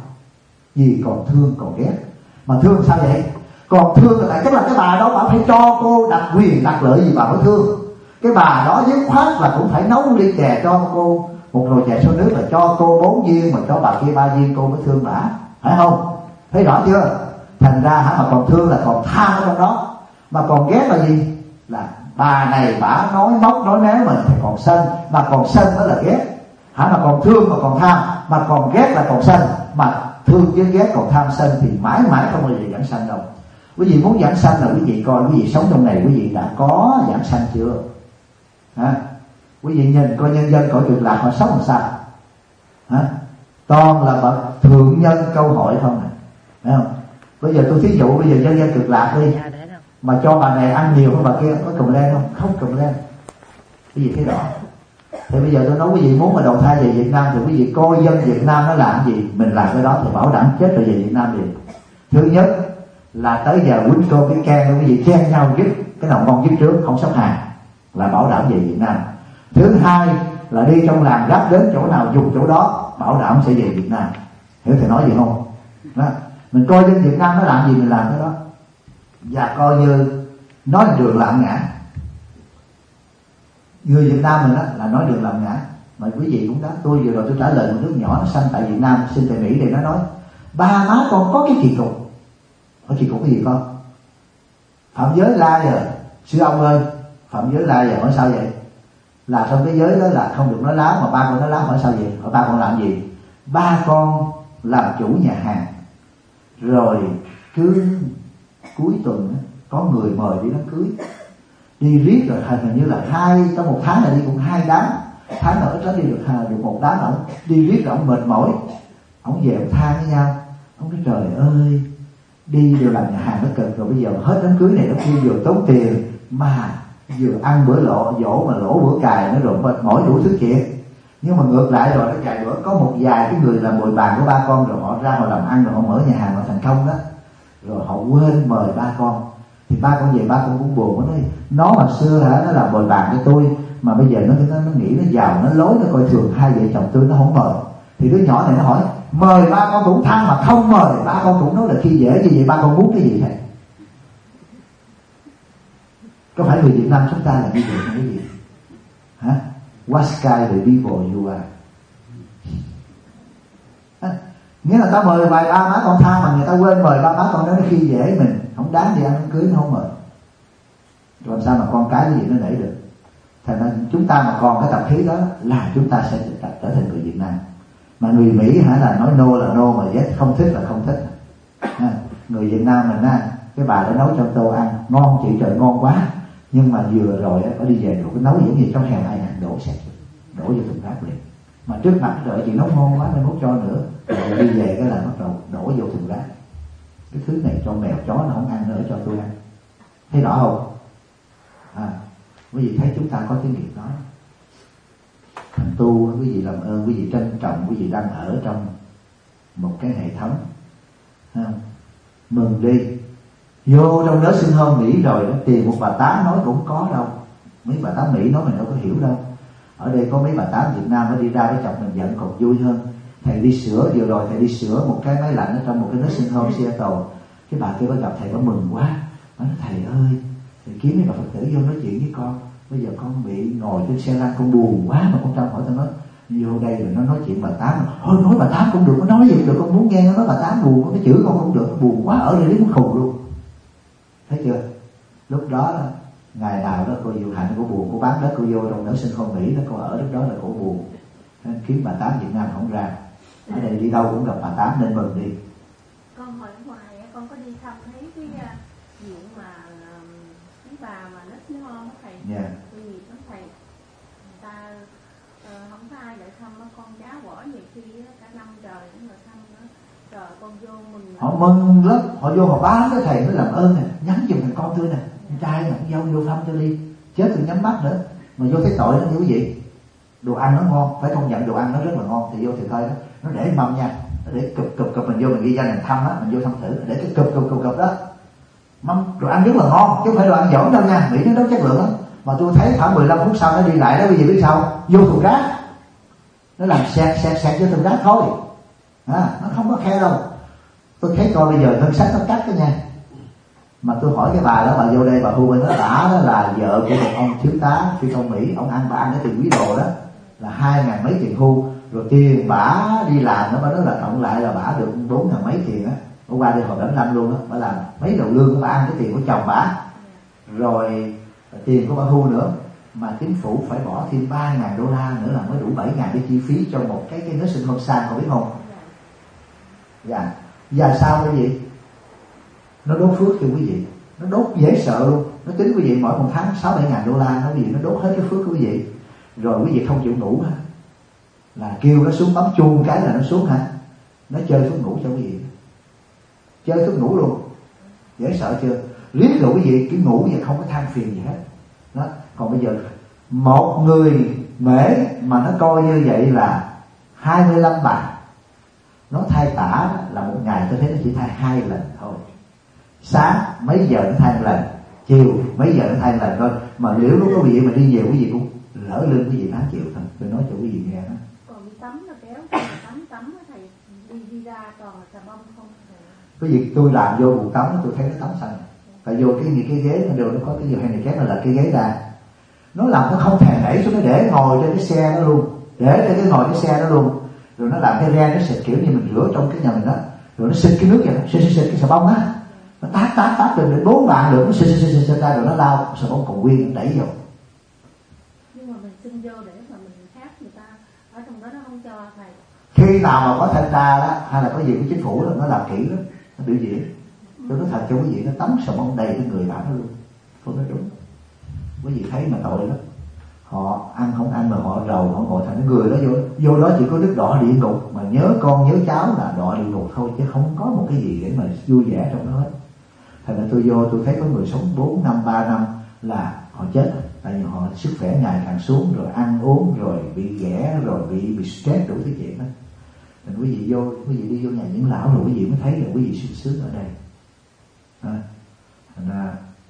vì còn thương còn ghét. Mà thương sao vậy? Còn thương là tại tức là cái bà đó bà phải cho cô đặc quyền đặc lợi gì bà mới thương. Cái bà đó dứt khoát là cũng phải nấu ly chè cho cô, một nồi chè sôi nước là cho cô bốn viên, mà cho bà kia ba viên cô mới thương bà, phải không? Thấy rõ chưa? Thành ra hả, mà còn thương là còn tham ở trong đó, mà còn ghét là gì? Là bà này bà nói móc nói néo mình thì còn sân, mà còn sân đó là ghét. Hả, mà còn thương mà còn tham, mà còn ghét là còn sân, mà thương với ghét còn tham sân thì mãi mãi không bao giờ giảng sanh đâu. Quý vị muốn giảng sanh là quý vị coi quý vị sống trong này quý vị đã có giảng sanh chưa? Hả? Quý vị nhìn coi nhân dân cõi Cực Lạc họ sống làm sao? Hả? Toàn là bậc thượng nhân câu hỏi không này, phải không? Bây giờ tôi thí dụ bây giờ nhân dân Cực Lạc đi, mà cho bà này ăn nhiều hơn bà kia có cầm lên không? Không cầm lên. Quý vị thấy rõ. Thì bây giờ tôi nói quý vị muốn mà đầu thai về Việt Nam thì quý vị coi dân Việt Nam nó làm gì, mình làm cái đó thì bảo đảm chết rồi về Việt Nam liền. Thứ nhất là tới giờ quýnh cô cái can quý vị chen nhau dứt cái nào ngon dứt trước không sắp hàng là bảo đảm về Việt Nam. Thứ hai là đi trong làng gấp đến chỗ nào dùng chỗ đó bảo đảm sẽ về Việt Nam. Hiểu thầy nói gì không? Đó. Mình coi dân Việt Nam nó làm gì mình làm cái đó, và coi như nói đường làm ngã. Người Việt Nam mình đó là nói đường làm ngã. Mà quý vị cũng đó, tôi vừa rồi tôi trả lời một đứa nhỏ nó sanh tại Việt Nam xin thầy Mỹ để nó nói ba má con có cái kỳ cục. Hỏi kỳ cục cái gì con? Phạm giới la rồi. Sư ông ơi, phạm giới la rồi, hỏi sao vậy? Là trong cái giới đó là không được nói láo, mà ba con nói láo. Hỏi sao vậy? Hỏi ba con làm gì? Ba con làm chủ nhà hàng, rồi cứ cuối tuần có người mời đi đám cưới, đi riết rồi hình như là hai trong một tháng là đi cũng hai đám, tháng nữa trở đi được được một đám nữa, đi riết rồi ông mệt mỏi, ông về ông than với nhau, ông nói trời ơi, đi đều làm nhà hàng nó cực rồi, bây giờ hết đám cưới này nó kia vừa tốn tiền mà vừa ăn bữa lộ dỗ mà lỗ bữa cài nó rồi mệt mỏi đủ thứ chuyện. Nhưng mà ngược lại rồi cái cài bữa có một vài cái người làm bồi bàn của ba con, rồi họ ra họ làm ăn, rồi họ mở nhà hàng họ thành công đó, rồi họ quên mời ba con, thì ba con về ba con cũng buồn. Nó nói nó mà xưa hả nó làm bồi bàn cho tôi, mà bây giờ nó nó, nó nghĩ nó giàu nó lối nó coi thường hai vợ chồng tôi nó không mời. Thì đứa nhỏ này nó hỏi mời ba con cũng thăng mà không mời ba con cũng nói là khi dễ như vậy, ba con muốn cái gì thầy? Có phải người Việt Nam chúng ta là như vậy không quý vị? Hả? What kind of people you are? À, nghĩa là ta mời vài ba má con thang mà người ta quên mời ba má con đó, nó khi dễ mình không đáng thì ăn đám cưới nó không mời. Làm sao mà con cái cái gì nó nể được? Thành ra chúng ta mà còn cái tập khí đó là chúng ta sẽ trở thành người Việt Nam. Mà người Mỹ hả là nói no là no, mà yes không thích là không thích. À, người Việt Nam mình á, cái bà đã nấu cho tôi ăn ngon chị trời ngon quá, nhưng mà vừa rồi á, có đi về rồi cái nấu giống như trong heo hai ngàn đổ sạch đổ vô thùng rác liền. Mà trước mặt đợi chị nấu ngon quá nên nấu cho nữa, rồi đi về cái là bắt đầu đổ vô thùng rác. Cái thứ này cho mèo chó nó không ăn nữa, cho tôi ăn. Thấy rõ không? À, quý vị thấy chúng ta có cái nghiệp đó. Thành tu quý vị làm ơn, quý vị trân trọng, quý vị đang ở trong một cái hệ thống. À, mừng đi. Vô trong đó sinh hôn Mỹ rồi đó, tìm một bà tám nói cũng có đâu. Mấy bà tám Mỹ nói mình đâu có hiểu đâu. Ở đây có mấy bà tám Việt Nam nó đi ra với chồng mình giận còn vui hơn. Thầy đi sửa vừa rồi, thầy đi sửa một cái máy lạnh ở trong một cái nước sinh home Seattle. Cái bà kia có gặp thầy có mừng quá. Nó nói thầy ơi, thầy kiếm mấy bà Phật tử vô nói chuyện với con. Bây giờ con bị ngồi trên xe lăn con buồn quá mà con trao hỏi tao nói vô đây rồi nó nói chuyện bà tám. Thôi nói bà tám cũng được, nó nói gì cũng được, con muốn nghe nó nói bà tám buồn, nó chửi con cũng được, buồn quá ở đây đến khùng luôn. Thấy chưa? Lúc đó ngày nào đó cô Diệu Hạnh cô buồn, cô bán đất cô vô trong đó sinh con Mỹ đó, cô ở lúc đó là cô buồn. Nên kiếm bà tám Việt Nam không ra. Ở đây đi đâu cũng gặp bà tám nên mừng đi. Con hỏi ngoài con có đi thăm thấy cái viện mà cái bà mà nó sinh hôn thầy. Yeah. Vì nó thầy người ta uh, không có ai lại thăm con cháu bỏ nhiều khi cả năm trời cũng là thăm nữa. Rồi con vô mừng. Họ mừng lắm, họ vô họ báo cái thầy mới làm ơn nè, nhắn giùm thằng con tôi nè, con trai mà con dâu vô thăm cho đi, chết tôi nhắm mắt nữa, mà vô thấy tội lắm quý vị. Đồ ăn nó ngon, phải công nhận đồ ăn nó rất là ngon, thì vô thì thôi đó, nó để mâm nha, nó để cụp cụp cụp mình vô mình ghi danh mình thăm á, mình vô thăm thử, để cái cụp cụp cụp cụp đó, mâm đồ ăn rất là ngon, chứ không phải đồ ăn giỏng đâu nha, Mỹ nó rất chất lượng lắm. Mà tôi thấy khoảng mười lăm phút sau nó đi lại đó, bây giờ biết sao? Vô thùng rác, nó làm sẹt sẹt sẹt vô thùng rác thôi, à, nó không có khe đâu. Tôi thấy coi bây giờ ngân sách nó cắt đó nha. Mà tôi hỏi cái bà đó, bà vô đây bà Thu bên đó đã đó là vợ của một ông thiếu tá phi công Mỹ, ông ăn bà ăn cái tiền quý đồ đó là hai ngàn mấy tiền hưu, rồi tiền bả đi làm nó bà nói là cộng lại là bả được bốn ngàn mấy tiền á. Hôm qua đi hồi đánh năm luôn á, bả làm mấy đầu lương của bả ăn cái tiền của chồng bả, rồi tiền của bà Thu nữa, mà chính phủ phải bỏ thêm ba ngàn đô la nữa là mới đủ bảy ngàn cái chi phí cho một cái cái nước sinh không sang, có biết không? Dạ. Và sao quý vị? Nó đốt phước cho quý vị, nó đốt dễ sợ luôn. Nó tính quý vị mỗi một tháng sáu bảy ngàn đô la, nó quý vị nó đốt hết cái phước của quý vị. Rồi quý vị không chịu ngủ ha, là kêu nó xuống bấm chuông cái là nó xuống hả? Nó chơi thuốc ngủ cho quý vị, chơi thuốc ngủ luôn, dễ sợ chưa? Riết rồi quý vị cứ ngủ và không có than phiền gì hết. Đó. Còn bây giờ một người mễ mà nó coi như vậy là hai mươi lăm bà. Nó thay tả là một ngày tôi thấy nó chỉ thay hai lần thôi. Sáng mấy giờ nó thay một lần, chiều mấy giờ nó thay một lần thôi. Mà nếu lúc có vị mà đi về quý vị cũng lỡ lưng quý vị tám triệu thôi. Tôi nói cho quý vị nghe đó. Còn đi tắm nó kéo, tắm tắm thầy đi đi ra còn là xà bông không. Quý vị tôi làm vô buồng tắm tôi thấy nó tắm xanh. Tại vô cái cái ghế nó đều nó có cái gì hay này kéo là cái ghế ra. Nó làm nó không thèm đẩy xuống, nó để ngồi trên cái xe đó luôn, để trên cái ngồi cái xe đó luôn. Rồi nó làm cái re nó xịt kiểu như mình rửa trong cái nhà mình đó, rồi nó xịt cái nước vậy đó, xịt xịt xịt cái xà bông á, nó tát tát tát từ bốn bạn được, nó xịt xịt xịt xịt ra rồi nó lao xà bông còn nguyên nó đẩy vô. Nhưng mà mình xin vô để mà mình khác người ta ở trong đó nó không cho thầy. Khi nào mà có thanh tra đó hay là có gì của chính phủ đó, nó làm kỹ lắm, nó biểu diễn. Tôi nói thật cho quý vị, nó tắm xà bông đầy cái người bạn nó luôn. Tôi nói đúng, quý vị thấy mà tội lắm. Họ ăn không ăn mà họ rầu, họ ngồi thành cái người đó vô vô đó chỉ có nước đọa địa ngục, mà nhớ con nhớ cháu là đọa địa ngục thôi, chứ không có một cái gì để mà vui vẻ trong đó hết. Thành ra tôi vô tôi thấy có người sống bốn năm ba năm là họ chết, tại vì họ sức khỏe ngày càng xuống, rồi ăn uống rồi bị ghẻ, rồi bị bị stress đủ thứ chuyện đó. Thành quý vị vô quý vị đi vô nhà những lão rồi quý vị mới thấy là quý vị sung sướng ở đây. À, thành ra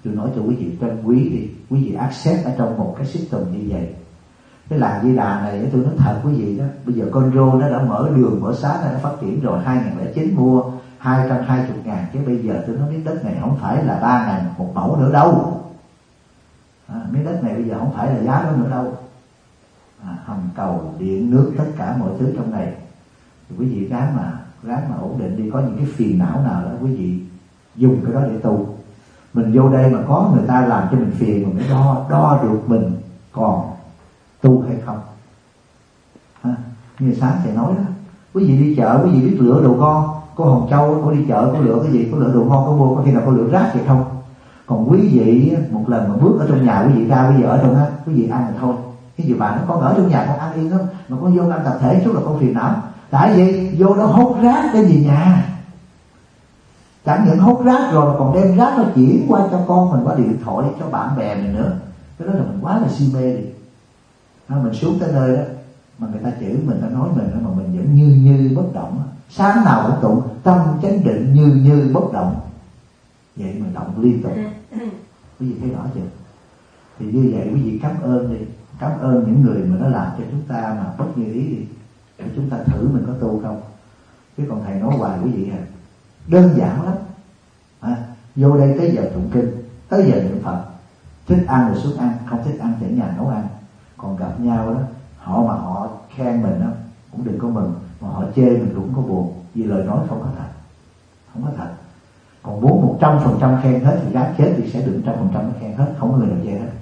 Tôi nói cho quý vị trân quý đi, quý vị accept ở trong một cái system như vậy. Cái làng Di Đà này tôi nói thật quý vị đó, bây giờ Conro nó đã mở đường mở xá, nó đã phát triển rồi. Hai nghìn lẻ chín mua hai trăm hai mươi ngàn, chứ bây giờ tôi nói miếng đất này không phải là ba ngàn một mẫu nữa đâu. À, miếng đất này bây giờ không phải là giá đó nữa đâu. À, hầm cầu, điện, nước, tất cả mọi thứ trong này. Thì quý vị ráng mà ráng mà ổn định đi. Có những cái phiền não nào đó quý vị dùng cái đó để tu. Mình vô đây mà có người ta làm cho mình phiền, mình mới đo đo được mình còn tu hay không. À, như sáng thầy nói đó, quý vị đi chợ quý vị biết lựa đồ ngon. Cô Hồng Châu cô đi chợ cô lựa cái gì, cô lựa đồ ngon cô mua, có khi nào cô lựa rác vậy không? Còn quý vị một lần mà bước ở trong nhà quý vị ra, bây giờ ở trong đó quý vị ăn là thôi. Cái gì bà nó con ở trong nhà con ăn yên lắm, mà con vô ăn tập thể chút là con phiền não. Tại vì vô đó hốt rác để về nhà, chẳng những hốt rác rồi mà còn đem rác nó chuyển qua cho con mình, qua điện thoại cho bạn bè mình nữa. Cái đó là mình quá là si mê đi. À, mình xuống tới nơi đó mà người ta chửi mình, ta nói mình mà mình vẫn như như bất động. Sáng nào cũng tụng tâm chánh định như như bất động, vậy mà động liên tục. Quý vị thấy rõ chưa? Thì như vậy quý vị cảm ơn đi, cảm ơn những người mà nó làm cho chúng ta mà bất như ý đi, để chúng ta thử mình có tu không. Chứ còn thầy nói hoài quý vị à, đơn giản lắm. À, vô đây tới giờ tụng kinh, tới giờ niệm Phật, thích ăn rồi xuống ăn, không thích ăn thì ở nhà nấu ăn. Còn gặp nhau đó, họ mà họ khen mình đó cũng đừng có mừng, mà họ chê mình cũng có buồn, vì lời nói không có thật, không có thật. Còn muốn một trăm phần trăm khen hết thì gái chết thì sẽ được trăm phần trăm khen hết, không có người nào chê hết.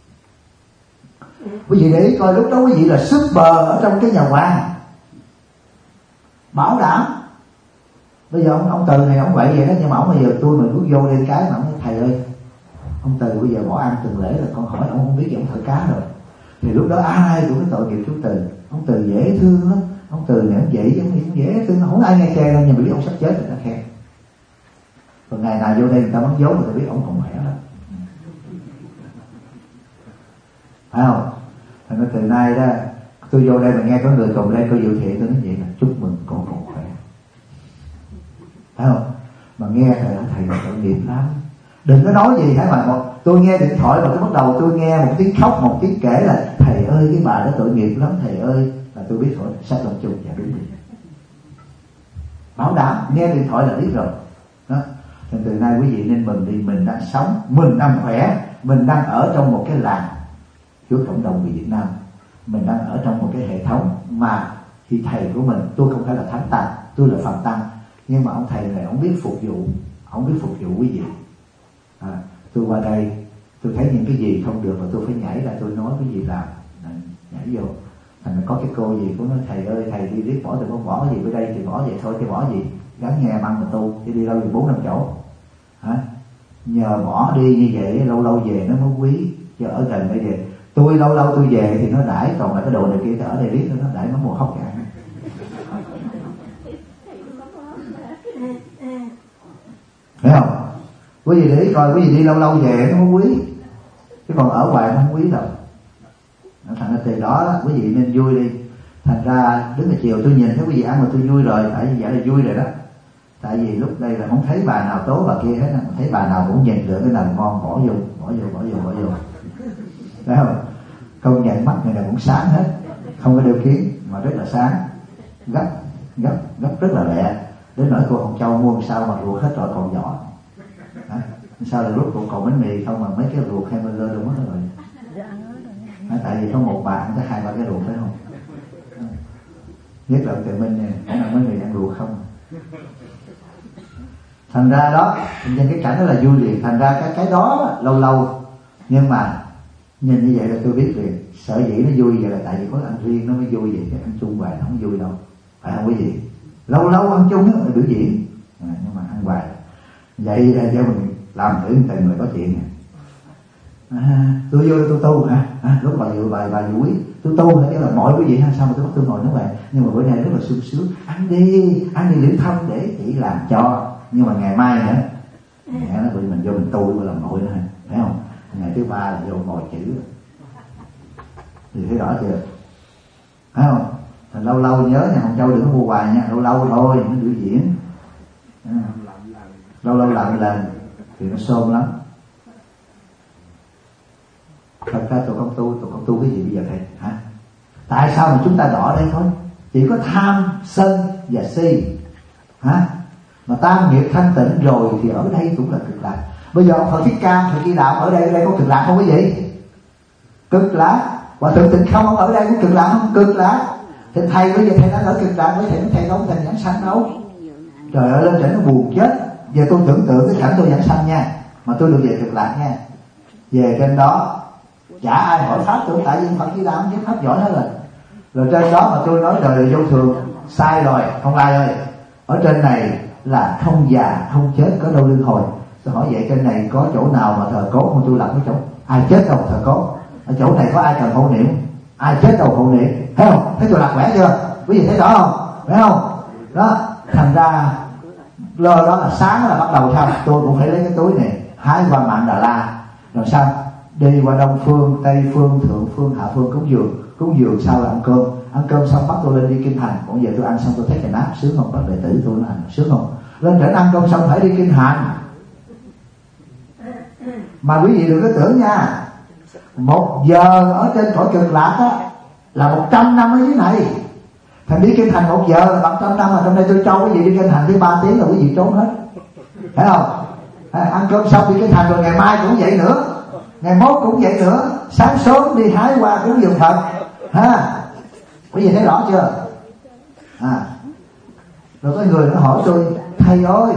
Quý vị để ý coi, lúc đó quý vị là super ở trong cái nhà hoàng, bảo đảm. Bây giờ ông, ông Từ này ông vậy vậy đó, nhưng mà ông bây giờ tôi mà bước vô đây cái mà ông nói thầy ơi, ông Từ bây giờ bỏ ăn tuần lễ là con hỏi ông không biết gì, ông thợ cá rồi. Thì lúc đó ai cũng có tội nghiệp chú Từ. Ông Từ dễ thương lắm, ông Từ này ông vậy giống như dễ thương, không ai nghe khen đâu, nhưng mà biết ông sắp chết rồi nó khen. Còn ngày nào vô đây người ta bắn dấu người ta biết ông còn khỏe lắm, phải không? Thành nói từ nay đó tôi vô đây mà nghe có người cùng đây có dự thiện, tôi nói vậy là chúc mừng con còn khỏe, phải không? Mà nghe thầy thầy là tội nghiệp lắm. Đừng có nói gì hả mà một, tôi nghe điện thoại mà tôi bắt đầu tôi nghe một tiếng khóc, một tiếng kể là thầy ơi cái bà đó tội nghiệp lắm thầy ơi, là tôi biết thôi sắp làm chung. Dạ đúng rồi, bảo đảm nghe điện thoại là biết rồi đó. Nên từ nay quý vị nên mừng đi, mình đang sống, mình đang khỏe, mình đang ở trong một cái làng Chúa Cộng đồng người Việt Nam, mình đang ở trong một cái hệ thống mà thì thầy của mình, tôi không phải là thánh tăng, tôi là phàm tăng, nhưng mà ông thầy này ông biết phục vụ, ông biết phục vụ quý vị. À, tôi qua đây tôi thấy những cái gì không được mà tôi phải nhảy ra tôi nói cái gì làm, nhảy vô. Thành có cái cô gì cũng nói thầy ơi thầy đi biết bỏ thì không bỏ gì, với đây thì bỏ vậy thôi, chứ bỏ gì gắn nghe băng mà tu, chứ đi đâu thì bốn năm chỗ. Hả? Nhờ bỏ đi như vậy lâu lâu về nó mới quý, chứ ở gần đây về tôi lâu lâu tôi về thì nó đãi, còn là cái đồ này kia ở đây biết nó đãi nó mùa hốc cả. Thấy không? Quý vị để ý coi, quý vị đi lâu lâu về nó mới quý, chứ còn ở ngoài nó không quý đâu. Thành ra từ đó, đó quý vị nên vui đi. Thành ra đứng ở chiều tôi nhìn thấy quý vị ăn mà tôi vui rồi, tại vì vậy là vui rồi đó. Tại vì lúc đây là không thấy bà nào tố bà kia hết, thấy bà nào cũng nhìn được cái nào ngon bỏ vô, bỏ vô, bỏ vô, bỏ vô. Thấy không? Công nhận mắt người nào cũng sáng hết, không có điều kiến mà rất là sáng, gấp, gấp, gấp rất là lẹ. Đến nỗi cô Hồng Châu mua sao mà ruột hết rồi còn nhỏ. À, sao là lúc cũng còn bánh mì không mà mấy cái ruột hay lơ đâu mất rồi. À, tại vì có một bà ăn tới hai ba cái ruột phải không? À, nhất là tự mình nè, không ăn bánh mì ăn ruột không. Thành ra đó, nhìn cái cảnh đó là vui liền. Thành ra cái cái đó lâu lâu, nhưng mà nhìn như vậy là tôi biết liền, sở dĩ nó vui vậy là tại vì có ăn riêng nó mới vui vậy, chứ ăn chung hoài nó không vui đâu, phải không quý vị? Lâu lâu ăn chung đó, biểu diễn, à, nhưng mà ăn hoài vậy ra cho mình làm thử từng người có chuyện. À, tôi vô tôi tu hả? À, lúc bà dự bài bà vui tôi tu hả? Chứ là mọi quý vị ha, sao mà tôi bắt tôi ngồi nói vậy? Nhưng mà bữa nay rất là sung sướng, ăn đi, ăn đi liễu thâm để chị làm cho. Nhưng mà ngày mai nữa, ngày nó bị mình vô mình tu làm nội nữa, phải không? Ngày thứ ba là vô ngồi chữ, thì thấy rõ chưa? Phải không? Thành lâu lâu nhớ nhà Hồng Châu đừng có mua hoài nha, lâu lâu thôi nó biểu diễn, à, lâu lâu làm lần thì nó xôm lắm. Thật ra tụi con tu, tụi con tu cái gì bây giờ thầy hả? Tại sao mà chúng ta đỏ đây thôi? Chỉ có tham, sân và si hả? Mà tam nghiệp thanh tịnh rồi thì ở đây cũng là cực lạc. Bây giờ ông Phật Thích Ca, Phật Di Đạo ở đây, ở đây có cực lạc không quý vị? Cực lạc. Và Thượng Tịnh Không ông ở đây có cực lạc không? Cực lạc. Thì thầy bây giờ thầy đang ở cực lạc với thầy nói thầy không thành giảng sanh đâu. Trời ơi lên trển nó buồn chết. Giờ tôi tưởng tượng cái cảnh tôi giảng sanh nha, mà tôi được về cực lạc nha. Về trên đó chả ai hỏi pháp tôi, tại vì Phật Di Đạo không biết pháp giỏi hết rồi. Rồi trên đó mà tôi nói đời là vô thường, sai rồi, không ai ơi. Ở trên này là không già, không chết, có đâu luân hồi. Tôi hỏi vậy trên này có chỗ nào mà thờ cốt không? Tôi lập cái chỗ ai chết đâu thờ cốt. Ở chỗ này có ai cần hộ niệm, ai chết đâu hộ niệm, thấy không? Thấy tôi lạc quẻ chưa? Quý vị thấy rõ không? Thấy không? Đó, thành ra lơ đó là sáng là bắt đầu sao? Tôi cũng phải lấy cái túi này hái qua Mạn Đà La, rồi sao? Đi qua Đông Phương, Tây Phương, Thượng Phương, Hạ Phương cúng dường. Cúng dường sau là ăn cơm. Ăn cơm xong bắt tôi lên đi kinh hành. Còn giờ tôi ăn xong tôi thấy cái nát sướng không? Bắt đệ tử tôi nó hành sướng không? Lên trển ăn cơm xong phải đi kinh hành. Mà quý vị đừng có tưởng nha, một giờ ở trên cõi cực lạc á là một trăm năm ở dưới này. Thành đi kinh hành một giờ là bằng trăm năm. Mà trong đây tôi cho quý vị đi kinh hành tới ba tiếng là quý vị trốn hết, thấy không? À, ăn cơm xong đi kinh hành rồi ngày mai cũng vậy nữa, ngày mốt cũng vậy nữa. Sáng sớm đi hái qua cúng dường Phật ha. Quý vị thấy rõ chưa? À, rồi có người nó hỏi tôi, thầy ơi,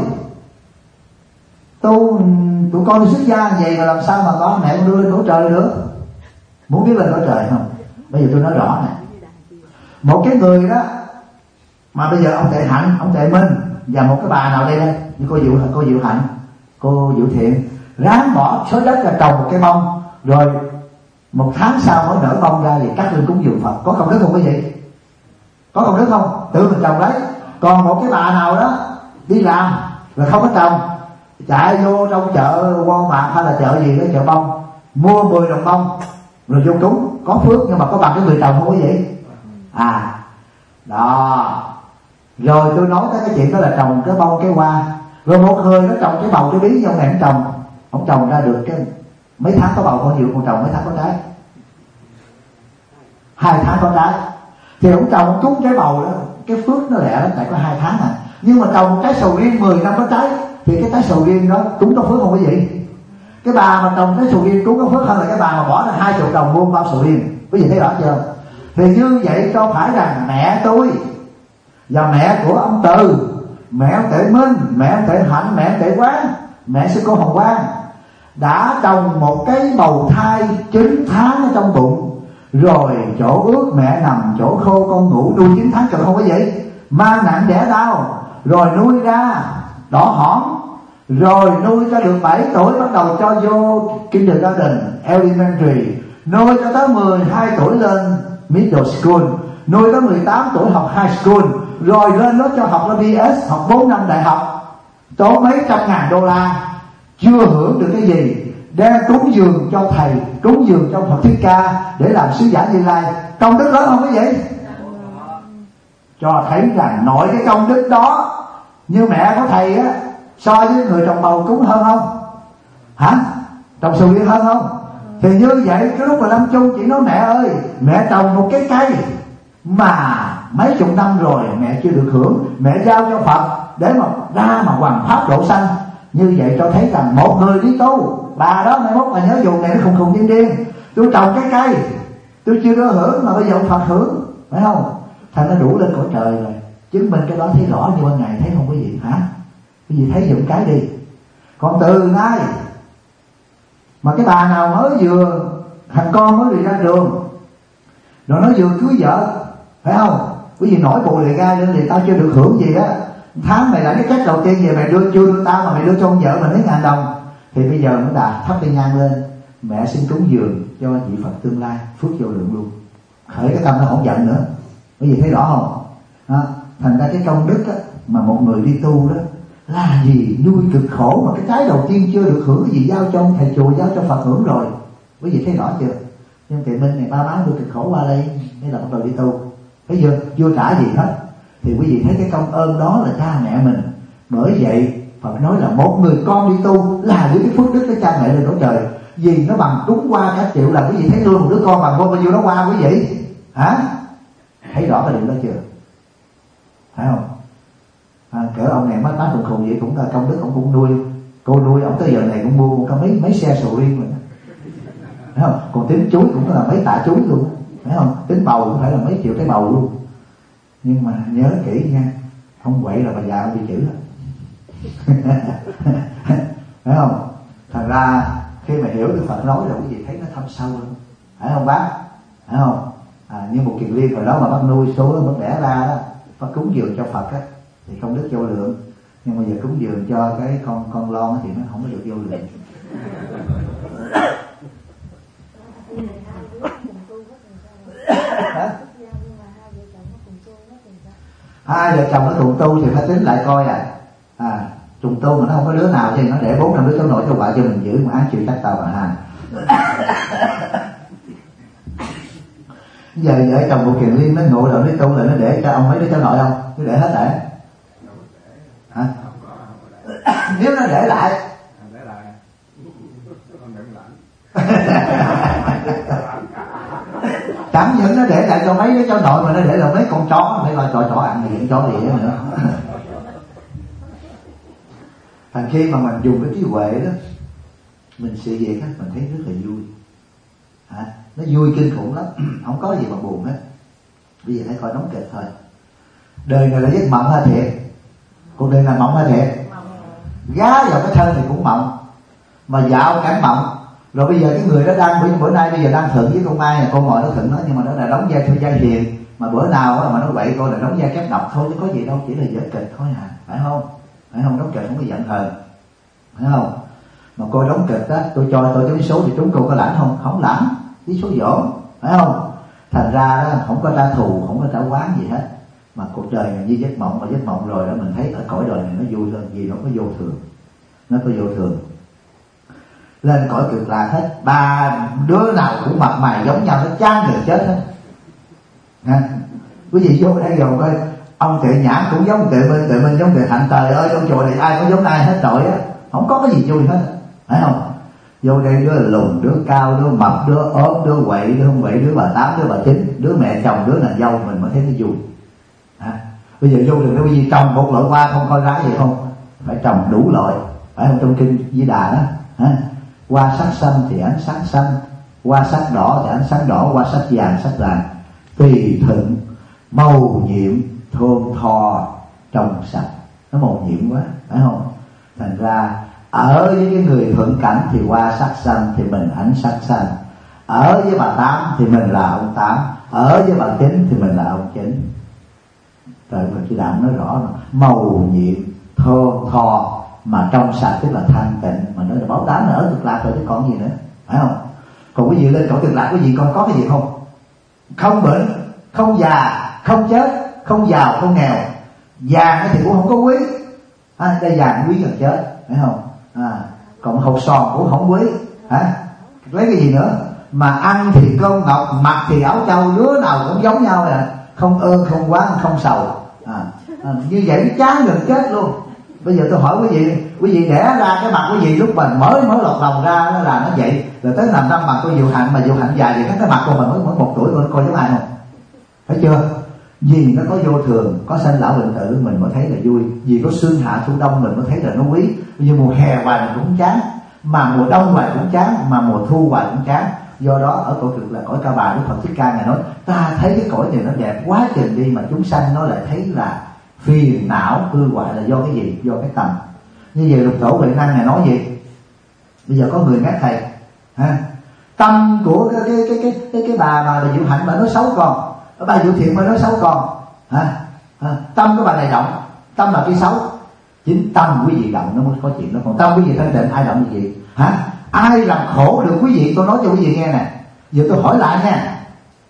tu tụi con đi xuất gia vậy mà làm sao mà có mẹ con đưa lên cõi trời nữa? Muốn biết lên cõi trời không? Bây giờ tôi nói rõ này. Một cái người đó mà bây giờ ông Tệ Hạnh, ông Tệ Minh và một cái bà nào đây đây, như cô Diệu, cô Diệu Hạnh, cô Diệu Thiện, ráng bỏ số đất ra trồng một cái bông, rồi một tháng sau mới nở bông ra thì cắt lên cúng dường Phật. Có công đức không quý vị? Có công đức không? Tự mình trồng đấy. Còn một cái bà nào đó đi làm rồi không có trồng, chạy vô trong chợ Walmart hay là chợ gì đó, chợ bông, mua mười đồng bông rồi vô cúng, có phước nhưng mà có bằng cái người trồng không quý vị? À đó. Rồi tôi nói tới cái chuyện đó là trồng cái bông cái hoa. Rồi một người nó trồng cái bầu cái bí, nhưng mà ông trồng, ông trồng ra được cái mấy tháng có bầu, có nhiều con trồng mấy tháng có trái, hai tháng có trái. Thì ông trồng cúng cái bầu đó, cái phước nó lẹ lắm, tại có hai tháng à. Nhưng mà trồng trái sầu riêng mười năm có trái thì cái trái sầu riêng đó cúng có phước không quý vị? Cái bà mà trồng trái sầu riêng cúng có phước hơn là cái bà mà bỏ ra hai triệu đồng mua bao sầu riêng. Quý vị thấy rõ chưa? Thì như vậy cho phải rằng mẹ tôi và mẹ của ông Từ, mẹ ông Tệ Minh, mẹ ông Tệ Hạnh, mẹ ông Tệ Quán, mẹ sư cô Hồng Quang đã trồng một cái bầu thai chín tháng ở trong bụng, rồi chỗ ướt mẹ nằm, chỗ khô con ngủ, nuôi chín tháng trời không có vậy, mang nặng đẻ đau, rồi nuôi ra đỏ hỏn, rồi nuôi cho được bảy tuổi bắt đầu cho vô kindergarten, elementary, nuôi cho tới mười hai tuổi lên middle school, nuôi tới mười tám tuổi học high school, rồi lên lớp cho học là bê ét, học bốn năm đại học, tốn mấy trăm ngàn đô la, chưa hưởng được cái gì, đem cúng dường cho thầy, cúng dường cho Phật Thích Ca để làm sứ giả Như Lai. Công đức lớn không quý vị? Cho thấy rằng nội cái công đức đó, như mẹ của thầy á, so với người trồng bầu cúng hơn không? Hả? Trồng sầu riêng hơn không? Thì như vậy cái lúc mà lâm chung chỉ nói mẹ ơi, mẹ trồng một cái cây mà mấy chục năm rồi mẹ chưa được hưởng, mẹ giao cho Phật để mà ra mà hoàn pháp độ sanh. Như vậy cho thấy rằng một người đi tu, bà đó mai mốt mà nhớ dùng này nó khùng khùng điên điên, tôi trồng cái cây tôi chưa có hưởng mà bây giờ ông Phật hưởng, phải không? Thành nó đủ lên cõi trời rồi. Chứng minh cái đó thấy rõ như ban ngày, thấy không quý vị? Hả? Quý vị thấy dụng cái đi. Còn từ nay mà cái bà nào mới vừa thằng con mới đi ra trường, rồi nó vừa cưới vợ, phải không? Quý vị nổi bù lì ga lên thì tao chưa được hưởng gì á, tháng mày lại cái cách đầu tiên về mày đưa chưa đưa tao mà mày đưa cho con vợ mình mấy ngàn đồng, thì bây giờ nó đã thắp cây nhang lên, mẹ xin cúng dường cho vị Phật tương lai, phước vô lượng luôn, khởi cái tâm nó không giận nữa. Quý vị thấy rõ không? À, thành ra cái công đức á, mà một người đi tu đó là gì? Nuôi cực khổ mà cái cái đầu tiên chưa được hưởng cái gì giao cho ông thầy chùa, giao cho Phật hưởng rồi. Quý vị thấy rõ chưa? Nhưng Tệ Minh này ba má nuôi cực khổ qua đây đây là bắt đầu đi tu, thấy chưa? Chưa trả gì hết. Thì quý vị thấy cái công ơn đó là cha mẹ mình. Bởi vậy Phật nói là một người con đi tu là giữ cái phước đức của cha mẹ lên cõi trời. Vì nó bằng trúng qua cả triệu lần. Quý vị thấy nuôi một đứa con bằng bao nhiêu nó qua quý vị hả? Thấy rõ cái điều đó chưa? Phải không? À, cỡ ông này mắt má khùng khùng vậy cũng là công đức, ông cũng nuôi cô nuôi ông tới giờ này cũng mua một mấy mấy xe sầu riêng rồi, phải không? Còn tính chuối cũng là mấy tạ chuối luôn, phải không? Tính bầu cũng phải là mấy triệu cái bầu luôn. Nhưng mà nhớ kỹ nha, không quậy là bà già ông bị chữ phải không? Thành ra khi mà hiểu được Phật nói là quý vị thấy nó thâm sâu hơn, phải không bác? Phải không? À, như một kiền liên rồi đó mà bác nuôi số đó, bác đẻ ra đó, bác cúng dường cho Phật á thì công đức vô lượng. Nhưng mà giờ cúng dường cho cái con con lon thì nó không có được vô lượng. Hai vợ chồng nó cùng tu thì phải tính lại coi à. À, trùng tu mà nó không có đứa nào thì nó để bốn năm đứa cháu nội cháu ngoại cho mình giữ mà án chịu chắc tàu bằng hàng. Giờ vợ chồng một kiền liên nó ngộ rồi nó tu là nó để cho ông mấy đứa cháu nội không? Nó để hết rồi. Hả? Nếu nó để lại để lại con đừng lạnh. Chẳng những nó để lại cho mấy đứa cháu nội mà nó để lại mấy con chó, mấy con chó chó ăn thì những chó gì đó nữa. Thành khi mà mình dùng cái trí huệ đó, mình sự việc á, mình thấy rất là vui. Hả? Nó vui kinh khủng lắm, không có gì mà buồn hết. Bây giờ hãy coi đóng kịch thôi. Đời này là giấc mộng hay thiệt? Cuộc đời là mộng hay thiệt? Gá vào cái thân thì cũng mộng, mà dạo cảnh mộng. Rồi bây giờ cái người đó đang bữa nay bây giờ đang thượng với con Mai, là con ngồi nó thượng nó, nhưng mà nó là đóng vai thôi vai hiền. Mà bữa nào mà nó quậy cô là đóng vai kép độc thôi, chứ có gì đâu, chỉ là vở kịch thôi à, phải không? Phải không? Đóng kịch không có giận hờn, phải không? Mà cô đóng kịch á, tôi cho tôi cái số thì chúng cô có lãnh không? Không lãnh, cái số dỗn, phải không? Thành ra đó không có trả thù, không có trả oán gì hết. Mà cuộc đời này như giấc mộng, mà giấc mộng rồi đó mình thấy ở cõi đời này nó vui hơn, vì nó có vô thường, nó có vô thường. Lên cõi cực lạc hết, ba đứa nào cũng mặt mày giống nhau, nó chán người chết hết. Nè, quý vị vô đây rồi coi, ông Tuệ Nhãn cũng giống Tuệ Minh, Tuệ Minh giống Tuệ Hạnh. Trời ơi, trong chùa này ai cũng giống ai hết trọi á, không có cái gì vui hết, phải không? Vô đây đứa lùn, đứa cao, đứa mập, đứa ốm, đứa quậy, đứa không quậy, đứa bà tám, đứa bà chín, đứa mẹ chồng, đứa nàng dâu, mình mới thấy nó vui. À, bây giờ vô đường nó gì trồng một loại hoa không coi rái gì không? Phải trồng đủ loại, phải không? Trong kinh Di Đà đó, ha? Hoa sắc xanh thì ánh sáng xanh, hoa sắc đỏ thì ánh sáng đỏ, hoa sắc vàng sắc vàng, tùy thuận, màu nhiệm, thơm tho, trong sạch. Nó màu nhiệm quá, phải không? Thành ra ở với cái người thuận cảnh thì hoa sắc xanh thì mình ánh sắc xanh, ở với bà Tám thì mình là ông Tám, ở với bà Chính thì mình là ông Chính. Trời, Phật Di Đà nói rõ rồi, màu nhiệm, thơm tho mà trong sạch tức là thanh tịnh. Mà nói là báo đám là ở cực lạc rồi chứ còn gì nữa, phải không? Còn quý vị lên cõi cực lạc quý vị còn có cái gì không? Không bệnh, không già, không chết, không giàu, không nghèo. Vàng thì cũng không có quý, à, đây vàng quý gần chết, phải không? À, còn hột sòn cũng không quý, hả? Lấy cái gì nữa? Mà ăn thì cơm ngọc, mặc thì áo trâu, đứa nào cũng giống nhau à. Không ơn, không quán, không sầu, à, à, như vậy nó chán gần chết luôn. Bây giờ tôi hỏi quý vị, quý vị đẻ ra cái mặt quý vị lúc mà mới mới lọt lòng ra nó là nó vậy, rồi tới làm năm mặt cô Diệu Hạnh, mà Diệu Hạnh dài thì cái mặt cô mà mới mới một tuổi cô coi giống ai không? Thấy chưa? Vì nó có vô thường, có sanh lão bệnh tử mình mới thấy là vui. Vì có xuân hạ thu đông mình mới thấy là nó quý. Bây giờ mùa hè hoài mình cũng chán, mà mùa đông hoài cũng chán, mà mùa thu hoài cũng chán. Do đó ở cõi cực là cõi Ca Bà, Đức Phật Thích Ca ngài nói ta thấy cái cõi này nó đẹp quá chừng đi, mà chúng sanh nó lại thấy là phiền não hư hoại là do cái gì? Do cái tầm. Như vậy Lục Tổ Huệ Năng ngài nói gì? Bây giờ có người ngắt thầy, ha? Tâm của cái cái cái cái cái, cái bà bà là Diệu Hạnh bà nói xấu con, bà Diệu Thiện bà nói xấu con, ha? Ha? Tâm của bà này động, tâm là cái xấu. Chính tâm quý vị động nó mới có chuyện đó. Còn tâm quý vị thanh tịnh ai động quý vị? Hả? Ai làm khổ được quý vị? Tôi nói cho quý vị nghe nè. Giờ tôi hỏi lại nha,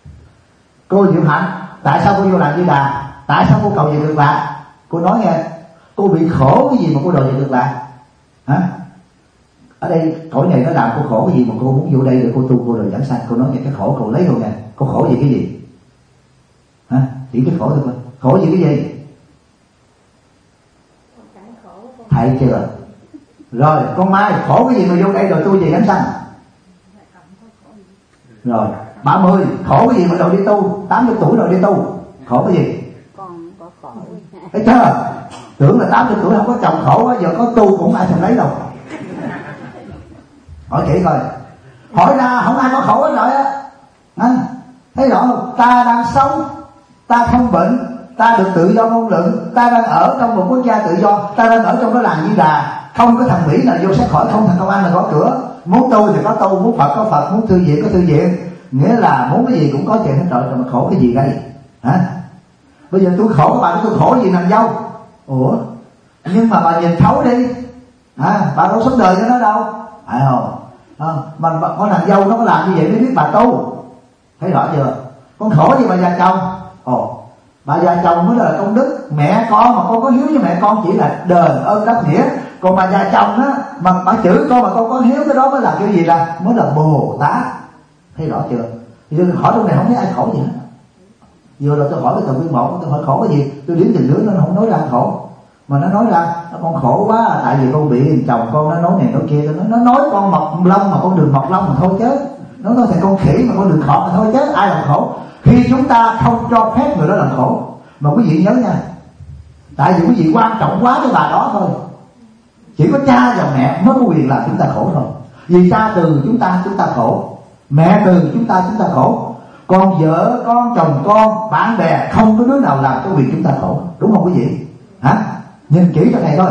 cô Diệu Hạnh, tại sao cô vô làm Di Đà? Tại sao cô cầu về cực lạc? Cô nói nghe, cô bị khổ cái gì mà cô đòi về cực lạc? Hả? Ở đây cõi này nó làm cô khổ cái gì mà cô muốn vô đây để cô tu, cô đòi giảng sanh? Cô nói nghe, cái khổ cô lấy luôn nha. Cô khổ gì cái gì? Hả? Chỉ cái khổ thôi coi. Khổ gì cái gì? Thấy chưa? Rồi con Mai khổ cái gì mà vô đây rồi tôi về giảng sanh? Rồi ba mươi khổ cái gì mà rồi đi tu, tám mươi tuổi rồi đi tu khổ cái gì? Con có khổ. Thấy chưa? Tưởng là tám mươi tuổi không có chồng khổ quá, giờ có tu cũng ai thèm lấy đâu. Hỏi kỹ coi, hỏi ra không ai có khổ hết rồi á. Thấy rõ không? Ta đang sống, ta không bệnh, ta được tự do ngôn luận, ta đang ở trong một quốc gia tự do, ta đang ở trong cái làng Di Đà, không có thằng Mỹ nào vô xét hỏi, không thằng công an nào gõ cửa. Muốn tu thì có tu, muốn Phật có Phật, muốn thư viện có thư viện, nghĩa là muốn cái gì cũng có chuyện hết rồi, mà khổ cái gì đây? Hả? Bây giờ tôi khổ, các bạn nói tôi khổ gì nàng dâu? Ủa? Nhưng mà bà nhìn thấu đi, à, bà đâu sống đời cho nó đâu, phải không? À, mà con nàng dâu nó có làm như vậy mới biết bà tu. Thấy rõ chưa? Con khổ gì bà già chồng? Ồ, bà già chồng mới là công đức. Mẹ con mà con có hiếu với mẹ con chỉ là đền ơn đáp nghĩa. Còn bà già chồng á, mà bà chửi con mà con có hiếu, cái đó mới là cái gì là mới là Bồ Tát. Thấy rõ chưa? Giờ hỏi trong này không thấy ai khổ gì hết. Vừa rồi tôi hỏi cái tầng nguyên một, tôi hỏi khổ cái gì, tôi điểm từng đứa nó không nói ra khổ, mà nó nói ra con khổ quá tại vì con bị chồng con nó nói này nói kia, nó nó nói con mọc lông mà con đừng mọc lông mà thôi chứ, nó nói thành con khỉ mà con đừng khổ mà thôi chứ, ai làm khổ? Khi chúng ta không cho phép người đó làm khổ. Mà quý vị nhớ nha, tại vì quý vị quan trọng quá cái bà đó thôi, chỉ có cha và mẹ mới có quyền làm chúng ta khổ thôi. Vì cha từ chúng ta chúng ta khổ, mẹ từ chúng ta chúng ta khổ, còn vợ con chồng con bạn bè không có đứa nào làm cái quyền chúng ta khổ, đúng không quý vị? Hả? Nhìn kỹ cái này thôi,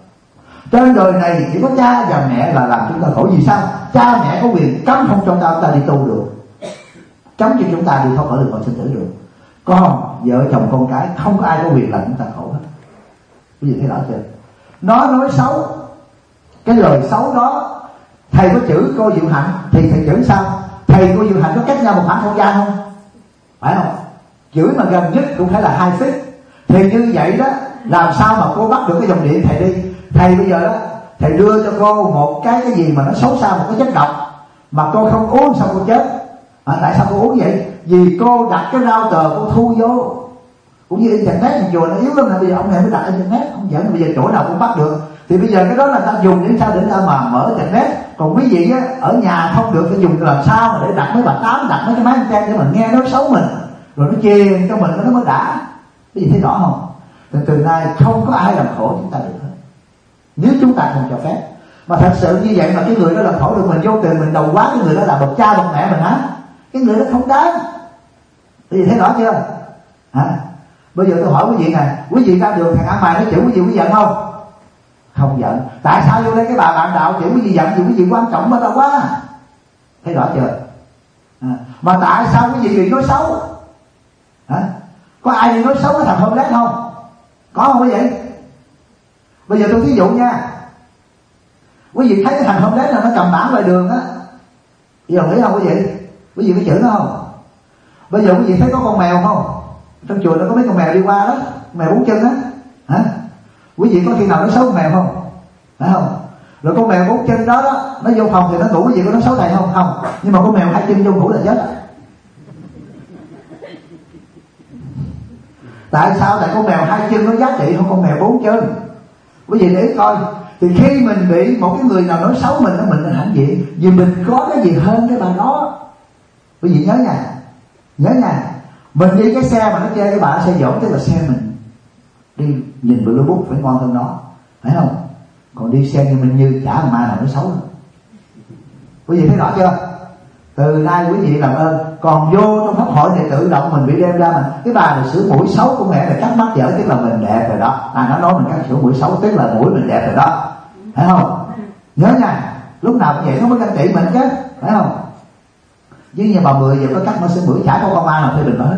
trên đời này chỉ có cha và mẹ là làm chúng ta khổ. Vì sao? Cha mẹ có quyền cấm không cho ta, ta đi tu được, cấm cho chúng ta đi thoát khỏi đường khỏi sinh tử được. Còn vợ chồng con cái không có ai có quyền làm chúng ta khổ hết. Quý vị thấy rõ chưa? Nó nói xấu, cái lời xấu đó, thầy có chửi cô Diệu Hạnh thì thầy chửi sao? Thầy cô Diệu Hạnh có cách nhau một khoảng không gian không? Phải không? Chửi mà gần nhất cũng phải là hai feet. Thì như vậy đó, làm sao mà cô bắt được cái dòng điện thầy đi? Thầy bây giờ đó, thầy đưa cho cô một cái cái gì mà nó xấu xa, một cái chất độc mà cô không uống sao cô chết? À, tại sao cô uống vậy? Vì cô đặt cái router cô thu vô, cũng như internet mình chùa nó yếu lắm, là bây giờ ông này mới đặt internet, không giỡn, bây giờ chỗ nào cũng bắt được. Thì bây giờ cái đó là ta dùng để sao để ta mà mở internet. Còn quý vị á, ở nhà không được, phải dùng làm sao mà để đặt mấy bà tám, đặt mấy cái máy anten để mà nghe nói xấu mình, rồi nó chê cho mình nó mới đã. Quý vị thấy rõ không? Từ, từ nay không có ai làm khổ chúng ta được hết, nếu chúng ta không cho phép. Mà thật sự như vậy mà cái người đó làm khổ được mình, vô tình mình đầu quá cái người đó là bậc cha bậc mẹ mình á, cái người đó không đáng. Quý vị thấy rõ chưa? Hả? Bây giờ tôi hỏi quý vị nè, quý vị ra đường thằng ăn mày nó chửi quý vị, quý vị giận không? Không giận. Tại sao vô đây cái bà bạn đạo chửi quý vị giận? Vì quý vị quan trọng bên đâu quá. Thấy rõ chưa? À, mà tại sao quý vị bị nói xấu? Hả? Có ai đi nói xấu cái thằng hôm lát không? Có không quý vị? Bây giờ tôi ví dụ nha, quý vị thấy cái thằng hôm lát nào nó cầm bảng ngoài đường á, quý vị đồng ý không quý vị? Quý vị có chửi nó không? Bây giờ quý vị thấy có con mèo không? Trong chùa nó có mấy con mèo đi qua đó, mèo bốn chân á, hả? Quý vị có khi nào nói xấu con mèo không? Phải không? Rồi con mèo bốn chân đó đó, nó vô phòng thì nó ngủ, quý vị có nói xấu thầy không? Không. Nhưng mà con mèo hai chân vô ngủ là chết. Tại sao? Tại con mèo hai chân nó giá trị hơn con mèo bốn chân. Quý vị để ý coi, thì khi mình bị một cái người nào nói xấu mình, mình là hãnh diện, vì mình có cái gì hơn cái bà đó. Quý vị nhớ nha, nhớ nha, mình đi cái xe mà nó chê cái bà xe dỗm, tức là xe mình đi nhìn Bluetooth phải ngon hơn nó, phải không? Còn đi xe như mình như chả mà nào nói xấu đâu. Quý vị thấy rõ chưa? Từ nay quý vị làm ơn, còn vô trong pháp hội này tự động mình bị đem ra mà cái bà này sửa mũi xấu của mẹ là cắt mắt dở, tức là mình đẹp rồi đó. À, nó nói mình cắt sửa mũi xấu tức là mũi mình đẹp rồi đó, phải không? Nhớ nha, lúc nào cũng vậy, nó mới ganh tị mình chứ, phải không? Chứ như bà Mười giờ có cắt nó sửa mũi chả có con ma nào phê bình nó hết.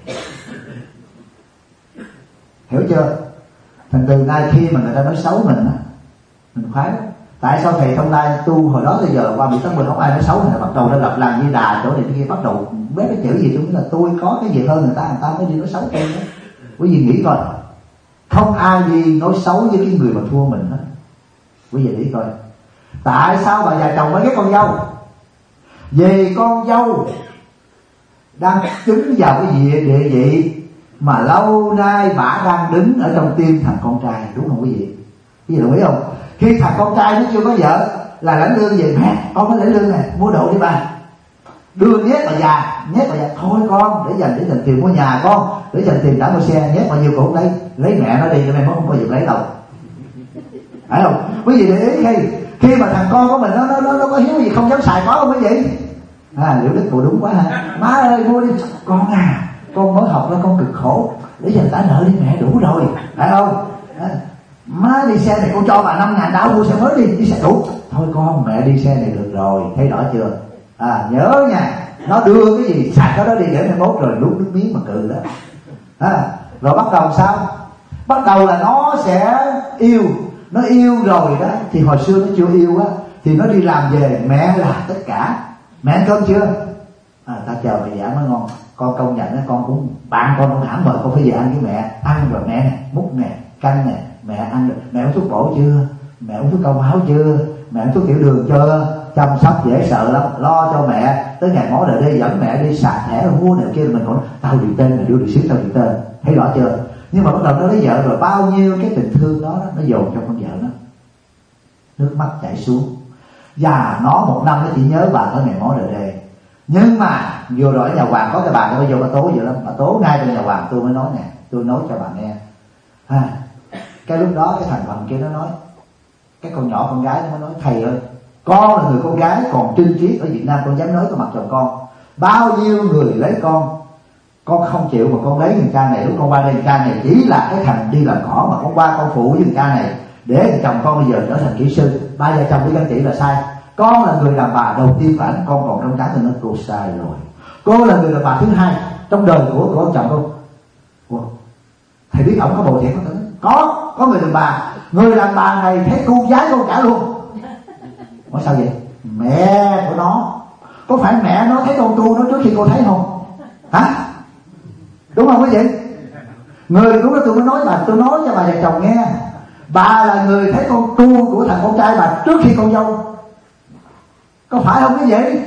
Hiểu chưa? Thành từ nay khi mà người ta nói xấu mình á, mình khoái đó. Tại sao thầy Thông Lai tu hồi đó tới giờ qua bị tấn mình không ai nói xấu, mình bắt đầu nó lập làm Di Đà chỗ này kia, bắt đầu mấy cái chữ gì tôi nghĩ là tôi có cái gì hơn người ta, người ta mới đi nói xấu tôi đó. Quý vị nghĩ coi, không ai đi nói xấu với cái người mà thua mình hết. Quý vị nghĩ coi, tại sao bà già chồng mới ghét con dâu? Vì con dâu đang đứng vào cái địa địa vị mà lâu nay bà đang đứng ở trong tim thằng con trai, đúng không quý vị? Quý vị đồng ý không? Khi thằng con trai nó chưa có vợ là lãnh lương về, mẹ con mới lãnh lương này, mua đồ đi bà. đưa nhét vào già, nhét vào già, thôi con để dành để dành tiền mua nhà con, để dành tiền trả mua xe, nhét bao nhiêu cũng lấy, lấy mẹ nó đi cho mày không bao giờ lấy đâu, phải không? Quý vị để ý khi khi mà thằng con của mình nó nó nó, nó có hiếu gì không dám xài có không quý vị? À, Liễu Đức Cụ đúng quá ha. Má ơi mua đi, con à, con mới học nó con cực khổ, để dành trả nợ đi mẹ đủ rồi, phải không? À, má đi xe này con cho bà năm ngàn đáo mua xe mới đi, đi xe đủ. Thôi con mẹ đi xe này được rồi, thấy rõ chưa? À, nhớ nha, nó đưa cái gì xài cái đó đi để mai mốt rồi nuốt nước miếng mà cự đó. À, rồi bắt đầu sao? Bắt đầu là nó sẽ yêu, nó yêu rồi đó thì hồi xưa nó chưa yêu á thì nó đi làm về mẹ làm tất cả. Mẹ ăn cơm chưa? À, ta chờ mẹ giả mới ngon. Con công nhận á, con cũng bạn con cũng hẳn mời con phải về ăn với mẹ. Ăn rồi mẹ nè, múc nè, canh nè, mẹ ăn rồi. Mẹ uống thuốc bổ chưa? Mẹ uống thuốc cao máu chưa? Mẹ uống thuốc tiểu đường chưa? Chăm sóc dễ sợ lắm, lo cho mẹ. Tới ngày mốt rồi đi dẫn mẹ đi sạc thẻ mua này kia, mình còn tao đi tên, mày đưa đi xíu tao đi tên. Thấy rõ chưa? Nhưng mà bắt đầu nó lấy vợ rồi, bao nhiêu cái tình thương đó nó dồn cho con vợ nó, nước mắt chảy xuống. Và nó một năm nó chỉ nhớ bà tới ngày mối đời đề. Nhưng mà vừa rồi ở nhà Hoàng có cái bà nó vô bà tố vậy lắm, bà tố ngay trong nhà Hoàng. Tôi mới nói nè, tôi nói cho bà nghe à, cái lúc đó cái thằng Hoàng kia nó nói, cái con nhỏ con gái nó mới nói, thầy ơi, con là người con gái còn trinh triết ở Việt Nam, con dám nói có mặt chồng con. Bao nhiêu người lấy con, con không chịu mà con lấy thằng cha này. Lúc con qua đây thằng cha này chỉ là cái thằng đi làm cỏ, mà con qua con phụ với thằng cha này để chồng con bây giờ trở thành kỹ sư. Ba vợ chồng với gắn chỉ là sai. Con là người đàn bà đầu tiên của ảnh, con còn trong trắng thì nó cô sai rồi. Cô là người đàn bà thứ hai trong đời của của ông chồng con. Wow. Thầy biết ổng có bồ thiệt không? Có, có người đàn bà. Người đàn bà này thấy cô gái con cả luôn. Nói sao vậy? Mẹ của nó. Có phải mẹ nó thấy con tu nó trước khi cô thấy không? Hả? Đúng không quý vị? Người lúc đó tôi mới nói bà, tôi nói cho bà vợ chồng nghe, bà là người thấy con tu của thằng con trai bà trước khi con dâu. Có phải không quý vị?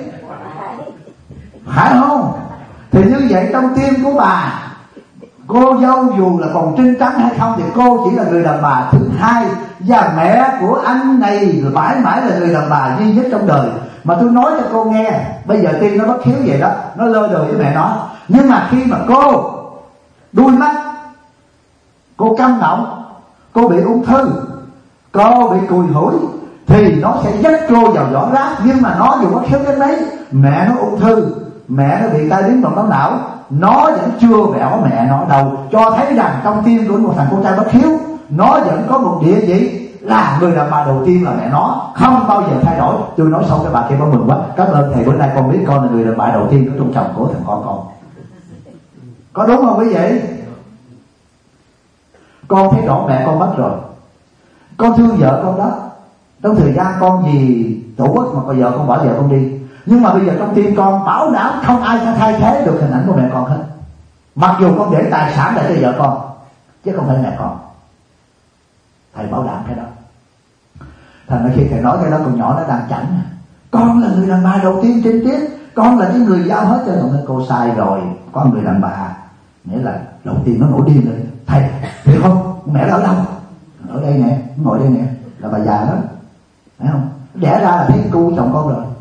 Phải không? Thì như vậy trong tim của bà, cô dâu dù là còn trinh trắng hay không thì cô chỉ là người đàn bà thứ hai. Và mẹ của anh này mãi mãi là người đàn bà duy nhất trong đời. Mà tôi nói cho cô nghe, bây giờ tim nó bất hiếu vậy đó, nó lơ đời với mẹ nó. Nhưng mà khi mà cô đuôi mắt, cô câm ngọng, cô bị ung thư, cô bị cùi hủi, thì nó sẽ dắt cô vào giỏ rác. Nhưng mà nó dù bất hiếu đến mấy, mẹ nó ung thư, mẹ nó bị tai biến mạch máu não, nó vẫn chưa bẻo mẹ nó đâu. Cho thấy rằng trong tim của một thằng con trai bất hiếu, nó vẫn có một địa vị là người đàn bà đầu tiên là mẹ nó, không bao giờ thay đổi. Tôi nói xong cái bà kia có mừng quá, cảm ơn thầy, bữa nay con biết con là người đàn bà đầu tiên trong chồng của thằng con con. Có đúng không quý vị? Con thấy rõ mẹ con mất rồi, con thương vợ con đó. Trong thời gian con vì tổ quốc mà con vợ con bỏ vợ con đi, nhưng mà bây giờ trong tim con bảo đảm không ai có thay thế được hình ảnh của mẹ con hết. Mặc dù con để tài sản lại cho vợ con, chứ không phải mẹ con. Thầy bảo đảm cái đó. Thành ra khi thầy nói cái đó, con nhỏ nó đang chảnh, con là người đàn bà đầu tiên trên tiết, con là cái người giao hết cho nó. Cô sai rồi, con người đàn bà nghĩa là đầu tiên nó nổi điên rồi. Thầy hiểu không? Mẹ nó ở đâu? Ở đây nè, ngồi đây nè, là bà già đó, thấy không? Đẻ ra là thấy cu chồng con rồi.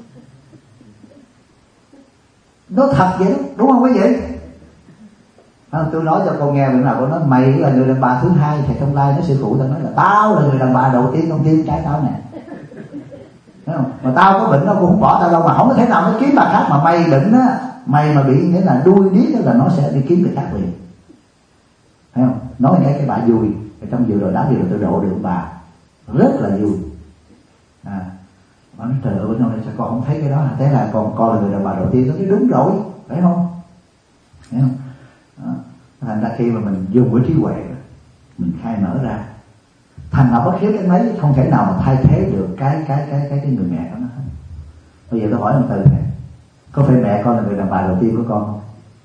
Nó thật vậy đó, đúng không quý vị? À, tôi nói cho con nghe bữa nào con nói mày là người đàn bà thứ hai, thì trong lai nó sư phụ tao nói là tao là người đàn bà đầu tiên trong tim trái tao nè, thấy không? Mà tao có bệnh nó cũng không bỏ tao đâu, mà không có thể nào nó kiếm bà khác. Mà mày bệnh á, mày mà bị nghĩa là đuôi điếc là nó sẽ đi kiếm người khác liền, thấy không? Nói nghe cái bà vui, trong vừa rồi đã vừa rồi tôi độ được bà rất là vui. À, nó nói trời ơi bữa nay sao con không thấy cái đó hả? Thế là con con là người đàn bà đầu tiên. Nó nói đúng rồi, phải không? Thấy không? Đó. Thành ra khi mà mình dùng với trí huệ, mình khai mở ra, thành nào bất hiếu cái mấy không thể nào mà thay thế được cái cái cái cái cái người mẹ của nó hết. Bây giờ tôi hỏi một từ này, có phải mẹ con là người đàn bà đầu tiên của con không?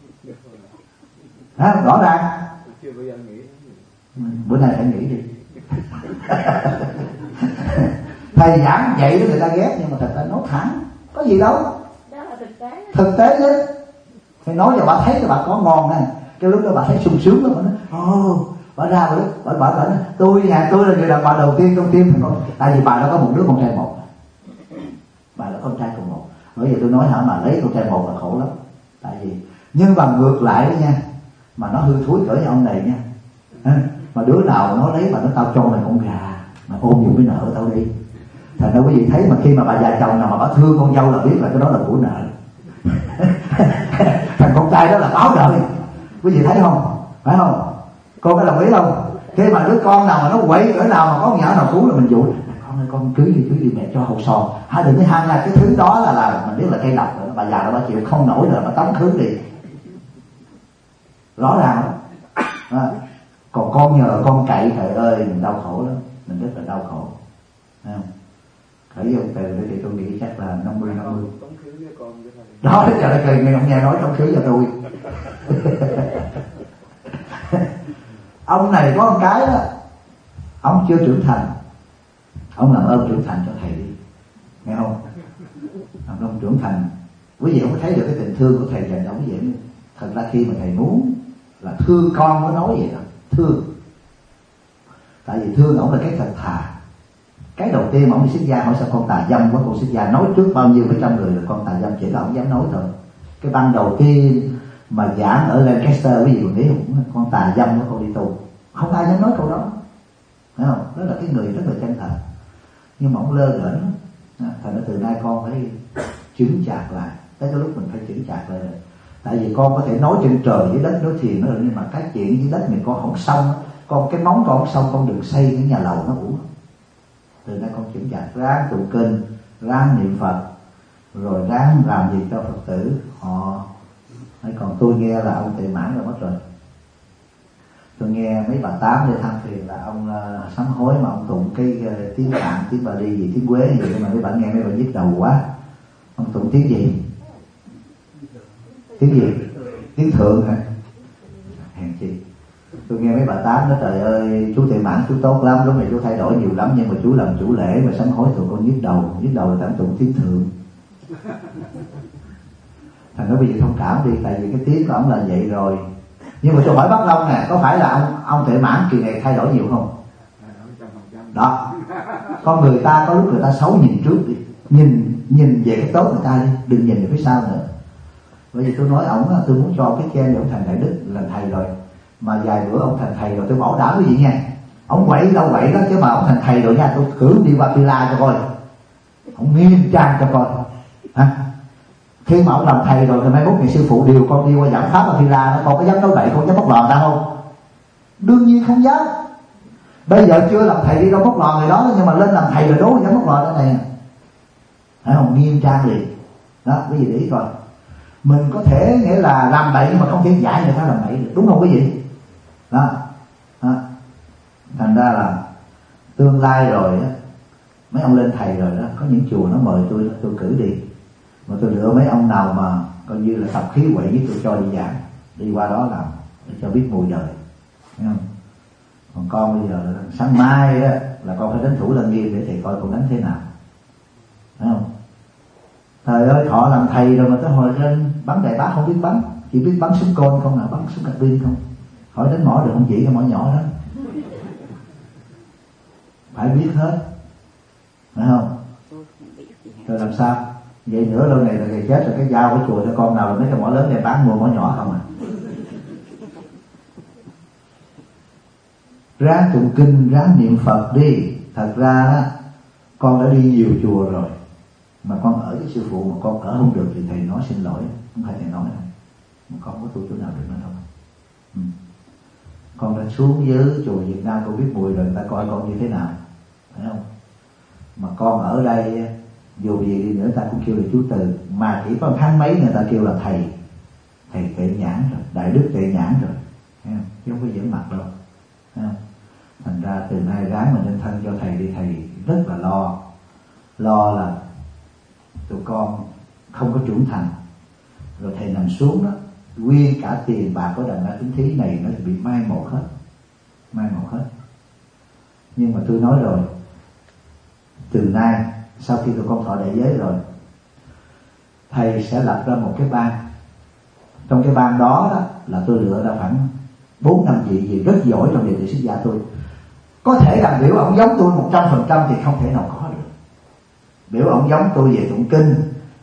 Hả? Rõ ràng. Bữa nay phải nghĩ đi. Thầy giảng vậy đó người ta ghét, nhưng mà thật ra nói thẳng, có gì đâu. Đó là thực tế. Thực tế chứ. Thầy nói cho bà thấy cho bà có ngon nè. Cái lúc đó bà thấy sung sướng lắm. Bà nói, ồ, bà ra bà, bà, bà, bà nói, tôi nhà tôi là người đàn bà đầu tiên trong tim. Tại vì bà đã có một đứa con trai một. Bà là con trai cùng một. Bởi vì tôi nói hả, mà lấy con trai một là khổ lắm. Tại vì nhưng mà ngược lại đó nha, mà nó hư thúi cỡ như ông này nha, mà đứa nào nó lấy mà nó tao cho mày con gà, mà ôm nhiều cái nợ tao đi. Thành ra quý vị thấy mà khi mà bà già chồng nào mà bà thương con dâu là biết là cái đó là của nợ. Thằng con trai đó là báo nợ. Quý vị thấy không? Phải không? Con có đồng ý không? Khi mà đứa con nào mà nó quậy cỡ nào mà có nhỏ nào cứu là mình dụ con ơi, con cưới đi cưới đi mẹ cho hậu sòn. Hãy đừng có ham ra cái thứ đó là là mình biết là cây độc rồi. Bà già đó bà chịu không nổi rồi, bà tống khứ đi. Rõ ràng lắm. À, còn con nhờ con cậy trời ơi mình đau khổ lắm, mình rất là đau khổ. Thấy không? Khởi dòng từ đó thì tôi nghĩ chắc là năm mươi năm mươi. Đó, trời ơi, trời nghe ông nghe nói tống khứ cho tôi. Ông này có một cái đó, ông chưa trưởng thành, ông làm ơn trưởng thành cho thầy đi, nghe không? Ông trưởng thành, quý vị không có thấy được cái tình thương của thầy dành cho quý vị. Thật ra khi mà thầy muốn là thương con, có nói vậy đó, thương. Tại vì thương ổng là cái thật thà. Cái đầu tiên mà ông đi xuất gia hỏi sao con tà dâm quá, con xuất gia nói trước bao nhiêu mấy trăm người là con tà dâm, chỉ là ông dám nói thôi. Cái băng đầu tiên mà giảng ở Lancaster, quý vị còn nghĩ không? Con tà dâm quá con đi tu, không ai dám nói câu đó, thấy không? Đó là cái người rất là chân thật. Nhưng mà ông lơ đễnh, thành ra từ nay con phải chứng chạc lại. Tới cái lúc mình phải chứng chạc lại. Tại vì con có thể nói trên trời dưới đất nói thiền nó rồi, nhưng mà cái chuyện dưới đất mình con không xong, con cái móng con không xong, con đừng xây cái nhà lầu nó uổng. Từ nay con chứng chạc, ráng tụng kinh, ráng niệm Phật, rồi ráng làm gì cho Phật tử họ. Hay còn tôi nghe là ông Tệ Mãn rồi mất rồi. Tôi nghe mấy bà tám đi tham thiền là ông uh, sám hối mà ông tụng cái uh, tiếng Tạng, tiếng Bà Đi gì, tiếng Quế gì, mà mấy bạn nghe mấy bạn nhức đầu quá. Ông tụng tiếng gì? Tiếng gì? Tiếng Thượng hả? Hèn chi. Tôi nghe mấy bà tám nói trời ơi chú Tệ Mãn chú tốt lắm, lúc này chú thay đổi nhiều lắm, nhưng mà chú làm chủ lễ mà sám hối tụi con nhức đầu, nhức đầu là tạm tụng tiếng Thượng. Thành nói bây giờ thông cảm đi, tại vì cái tiếng của ông là vậy rồi. Nhưng mà tôi hỏi Bác Long nè, có phải là ông ông Tệ Mãn kỳ này thay đổi nhiều không? Đó, con người ta có lúc người ta xấu nhìn trước đi, nhìn nhìn về cái tốt người ta đi, đừng nhìn về phía sau nữa. Bởi vì tôi nói ổng, tôi muốn cho cái chen ông thành đại đức là thầy rồi, mà vài bữa ông thành thầy rồi tôi bảo đảm quý vị nha, ông quậy đâu quậy đó, chứ mà ông thành thầy rồi nha, tôi cử đi qua Pila cho coi, ông nghiêm trang cho coi, hả? Khi mà ông làm thầy rồi thì mai mốt ngày sư phụ điều con đi qua giảng pháp ở Pila, con có dám nói bậy, con dám bóc lò ta không? Đương nhiên không dám. Bây giờ chưa làm thầy đi đâu bóc lò người đó, nhưng mà lên làm thầy rồi đố dám bóc lò đó này, phải không? Nghiêm trang liền đó, quý vị để ý coi. Mình có thể nghĩa là làm bậy nhưng mà không thể dạy người ta làm bậy được, đúng không quý vị? Đó, đó. Thành ra là tương lai rồi á, mấy ông lên thầy rồi đó, có những chùa nó mời tôi, tôi cử đi, mà tôi lựa mấy ông nào mà coi như là tập khí quậy với tôi cho đi giảng, đi qua đó làm để cho biết mùi đời, thấy không? Còn con bây giờ sáng mai đó là con phải đến Thủ Lân Nghiêm để thầy coi con đánh thế nào, thấy không? Trời ơi, họ làm thầy rồi mà tới hồi lên bắn đại bác không biết bắn, chỉ biết bắn súng côn không à, bắn súng cạc pin không. Hỏi đánh mỏ được không chỉ cái mỏ nhỏ đó, phải biết hết, phải không? Rồi làm sao? Vậy nữa lâu này là ngày chết rồi cái giao cái chùa cho con nào là mấy cái mỏ lớn này bán mua mỏ nhỏ không à. Ráng tụng kinh, ráng niệm Phật đi. Thật ra đó, con đã đi nhiều chùa rồi, mà con ở với sư phụ mà con ở không được thì thầy nói xin lỗi, không phải thầy nói đâu, mà con có tu chỗ nào được nữa đâu. Ừ. Con đã xuống dưới chùa Việt Nam, con biết mùi rồi, người ta coi con như thế nào, phải không? Mà con ở đây dù gì đi nữa ta cũng kêu là chú Từ, mà chỉ có tháng mấy người ta kêu là thầy, thầy Tệ Nhãn rồi, đại đức Tệ Nhãn rồi, thấy không? Chứ không có giỡn mặt đâu, thấy không? Thành ra từ nay ráng mình nên thân cho thầy đi, thầy rất là lo, lo là tụi con không có trưởng thành, rồi thầy nằm xuống đó, nguyên cả tiền bạc của đàn na tính thí này nó bị mai một hết, mai một hết. Nhưng mà tôi nói rồi, từ nay sau khi tụi con thọ đại giới rồi, thầy sẽ lập ra một cái ban. Trong cái ban đó, đó là tôi lựa ra khoảng bốn năm vị gì rất giỏi trong đệ tử xuất gia tôi. Có thể là biểu ông giống tôi một trăm phần trăm thì không thể nào có được. Biểu ông giống tôi về tụng kinh,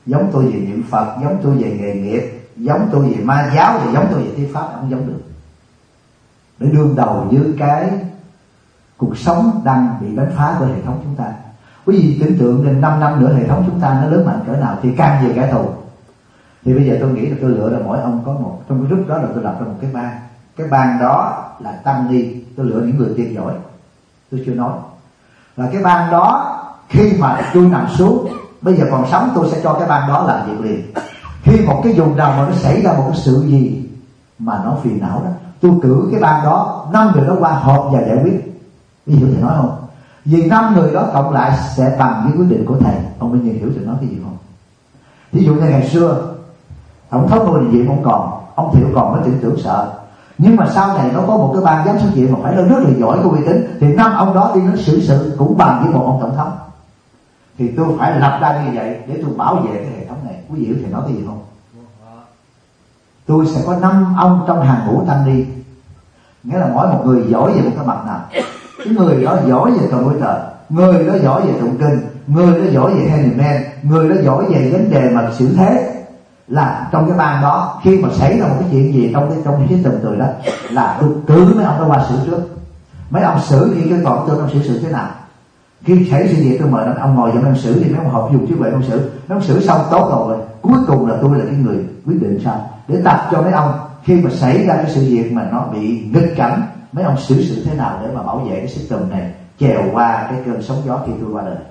giống tôi về niệm Phật, giống tôi về nghề nghiệp, giống tôi về ma giáo, và giống tôi về thuyết pháp, không giống được. Để đương đầu với cái cuộc sống đang bị đánh phá bởi hệ thống chúng ta. Quý vị tưởng tượng đến năm năm nữa hệ thống chúng ta nó lớn mạnh cỡ nào thì càng về kẻ thù. Thì bây giờ tôi nghĩ là tôi lựa ra mỗi ông có một, trong cái group đó là tôi lập ra một cái ban. Cái ban đó là tăng ni, tôi lựa những người tiên giỏi, tôi chưa nói. Là cái ban đó khi mà tôi nằm xuống, bây giờ còn sống, tôi sẽ cho cái ban đó làm việc liền. Khi một cái vùng nào mà nó xảy ra một cái sự gì mà nó phiền não đó, tôi cử cái ban đó, năm người đó qua họp và giải quyết. Ví dụ thầy nói không? Vì năm người đó cộng lại sẽ bằng với quyết định của thầy. Ông Minh Nhiên hiểu thầy nói cái gì không? Ví dụ như ngày xưa ông Thống Ngôi Đình Diệm không còn, ông Thiệu còn có tưởng tưởng sợ, nhưng mà sau này nó có một cái ban giám sát viện mà phải là rất là giỏi có uy tín, thì năm ông đó đi đến xử sự cũng bằng với một ông tổng thống. Thì tôi phải lập ra như vậy để tôi bảo vệ cái hệ thống này. Quý vị hiểu thầy nói cái gì không? Tôi sẽ có năm ông trong hàng ngũ tăng ni, nghĩa là mỗi một người giỏi về một cái mặt nào. Cái người đó giỏi về computer, người đó giỏi về tụng kinh, người đó giỏi về handyman, người đó giỏi về vấn đề mà xử thế. Là trong cái ban đó, khi mà xảy ra một cái chuyện gì trong cái trong cái system tôi đó, là tôi cử mấy ông đó qua xử trước. Mấy ông xử thì cái còn tôi ông xử sự thế nào. Khi xảy sự việc tôi mời mấy ông ngồi vào mấy ông xử, thì mấy ông họp dùng chứ vậy ông xử. Mấy ông xử xong tốt rồi, cuối cùng là tôi là cái người quyết định sao, để tập cho mấy ông khi mà xảy ra cái sự việc mà nó bị nghịch cảnh, mấy ông xử sự thế nào để mà bảo vệ cái system này chèo qua cái cơn sóng gió khi tôi qua đời.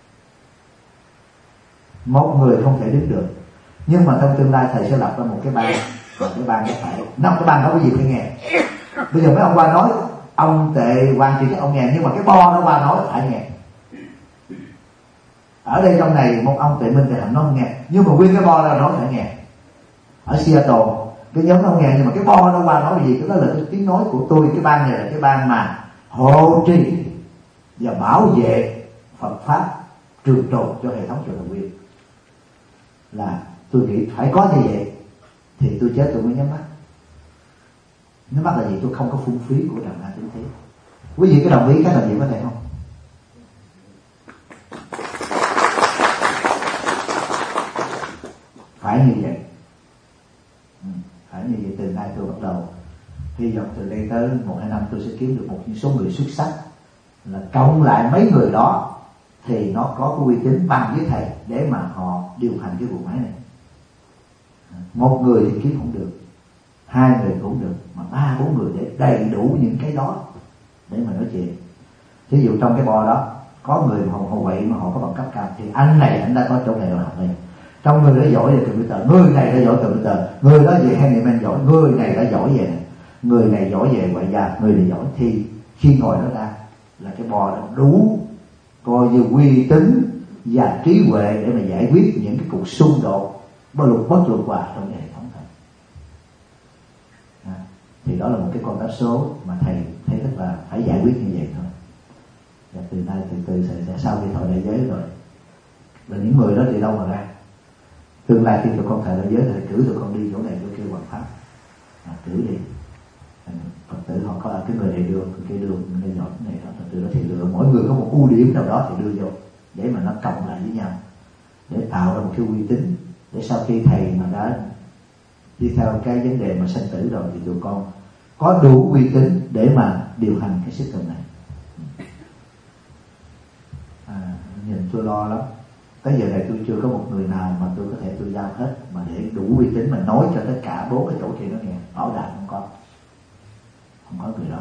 Một người không thể đứng được, nhưng mà trong tương lai thầy sẽ lập ra một cái ban, và cái ban đó phải năm cái ban đó có gì phải nghe. Bây giờ mấy ông qua nói ông Tệ quan thì các ông nghe, nhưng mà cái bo nó qua nói phải nghe. Ở đây trong này một ông Tệ Minh Tệ Hạnh nó không nghe, nhưng mà nguyên cái bo nó nói phải nghe. Ở Seattle cái nhóm nó không nghe, nhưng mà cái bo nó qua nói gì, cái đó là cái tiếng nói của tôi. Cái ban này là cái ban mà hộ trì và bảo vệ Phật pháp trường tồn cho hệ thống chùa Thần Nguyên. Là tôi nghĩ phải có như vậy thì tôi chết tôi mới nhắm mắt. Nhắm mắt là gì? Tôi không có phung phí của trần gian tứ thế. Quý vị có đồng ý cái làm gì có thể không? Phải như vậy. Ừ, phải như vậy. Từ nay tôi bắt đầu hy vọng từ đây tới một hai năm tôi sẽ kiếm được một số người xuất sắc, là cộng lại mấy người đó thì nó có cái uy tín bằng với thầy để mà họ điều hành cái bộ máy này. Một người thì kiếm không được, hai người cũng được, mà ba bốn người để đầy đủ những cái đó để mà nói chuyện. Ví dụ trong cái bo đó có người họ họ vậy mà họ có bằng cấp cao, thì anh này anh đã có chỗ này học này. Trong người đó giỏi về computer, người này đã giỏi computer, người đó về handyman giỏi, người này đã giỏi về này, người này giỏi về ngoại giao, người này giỏi, thì khi ngồi đó ra là cái bo đó đủ coi như uy tín và trí huệ để mà giải quyết những cái cuộc xung đột bất luật bất luật hòa trong cái hệ thống thầy. À, thì đó là một cái con cá số mà thầy thấy rất là phải giải quyết như vậy thôi. Và từ nay từ từ sẽ, sẽ sau khi thọ đại giới rồi, và những người đó thì đâu mà ra. Tương lai khi tụi con thọ đại giới thầy cử tụi con đi chỗ này chỗ kia hoàn pháp, à, cử đi. Phật tử họ có cái người này đưa, cái kia đưa, người này giỏi cái này đó, từ đó thì lựa mỗi người có một ưu điểm nào đó thì đưa vô để mà nó cộng lại với nhau, để tạo ra một cái uy tín, để sau khi thầy mà đã đi theo cái vấn đề mà sanh tử rồi thì tụi con có đủ uy tín để mà điều hành cái system này. À, nhìn tôi lo lắm. Tới giờ này tôi chưa có một người nào mà tôi có thể tôi giao hết mà để đủ uy tín mà nói cho tất cả bốn cái chỗ kia nó nghe. Bảo đảm không có, không có người đó.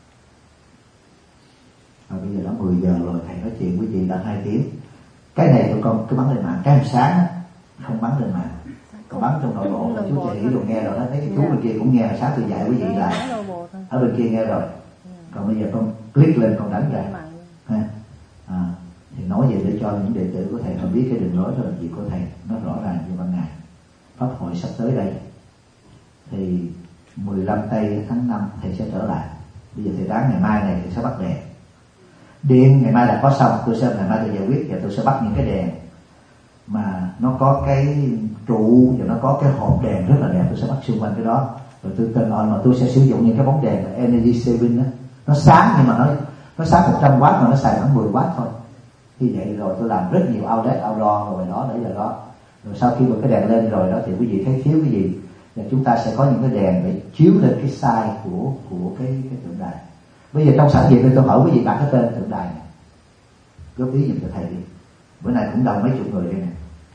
Và bây giờ đã mười giờ rồi, thầy nói chuyện với chị đã hai tiếng. Cái này tụi con cứ bắn lên mạng, cái hôm sáng không bắn lên mạng, còn bắn trong nội bộ. Chú chị hiểu rồi nghe rồi đó, thấy cái chú bên kia cũng nghe, sáng tôi dạy quý vị lại ở bên kia nghe rồi. Còn bây giờ con click lên con đánh ra ha. À, thì nói vậy để cho những đệ tử của thầy họ biết cái đường lối cho làm việc của thầy nó rõ ràng như ban ngày. Pháp hội sắp tới đây thì mười lăm tây tháng năm thầy sẽ trở lại. Bây giờ thầy đoán ngày mai này thầy sẽ bắt đèn. Điện ngày mai là có xong, tôi sẽ ngày mai tôi giải quyết và tôi sẽ bắt những cái đèn mà nó có cái trụ và nó có cái hộp đèn rất là đẹp, tôi sẽ bắt xung quanh cái đó. Rồi tôi tên nói mà tôi sẽ sử dụng những cái bóng đèn là energy saving đó. Nó sáng nhưng mà nó nó sáng một trăm oát mà nó xài khoảng mười oát thôi. Như vậy rồi tôi làm rất nhiều outlet outdoor rồi đó để giờ đó Rồi sau khi một cái đèn lên rồi đó thì quý vị thấy thiếu cái gì, là chúng ta sẽ có những cái đèn để chiếu lên cái size của của cái cái tượng đài. Bây giờ trong sản nghiệp tôi hỏi quý vị đặt cái tên tượng đài này, góp ý giùm cho thầy đi. Bữa nay cũng đông mấy chục người đây nè.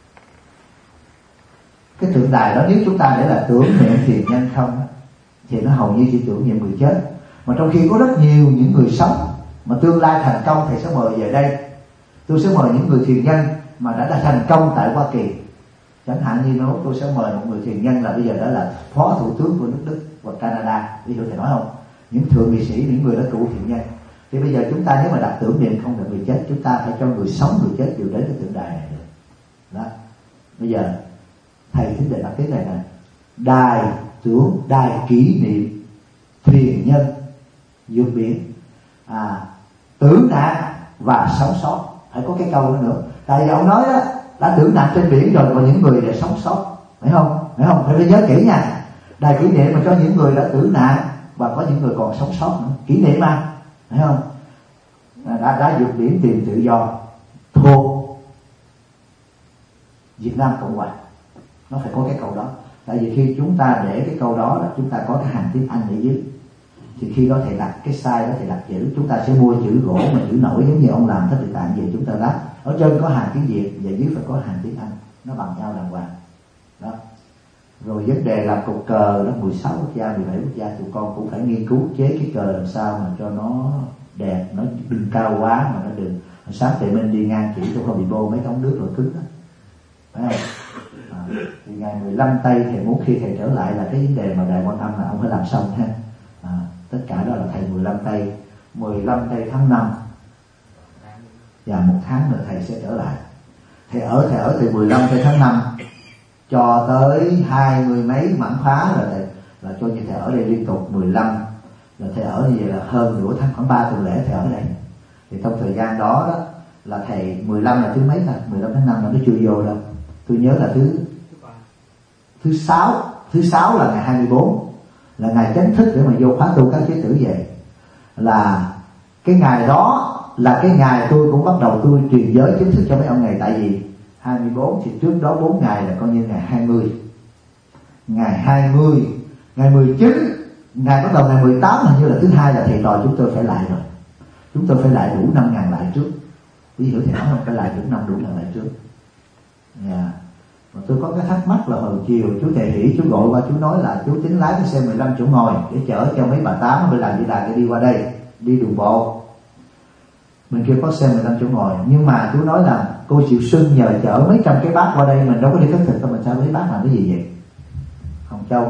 Cái tượng đài đó nếu chúng ta để là tưởng niệm thiền nhân không á, thì nó hầu như chỉ tưởng niệm người chết. Mà trong khi có rất nhiều những người sống mà tương lai thành công, thầy sẽ mời về đây. Tôi sẽ mời những người thiền nhân mà đã, đã thành công tại Hoa Kỳ. Chẳng hạn như nói tôi sẽ mời một người thiền nhân là bây giờ đã là phó thủ tướng của nước Đức và Canada, ví dụ thầy nói không? Những thượng nghị sĩ, những người đã cựu thiền nhân. Thì bây giờ chúng ta nếu mà đặt tưởng niệm không được người chết, chúng ta phải cho người sống người chết đều đến cái tượng đài này được. Đó. Bây giờ thầy thính đệ đặt cái này nè: đài tưởng, đài kỷ niệm thiền nhân vượt biển, à, tử nạn và sống sót. Phải có cái câu đó nữa. Tại vì ông nói đó, đã tử nạn trên biển rồi, còn những người để sống sót, phải không? Phải không? Phải nhớ kỹ nha. Đài kỷ niệm mà cho những người đã tử nạn và có những người còn sống sót nữa. Kỷ niệm mà, phải không? Đã đã vượt biển tìm tự do thuộc Việt Nam Cộng Hòa. Nó phải có cái câu đó. Tại vì khi chúng ta để cái câu đó, chúng ta có cái hàng tiếng Anh ở dưới, thì khi đó thầy đặt cái size đó, thầy đặt chữ, chúng ta sẽ mua chữ gỗ mà chữ nổi giống như ông làm Thích Địa Tạng về chúng ta lát. Ở trên có hàng tiếng Việt và dưới phải có hàng tiếng Anh, nó bằng nhau đàng hoàng. Đó. Rồi vấn đề làm cột cờ đó, mười sáu quốc gia, mười bảy quốc gia, tụi con cũng phải nghiên cứu chế cái cờ làm sao mà cho nó đẹp, nó đừng cao quá mà nó đừng. Sáng Tuệ Minh đi ngang chỉ tôi không bị bô mấy ống nước rồi cứng đó, phải không? À, thì ngày mười lăm tây thầy muốn khi thầy trở lại là cái vấn đề mà Đại Quan Âm là ông phải làm xong ha. À, tất cả đó là thầy mười lăm tây, mười lăm tây tháng năm, và một tháng nữa thầy sẽ trở lại. Thầy ở thầy ở từ mười lăm tây tháng năm cho tới hai mươi mấy mãn khóa rồi thầy, là cho như thầy ở đây liên tục mười lăm, là thầy ở như vậy là hơn nửa tháng, khoảng ba tuần lễ thầy ở đây. Thì trong thời gian đó đó là thầy mười lăm là thứ mấy là mười lăm tháng năm là nó chưa vô đâu. Tôi nhớ là thứ thứ sáu, thứ sáu là ngày hai mươi bốn, là ngày chính thức để mà vô khóa tu các chế tử về. Là cái ngày đó là cái ngày tôi cũng bắt đầu tôi truyền giới chính thức cho mấy ông này. Tại vì hai mươi bốn thì trước đó bốn ngày là coi như ngày hai mươi. Ngày hai mươi, ngày mười chín, ngày bắt đầu ngày mười tám hình như là thứ hai là thầy trò chúng tôi phải lại rồi. Chúng tôi phải lại đủ năm ngàn lại trước. Ví dụ thầy nói không, phải lại đủ năm đủ ngàn lại trước. Yeah. Mà tôi có cái thắc mắc là hồi chiều chú Thầy Hỷ chú gọi qua, chú nói là chú tính lái cái xe mười lăm chỗ ngồi để chở cho mấy bà tám mới làm gì đài để đi qua đây, đi đường bộ. Mình kia có xe mười lăm chỗ ngồi, nhưng mà chú nói là cô Triệu Xuân nhờ chở mấy trăm cái bát qua đây, mình đâu có đi khất thực đâu, mình sao lấy bát làm cái gì vậy? Hồng Châu,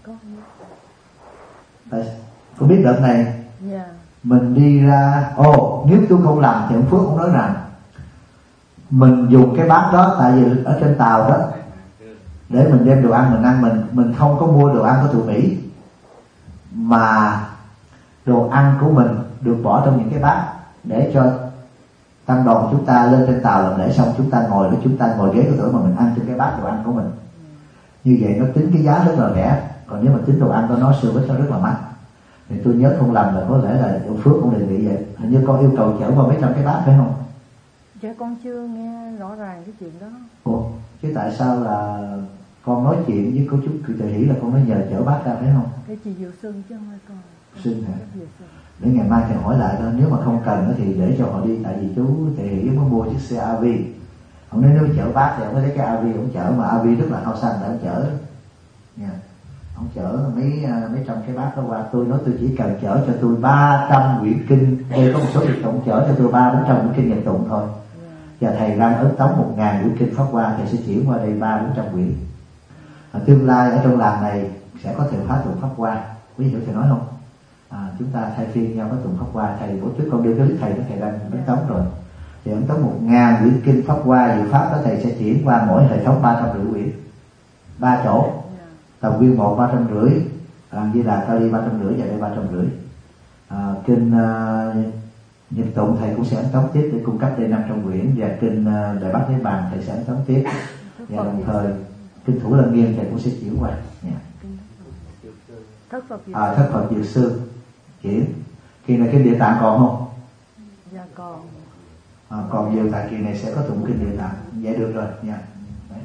cô biết đợt này yeah. Mình đi ra, ồ oh, nếu tôi không làm thì ông Phước cũng nói rằng mình dùng cái bát đó, tại vì ở trên tàu đó để mình đem đồ ăn mình ăn, mình mình không có mua đồ ăn của tụi Mỹ, mà đồ ăn của mình được bỏ trong những cái bát để cho tăng đoàn chúng ta lên trên tàu làm lễ xong chúng ta ngồi đó, chúng ta ngồi ghế của tụi mà mình ăn trên cái bát đồ ăn của mình. Như vậy nó tính cái giá rất là rẻ, còn nếu mà tính đồ ăn của nó sườn nó rất là mắc. Thì tôi nhớ không lầm là có lẽ là ông Phước cũng đề nghị vậy. Hình như con yêu cầu chở qua mấy trăm cái bát phải không? Dạ con chưa nghe rõ ràng cái chuyện đó. Ồ, chứ tại sao là con nói chuyện với cô chú Thầy Hỷ là con nói nhờ chở bác ra phải không? Cái chị Diệu Xuân chứ không phải con. Xuân hả? Để ngày mai thầy hỏi lại đó, nếu mà không cần thì để cho họ đi. Tại vì chú Thầy Hỷ mới mua chiếc xe a vê. Ông nói nếu chở bác thì ông mới lấy cái a vê ông chở, mà a vê rất là hao xăng để ông chở. Nha. Ông chở mấy mấy trăm cái bát đó qua. Tôi nói tôi chỉ cần chở cho tôi ba trăm quyển kinh. Đây có một số việc ông chở cho tôi ba bốn trăm quyển kinh Nhật tụng thôi. Và thầy đang ấn tống một ngàn quyển kinh Pháp Hoa, thầy sẽ chuyển qua đây ba bốn trăm quyển. À, tương lai ở trong làng này sẽ có thầy khóa tụng Pháp Hoa, quý hiểu thầy nói không? À, chúng ta thay phiên nhau có tụng Pháp Hoa. Thầy bữa trước con đưa cái list thầy đó, thầy đang ấn tống rồi. Thì ấn tống một ngàn quyển kinh Pháp Hoa dự pháp đó, thầy sẽ chuyển qua mỗi hệ thống ba trăm rưỡi quyển, ba chỗ. Tầm nguyên một ba trăm rưỡi, à, Di Đà Kali ba trăm rưỡi và đây ba trăm rưỡi. À, kinh uh, Nhật tụng thầy cũng sẽ ấn tống tiếp để cung cấp đây năm trăm quyển, và kinh uh, Đại Bát Niết Bàn thầy sẽ ấn tống tiếp, và đồng thời kinh Thủ Lăng Nghiêm thầy cũng sẽ chuyển qua. Yeah. À, thất Phật Diệu Sư chuyển. Kỳ này kinh Địa Tạng còn không? Dạ còn. À, còn nhiều tại kỳ này sẽ có tụng kinh Địa Tạng, vậy được rồi nha. Yeah.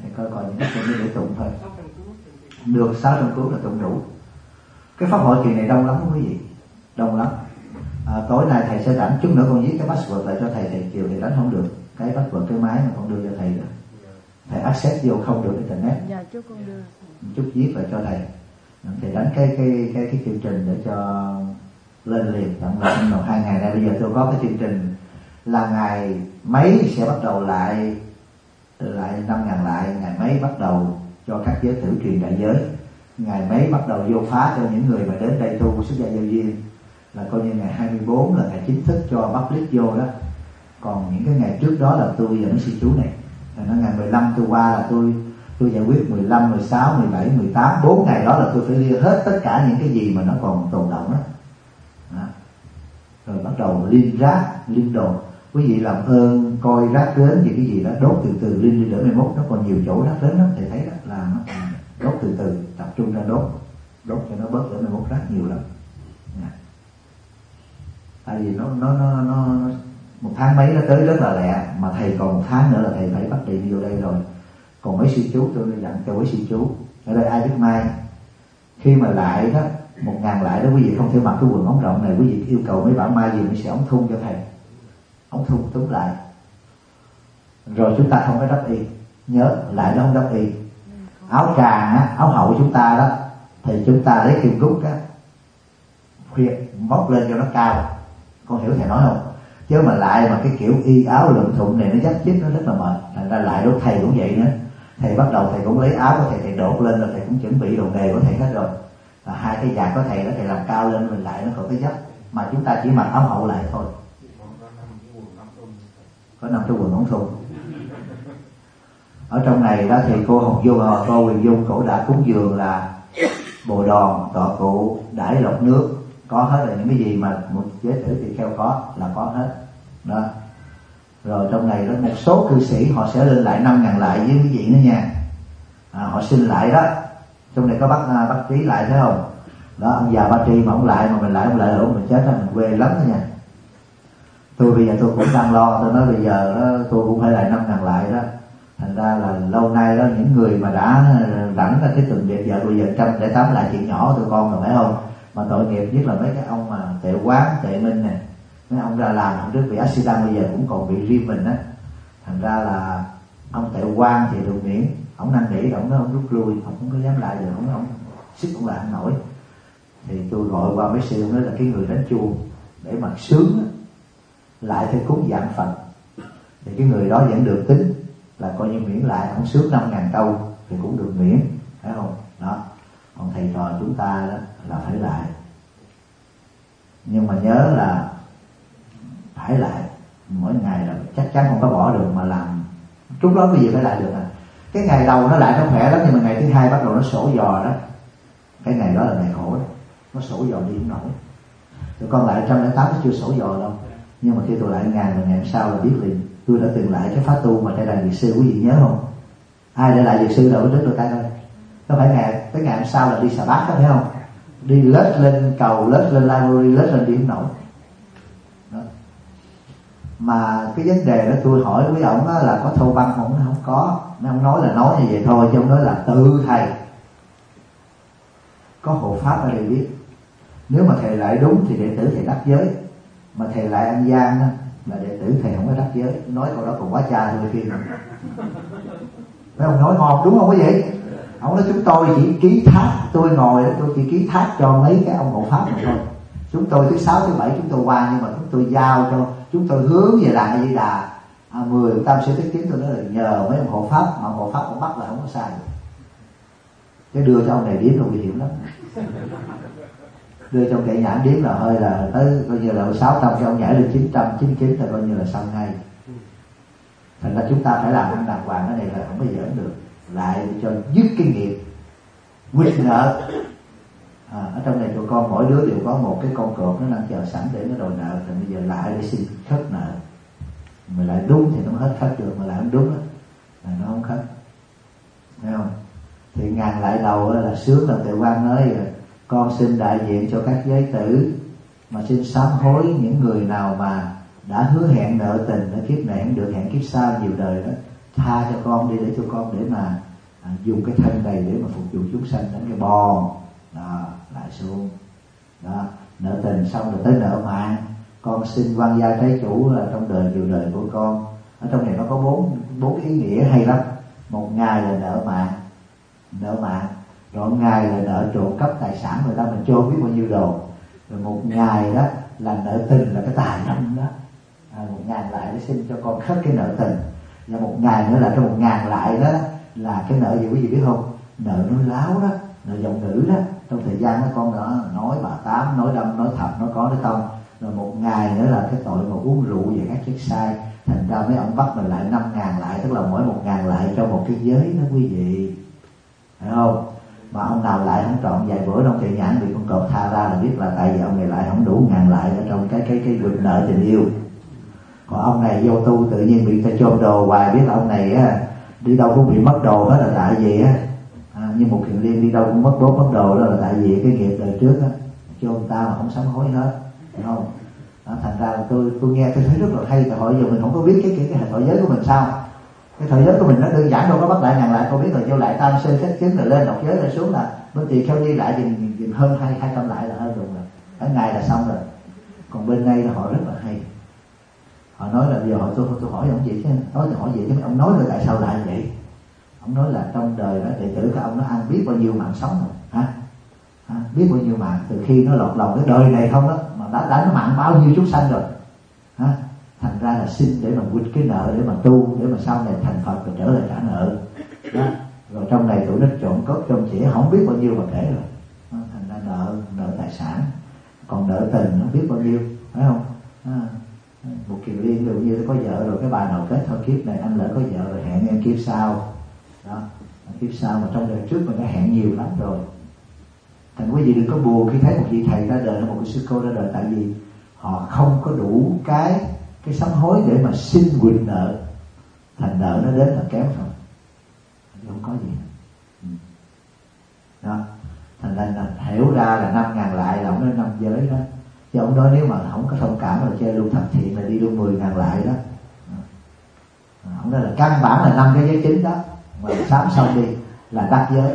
để coi còn những cái kinh để tụng thôi. Được sáu trăm cuốn là tụng đủ. Cái pháp hội kỳ này đông lắm quý vị, đông lắm. À, tối nay thầy sẽ rảnh chút nữa con viết cái password lại cho thầy, thầy chiều thì đánh không được cái password cái máy mà con đưa cho thầy nữa. Thầy access vô không được internet. Dạ chú con đưa. Chút viết lại cho thầy. Thầy đánh cái cái cái cái chương trình để cho lên liền. Tặng là trong vòng hai ngày nay bây giờ tôi có cái chương trình là ngày mấy sẽ bắt đầu lại lại năm ngàn lại, ngày mấy bắt đầu cho các giới tử truyền đại giới, ngày mấy bắt đầu vô phá cho những người mà đến đây tu xuất gia giao duyên, là coi như ngày hai mươi bốn là ngày chính thức cho public vô đó. Còn những cái ngày trước đó là tôi và mấy sư chú này, là nó ngày mười lăm tôi qua là tôi tôi giải quyết mười lăm, mười sáu, mười bảy, mười tám, bốn ngày đó là tôi phải liên hết tất cả những cái gì mà nó còn tồn động đó. Đó. Rồi bắt đầu liên rác, liên đồ. Quý vị làm ơn coi rác đến thì cái gì đó đốt từ từ liên đi, đỡ mai mốt nó còn nhiều chỗ rác đến đó, thầy thấy đó là nó đốt từ từ, tập trung ra đốt, đốt cho nó bớt, đỡ mai mốt rác nhiều lắm. Nha. Tại vì nó nó nó nó một tháng mấy nó tới rất là lẹ, mà thầy còn một tháng nữa là thầy phải bắt đi vô đây rồi. Còn mấy sư chú tôi dặn cho mấy sư chú ở đây ai biết mai khi mà lại đó một ngàn lại đó quý vị không thể mặc cái quần ống rộng này, quý vị yêu cầu mấy bạn mai gì mới sẽ ống thun cho thầy, ống thun túm lại, rồi chúng ta không có đắp y, nhớ lại nó không đắp y. Áo tràng á, áo hậu chúng ta đó thì chúng ta lấy kim cúc á khuyệt móc lên cho nó cao, con hiểu thầy nói không? Chứ mà lại mà cái kiểu y áo lụm thụng này nó dắt chít nó rất là mệt. Thành ra lại đó thầy cũng vậy nữa, thầy bắt đầu thầy cũng lấy áo của thầy thầy đột lên, rồi thầy cũng chuẩn bị đồ nghề của thầy hết rồi, là hai cái vạt của thầy đó thầy làm cao lên, mình lại nó còn cái dắt, mà chúng ta chỉ mặc áo hậu lại thôi. Có năm cái quần ống thun. Ở trong này đó thì cô Hồng Dung, cô Huyền Dung cổ đã cúng dường là bồ đòn, tọa cụ, đãi lọc nước, có hết là những cái gì mà một giới tử tỳ kheo có là có hết đó. Rồi trong này đó một số cư sĩ họ sẽ lên lại năm ngàn lại với quý vị nữa nha. À, họ xin lại đó. Trong này có bác bác Trí lại thấy không? Đó, ông già Ba Tri mà ông lại mà mình lại ông lại rồi mình chết ra mình quê lắm đó nha. Tôi bây giờ tôi cũng đang lo, tôi nói bây giờ đó, tôi cũng phải lại năm ngàn lại đó. Thành ra là lâu nay đó những người mà đã rảnh ra cái tuần việc giờ bây giờ trăm để tám lại chuyện nhỏ tụi con rồi phải không? Mà tội nghiệp nhất là mấy cái ông mà Tệ Quán, Tệ Minh nè, mấy ông ra làm hôm trước bị accident bây giờ cũng còn bị riêng mình á. Thành ra là ông Tệ Quán thì được miễn, ông năn nỉ, ông nói ông rút lui, ông không có dám lại được, ông ông sức cũng lại không nổi. Thì tôi gọi qua mấy sư ông nói là cái người đánh chuông để mà sướng á, lại phải cúng dạng Phật, thì cái người đó vẫn được tính là coi như miễn lại, ông sướng năm ngàn câu thì cũng được miễn, phải không? Đó. Còn thầy trò chúng ta đó là phải lại, nhưng mà nhớ là phải lại mỗi ngày là chắc chắn không có bỏ được mà làm lúc đó cái gì phải lại được à. Cái ngày đầu nó lại nó khỏe lắm, nhưng mà ngày thứ hai bắt đầu nó sổ giò đó, cái ngày đó là ngày khổ đó. Nó sổ giò đi không nổi. Tụi con lại một trăm lẻ tám nó chưa sổ giò đâu, nhưng mà khi tôi lại ngàn là ngày sau là biết liền. Tôi đã từng lại cái pháp tu mà tại đàn Dược Sư, quý vị nhớ không? Ai đã lại Dược Sư đâu, đứng đôi tay thôi. Có phải ngày tới ngày hôm sau là đi xà bát đó, phải không? Đi lết lên cầu, lết lên library, lết lên đi không nổi đó. Mà cái vấn đề đó tôi hỏi với ổng là có thâu băng không? Nó không có. Nên ông nói là nói như vậy thôi, chứ ông nói là tự thầy có hộ pháp ở đây biết. Nếu mà thầy lại đúng thì đệ tử thầy đắc giới, mà thầy lại ăn gian đó, là đệ tử thầy không có đắc giới. Nói câu đó còn quá cha thôi kia. Mấy ông nói ngon đúng không quý vị? Ông nói chúng tôi chỉ ký thác, tôi ngồi tôi chỉ ký thác cho mấy cái ông hộ pháp này thôi. Chúng tôi thứ sáu thứ bảy chúng tôi qua, nhưng mà chúng tôi giao cho, chúng tôi hướng về làng A Di Đà à, mười tam sư thứ chín. Tôi nói là nhờ mấy ông hộ pháp, mà ông hộ pháp ông bắt là không có sai được. Cái đưa cho ông này điếm là nguy hiểm lắm. Đưa trong kệ nhãn điếm là hơi là tới coi như là sáu trăm, cho ông nhảy lên chín trăm chín mươi chín là coi như là xong ngay. Thành ra chúng ta phải làm ăn đàng hoàng, cái này là không có giỡn được. Lại cho dứt cái nghiệp quyết nợ. À, ở trong này tụi con mỗi đứa đều có một cái con cột nó đang chờ sẵn để nó đòi nợ, thì bây giờ lại để xin khất nợ. Mà lại đúng thì nó hết khất được, mà lại không đúng là nó không khất, thấy không? Thì ngàn lại đầu là sướng, là Tề Quang nói rồi, con xin đại diện cho các giới tử mà xin sám hối những người nào mà đã hứa hẹn nợ tình ở kiếp này không được hẹn kiếp sau nhiều đời đó, tha cho con đi để cho con để mà à, dùng cái thân này để mà phục vụ chúng sanh, đánh cái bon đó, lại xuống đó. Nợ tình xong rồi tới nợ mạng. Con xin quan gia trái chủ là trong đời nhiều đời của con. Ở trong này nó có bốn bốn cái ý nghĩa hay lắm. Một ngày là nợ mạng, nợ mạng. Rồi một ngày là nợ trộm cắp tài sản người ta mình chôn biết bao nhiêu đồ. Rồi một ngày đó là nợ tình, là cái tài năm đó. À, một ngàn lại để xin cho con khất cái nợ tình. Và một ngày nữa là cái một ngàn lại đó là cái nợ gì quý vị biết không? Nợ nói láo đó, nợ giọng nữ đó. Trong thời gian đó con đã nói bà tám, nói đâm, nói thật, nói có, nói không. Rồi một ngày nữa là cái tội mà uống rượu và các chất sai. Thành ra mấy ông bắt mình lại năm ngàn lại, tức là mỗi một ngàn lại cho một cái giới đó quý vị, phải không? Mà ông nào lại không trọn vài bữa trong chạy nhãn bị con cọp tha ra là biết là tại vì ông này lại không đủ ngàn lại ở trong cái cái cái quỵt nợ tình yêu. Còn ông này vô tu tự nhiên bị ta chôn đồ hoài, biết là ông này á đi đâu cũng bị mất đồ hết là tại vì á à, như một Kiền Liên đi đâu cũng mất bố mất đồ, đó là tại vì cái nghiệp đời trước á chôn ta mà không sám hối hết, phải không? Đó, thành ra là tôi tôi nghe tôi thấy rất là hay. Tại hồi giờ mình không có biết cái cái, cái hệ thọ giới của mình sao. Cái thọ giới của mình nó đơn giản, đâu có bắt lại ngàn lại. Con biết là vô lại tam sơ khất chứng là lên đọc giới là xuống là bên tỳ kheo nhi lại dừng, dừng hơn hai hai trăm lại là hơn rồi, ở ngày là xong rồi. Còn bên đây là họ rất là hay. Họ nói là giờ họ tôi tôi hỏi ông gì chứ, nói thì hỏi gì chứ ông nói là tại sao lại vậy? Ông nói là trong đời đó đệ tử các ông nó ăn biết bao nhiêu mạng sống rồi, hả? À, biết bao nhiêu mạng từ khi nó lọt lòng cái đời này không đó mà đã đã nó mạng bao nhiêu chúng sanh rồi, hả? Thành ra là xin để mà quỵt cái nợ để mà tu, để mà sau này thành Phật rồi trở lại trả nợ đó. Rồi trong này tụi nó trộn cốt trong chỉ không biết bao nhiêu mà kể rồi đó. Thành ra nợ nợ tài sản, còn nợ tình nó biết bao nhiêu, phải không? À, một Kiều Liên dụ như có vợ rồi cái bài nào kết thôi kiếp này anh lỡ có vợ rồi hẹn em kiếp sau đó, kiếp sau mà trong đời trước mình đã hẹn nhiều lắm rồi. Thành quý vị đừng có buồn khi thấy một vị thầy ra đời, một sư cô ra đời, tại vì họ không có đủ cái cái sám hối để mà xin quỵt nợ, thành nợ nó đến là kéo thôi, không có gì đó. Thành ra là hiểu ra là năm ngàn lại là ông nói năm giới đó, chứ ông nói nếu mà không có thông cảm là chơi luôn thập thiện là đi luôn mười ngàn lại đó. Ông nói là căn bản là năm cái giới chính đó, mà sám xong đi là đắc giới.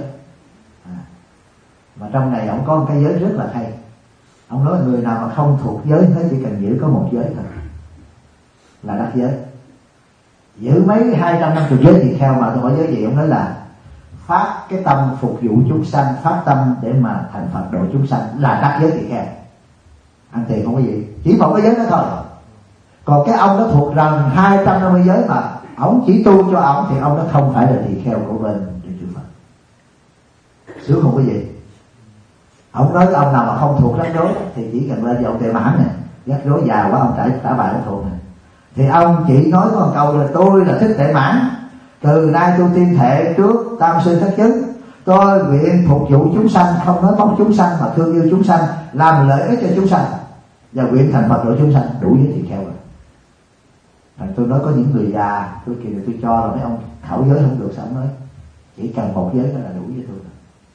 Mà trong này ông có một cái giới rất là hay. Ông nói người nào mà không thuộc giới hết, chỉ cần giữ có một giới thôi là đắc giới. Giữ mấy hai trăm năm mươi giới thì theo mà tôi hỏi giới gì, ông nói là phát cái tâm phục vụ chúng sanh, phát tâm để mà thành Phật độ chúng sanh là đắc giới thì theo. Ăn tiền không có gì, chỉ một cái giới đó thôi. Còn cái ông đó thuộc rằng hai trăm năm mươi giới mà ông chỉ tu cho ông thì ông đó không phải là tỳ kheo của bên Điện Chư Phật. Sướng không có gì. Ông nói cái ông nào mà không thuộc rắc rối thì chỉ cần lên dậu tệ mãn nè, rắc rối già quá ông trả trả bài nó thuộc nè, thì ông chỉ nói có một câu là tôi là thích tệ mãn, từ nay tôi tuyên thệ trước tam sư thất chứng, tôi nguyện phục vụ chúng sanh, không nói móc chúng sanh mà thương yêu chúng sanh, làm lợi ích cho chúng sanh và nguyện thành Phật độ chúng sanh, đủ với tỳ kheo rồi. Thành tôi nói có những người già tôi kỳ này tôi cho là mấy ông khẩu giới không được, sao ông nói chỉ cần một giới đó là đủ với tôi rồi.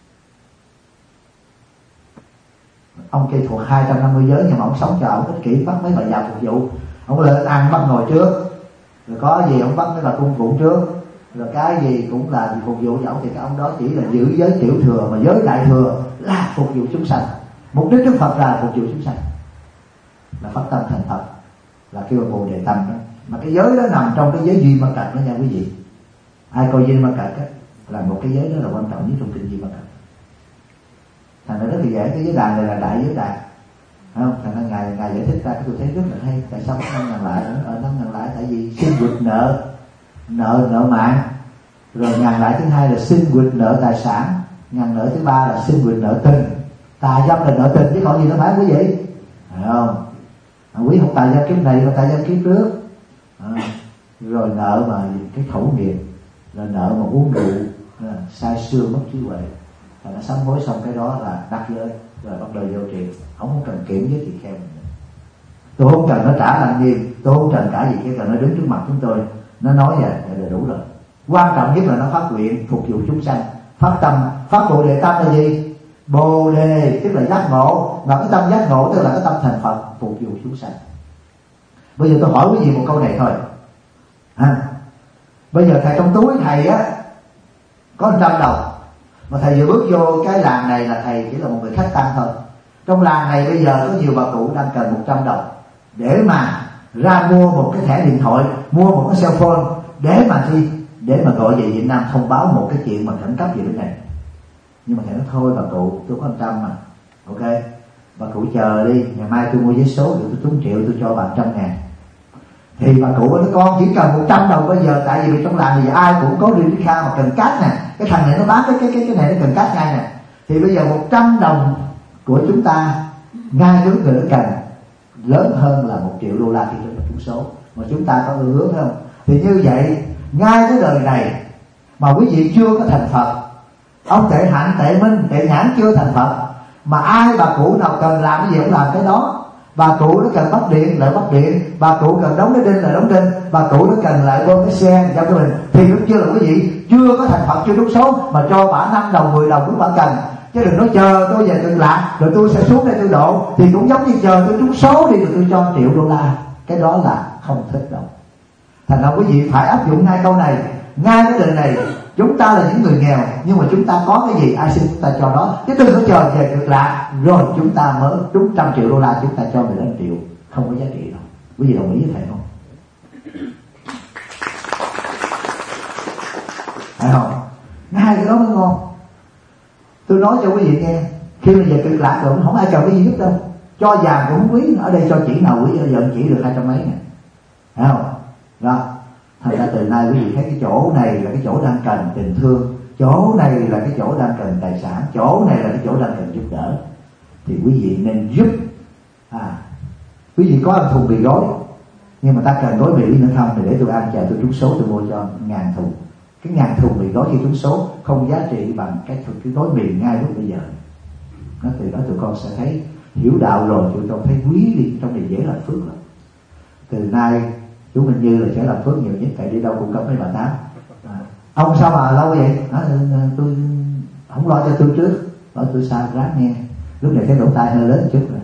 Ông kia thuộc hai trăm năm mươi giới nhưng mà ông sống cho ông ích kỷ, bắt mấy bà già phục vụ. Ông lên ăn bắt ngồi trước, rồi có gì ông bắt mấy bà cung phụ trước, rồi cái gì cũng là phục vụ cho ông. Thì cái ông đó chỉ là giữ giới tiểu thừa, mà giới đại thừa là phục vụ chúng sanh. Mục đích Đức Phật là phục vụ chúng sanh, là phát tâm thành Phật, là kêu là Bồ Đề Tâm đó. Mà cái giới đó nằm trong cái giới duy ma cật đó nha quý vị. Ai coi duy ma cật á là một cái giới đó là quan trọng nhất trong kinh duy ma cật. Thành ra rất là dễ, cái giới đàn này là đại giới đàn, phải không? Thành ra ngài ngài giải thích ra cái tôi thấy rất là hay. Tại sao năm ngàn lại ở năm ngàn lại? Tại vì xin quỵt nợ nợ nợ mạng, rồi ngàn lại thứ hai là xin quỵt nợ tài sản, ngàn nợ thứ ba là xin quỵt nợ tình. Tà dâm là nợ tình chứ còn gì nữa, phải quý vị, phải không? À, quý không tà dâm kiếp này mà tà dâm kiếp trước. À, rồi nợ mà cái khẩu nghiệp, là nợ mà uống rượu, à, sai xương mất trí huệ. Và nó sám hối xong cái đó là đắc giới, rồi bắt đầu vô trì, không cần kiểm với tỳ kheo. Tôi không cần nó trả làm nghiêm, tôi không cần cả gì, cái cần nó đứng trước mặt chúng tôi, nó nói vậy là đủ rồi. Quan trọng nhất là nó phát nguyện phục vụ chúng sanh, phát tâm, phát Bồ Đề Tâm là gì? Bồ Đề tức là giác ngộ, và cái tâm giác ngộ tức là cái tâm thành Phật phục vụ chúng sanh. Bây giờ tôi hỏi quý vị một câu này thôi, à, Bây giờ thầy trong túi thầy á có một trăm đồng, mà thầy vừa bước vô cái làng này là thầy chỉ là một người khách tăng thôi. Trong làng này bây giờ có nhiều bà cụ đang cần một trăm đồng để mà ra mua một cái thẻ điện thoại, mua một cái cell phone để mà đi để mà gọi về Việt Nam thông báo một cái chuyện mà khẩn cấp về bên này. Nhưng mà thầy nói thôi bà cụ, tôi có một trăm mà, ok, bà cụ chờ đi, ngày mai tôi mua vé số để tôi trúng triệu, tôi cho bà trăm ngàn. Thì bà cụ nói con chỉ cần một trăm đồng bây giờ, tại vì trong làng thì ai cũng có đi đi kha mà cần cát nè, cái thằng này nó bán cái cái cái cái này nó cần cát ngay nè. Thì bây giờ một trăm đồng của chúng ta ngay đối người nó cần lớn hơn là một triệu đô la khi chúng ta trúng số, mà chúng ta có ưa hướng không? Thì như vậy ngay cái đời này mà quý vị chưa có thành Phật, ông Tệ Hạnh, Tệ Minh, Tệ Nhãn chưa thành Phật, mà ai bà cụ nào cần làm cái gì cũng làm cái đó. Bà cụ nó cần bắt điện lại bắt điện, bà cụ cần đóng cái đinh lại đóng đinh, bà cụ nó cần lại bơm cái xe cho cái mình, thì cũng chưa là quý vị chưa có thành Phật, chưa trúng số mà cho bả năm đồng mười đồng cũng bả cần. Chứ đừng nói chờ tôi về Cực Lạc rồi tôi sẽ xuống đây tôi độ, thì cũng giống như chờ tôi trúng số đi rồi tôi cho triệu đô la, cái đó là không thích đâu. Thành ra quý vị phải áp dụng ngay câu này. Ngay cái đời này chúng ta là những người nghèo, nhưng mà chúng ta có cái gì ai xin chúng ta cho đó, chứ đừng có chờ về Cực Lạc rồi chúng ta mới trúng trăm triệu đô la chúng ta cho mười lăm triệu, không có giá trị đâu. Quý vị đồng ý với thầy không? Phải không? Ngay cái đó mới ngon. Tôi nói cho quý vị nghe, khi mà về Cực Lạc rồi không ai cần cái gì giúp đâu, cho vàng cũng không quý, ở đây cho chỉ nào quý, giờ chỉ được hai trăm mấy nè, phải không? Đó. Thành ra từ nay quý vị thấy cái chỗ này là cái chỗ đang cần tình thương, chỗ này là cái chỗ đang cần tài sản, chỗ này là cái chỗ đang cần giúp đỡ, thì quý vị nên giúp. À, quý vị có ăn thùng mì gói, nhưng mà ta cần gói mì nữa không, thì để tôi ăn chờ tôi trúng số tôi mua cho ngàn thùng. Cái ngàn thùng mì gói khi trúng số không giá trị bằng cái cái gói mì ngay lúc bây giờ. Nó từ đó tụi con sẽ thấy hiểu đạo rồi, tụi con thấy quý đi trong này dễ làm phước lắm. Từ nay chú Minh Như là sẽ làm phước nhiều nhất, tại đi đâu cũng có mấy bà tám. À, ông sao mà lâu vậy? À, tôi không lo cho tôi trước, lo tôi sao ráng nghe. Lúc này cái lỗ tai hơi lớn chút rồi.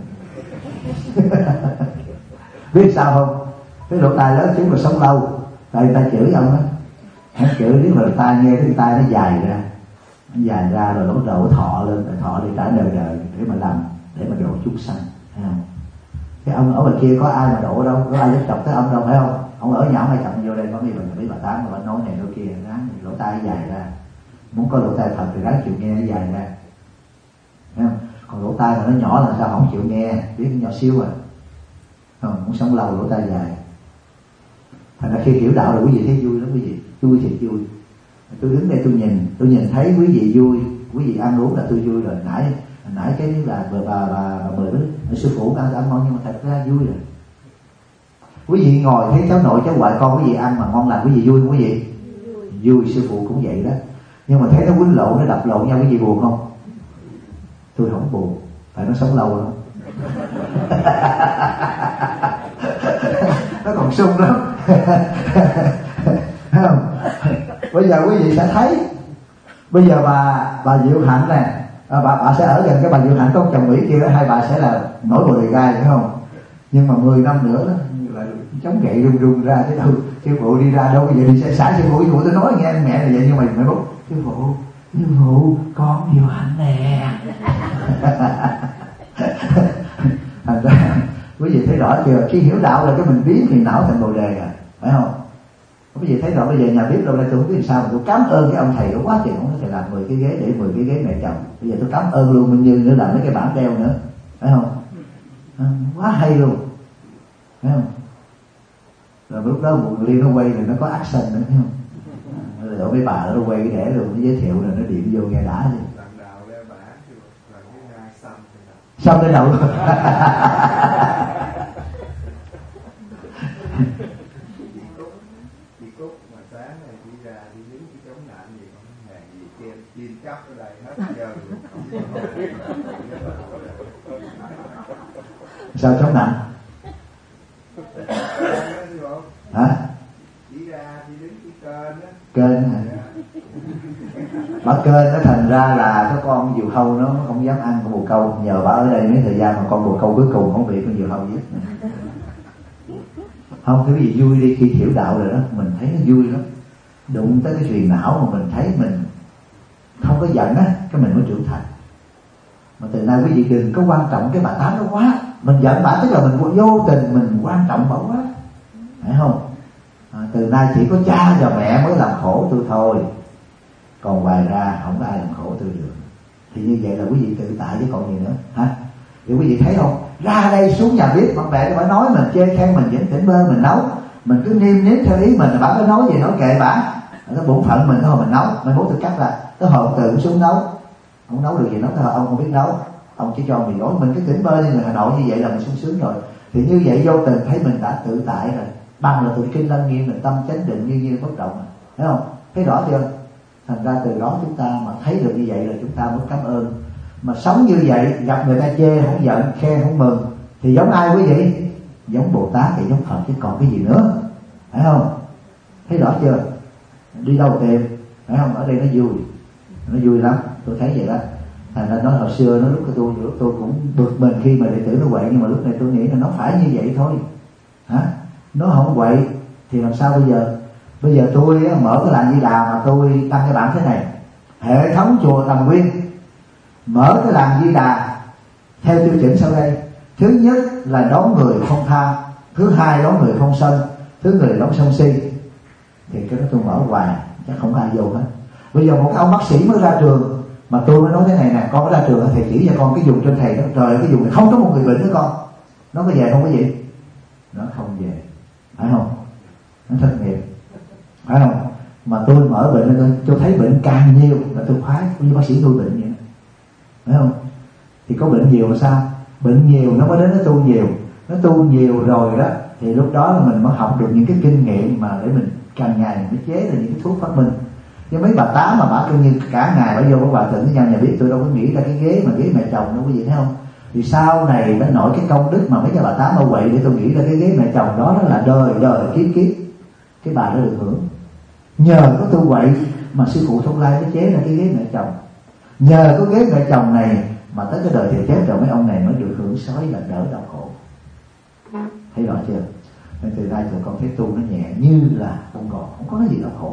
Biết sao không? Cái lỗ tai lớn chút mà sống lâu, tại người ta chửi ông á, hắn chửi nếu mà lỗ tai nghe cái tai nó dài ra, nó dài ra rồi nó bắt đầu thọ lên, thọ đi trả đời đời để mà làm, để mà độ chúng sanh, thấy không? Cái ông ở ngoài kia có ai mà độ đâu, có ai dám chọc tới ông đâu, phải không? Ông ở nhà ông hay chọc vô đây có nghe mình mấy bà tám mà bà nói này nói kia, ráng lỗ tai dài ra, muốn có lỗ tai thật thì ráng chịu nghe nó dài ra, thấy không? Còn lỗ tai mà nó nhỏ là sao không chịu nghe, biết nhỏ xíu à, không, muốn sống lâu lỗ tai dài. Thành ra khi hiểu đạo là quý vị thấy vui lắm, quý vị vui thì vui. Tôi đứng đây tôi nhìn, tôi nhìn thấy quý vị vui, quý vị ăn uống là tôi vui rồi. Nãy nãy cái là bà bà bà, bà mời với sư phụ ăn ăn ngon, nhưng mà thật ra vui rồi. Quý vị ngồi thấy cháu nội cháu ngoại con quý vị ăn mà ngon lành, quý vị vui không quý vị? Vui. Vui, sư phụ cũng vậy đó. Nhưng mà thấy nó quýnh lộn, nó đập lộn nhau, quý vị buồn không? Tôi không buồn, tại nó sống lâu lắm. Nó còn sung lắm. Không? Bây giờ quý vị sẽ thấy, bây giờ bà bà Diệu Hạnh nè, à, bà bà sẽ ở gần cái bà Diệu Hạnh có chồng Mỹ kia đó, hai bà sẽ là nổi bồ đề gai, phải không? Nhưng mà mười năm nữa đó, là chống gậy rung rung ra chứ đâu, sư phụ đi ra đâu bây giờ đi sẽ xả sư phụ, sư phụ tôi nói nghe mẹ là vậy, nhưng mà mẹ bố sư phụ, sư phụ con Diệu Hạnh nè. Thành ra quý vị thấy rõ chưa, khi hiểu đạo là cái mình biến phiền não thành bồ đề à, phải không? Quý vị thấy rõ bây giờ nhà bếp đâu đây tôi không biết sao mà tôi cảm ơn cái ông thầy đó quá trời, không có thể làm mười cái ghế để mười cái ghế mẹ chồng. Bây giờ tôi cảm ơn luôn Minh Như nữa, làm mấy cái bảng đeo nữa, phải không? À, quá hay luôn, phải không? Rồi lúc đó một Liên nó quay rồi nó có action nữa, thấy không? Rồi mấy bà nó quay cái đẻ rồi nó giới thiệu rồi nó điện vô nghe đã chứ. Xong tới đầu luôn. Sao chống nạnh? Hả? Kênh hả? Bà kênh nó thành ra là cái con diều hâu nó không dám ăn con bồ câu. Nhờ bà ở đây mấy thời gian mà con bồ câu cuối cùng không bị con diều hâu giết. Không, cái gì vui đi, khi hiểu đạo rồi đó mình thấy nó vui lắm. đụng tới cái phiền não mà mình thấy mình không có giận á, cái mình mới trưởng thành. Mà từ nay quý vị đừng có quan trọng cái bà Tám đó quá. Mình giận bà tức là mình vô tình mình quan trọng bà quá, phải không? À, từ nay chỉ có cha và mẹ mới làm khổ tôi thôi, còn ngoài ra không có ai làm khổ tôi được. Thì như vậy là quý vị tự tại chứ còn gì nữa hả? Thì quý vị thấy không, ra đây xuống nhà bếp bạn bè phải nói mình chê khen mình vẫn tỉnh bơ mình nấu, mình cứ niêm nếm theo ý mình, bà có nói gì nói kệ bà, nó bổn phận mình thôi mình nấu. Mình muốn thực cách là tới hồi tự cũng xuống nấu, không nấu được gì nấu, tới hồi ông không biết nấu, ông chỉ cho mình gói, mình cứ tỉnh bơ như người Hà Nội như vậy là mình sung sướng rồi. Thì như vậy vô tình thấy mình đã tự tại rồi, bằng là tụi kinh lăng nghiêm, mình tâm chánh định như như bất động, thấy không? Thấy rõ chưa? Thành ra từ đó chúng ta mà thấy được như vậy là chúng ta mới cảm ơn. Mà sống như vậy, gặp người ta chê không giận, khen không mừng, thì giống ai quý vị? Giống Bồ Tát thì giống Phật chứ còn cái gì nữa, phải không? Thấy rõ chưa? Đi đâu tìm, phải không? Ở đây nó vui, nó vui lắm, tôi thấy vậy đó. Thành ra nói hồi xưa nó lúc cái tôi lúc tôi cũng bực mình khi mà đệ tử nó quậy, nhưng mà lúc này tôi nghĩ là nó phải như vậy thôi, hả? Nó không quậy thì làm sao bây giờ? Bây giờ tôi mở cái làng Di Đà mà tôi đăng cái bản thế này: hệ thống chùa Tầm Nguyên mở cái làng Di Đà theo tiêu chuẩn sau đây. Thứ nhất là đón người không tham, thứ hai đón người không sân, thứ người đón sân si. Thì cái đó tôi mở hoài chắc không ai vô hết. Bây giờ một cái ông bác sĩ mới ra trường mà tôi mới nói thế này nè: con có ra trường thầy chỉ cho con cái vùng trên thầy đó, trời cái vùng này không có một người bệnh nữa con. Nó có về không có gì? Nó không về, phải không? Nó thất nghiệp, phải không? Mà tôi mở bệnh tôi, tôi thấy bệnh càng nhiều là tôi khoái, như bác sĩ nuôi bệnh vậy, phải không? Thì có bệnh nhiều là sao? Bệnh nhiều nó mới đến nó tu nhiều, nó tu nhiều rồi đó thì lúc đó là mình mới học được những cái kinh nghiệm mà để mình càng ngày mình mới chế ra những cái thuốc phát minh. Chứ mấy bà Tám mà bà coi như cả ngày bà vô bà tự với nhau nhà biết, tôi đâu có nghĩ ra cái ghế mà ghế mẹ chồng đâu, quý vị thấy không? Thì sau này nó nổi cái công đức mà mấy cái bà Tám ở quậy để tôi nghĩ ra cái ghế mẹ chồng đó, đó là đời đời kiếp kiếp cái bà đó được hưởng. Nhờ có tôi quậy mà sư phụ Thông Lai mới chế ra cái ghế mẹ chồng. Nhờ có ghế mẹ chồng này mà tới cái đời thì chết rồi mấy ông này mới được hưởng sói là đỡ đau khổ. Thấy rõ chưa? Nên từ nay tụi con thấy tu nó nhẹ như là không còn, không có cái gì đau khổ.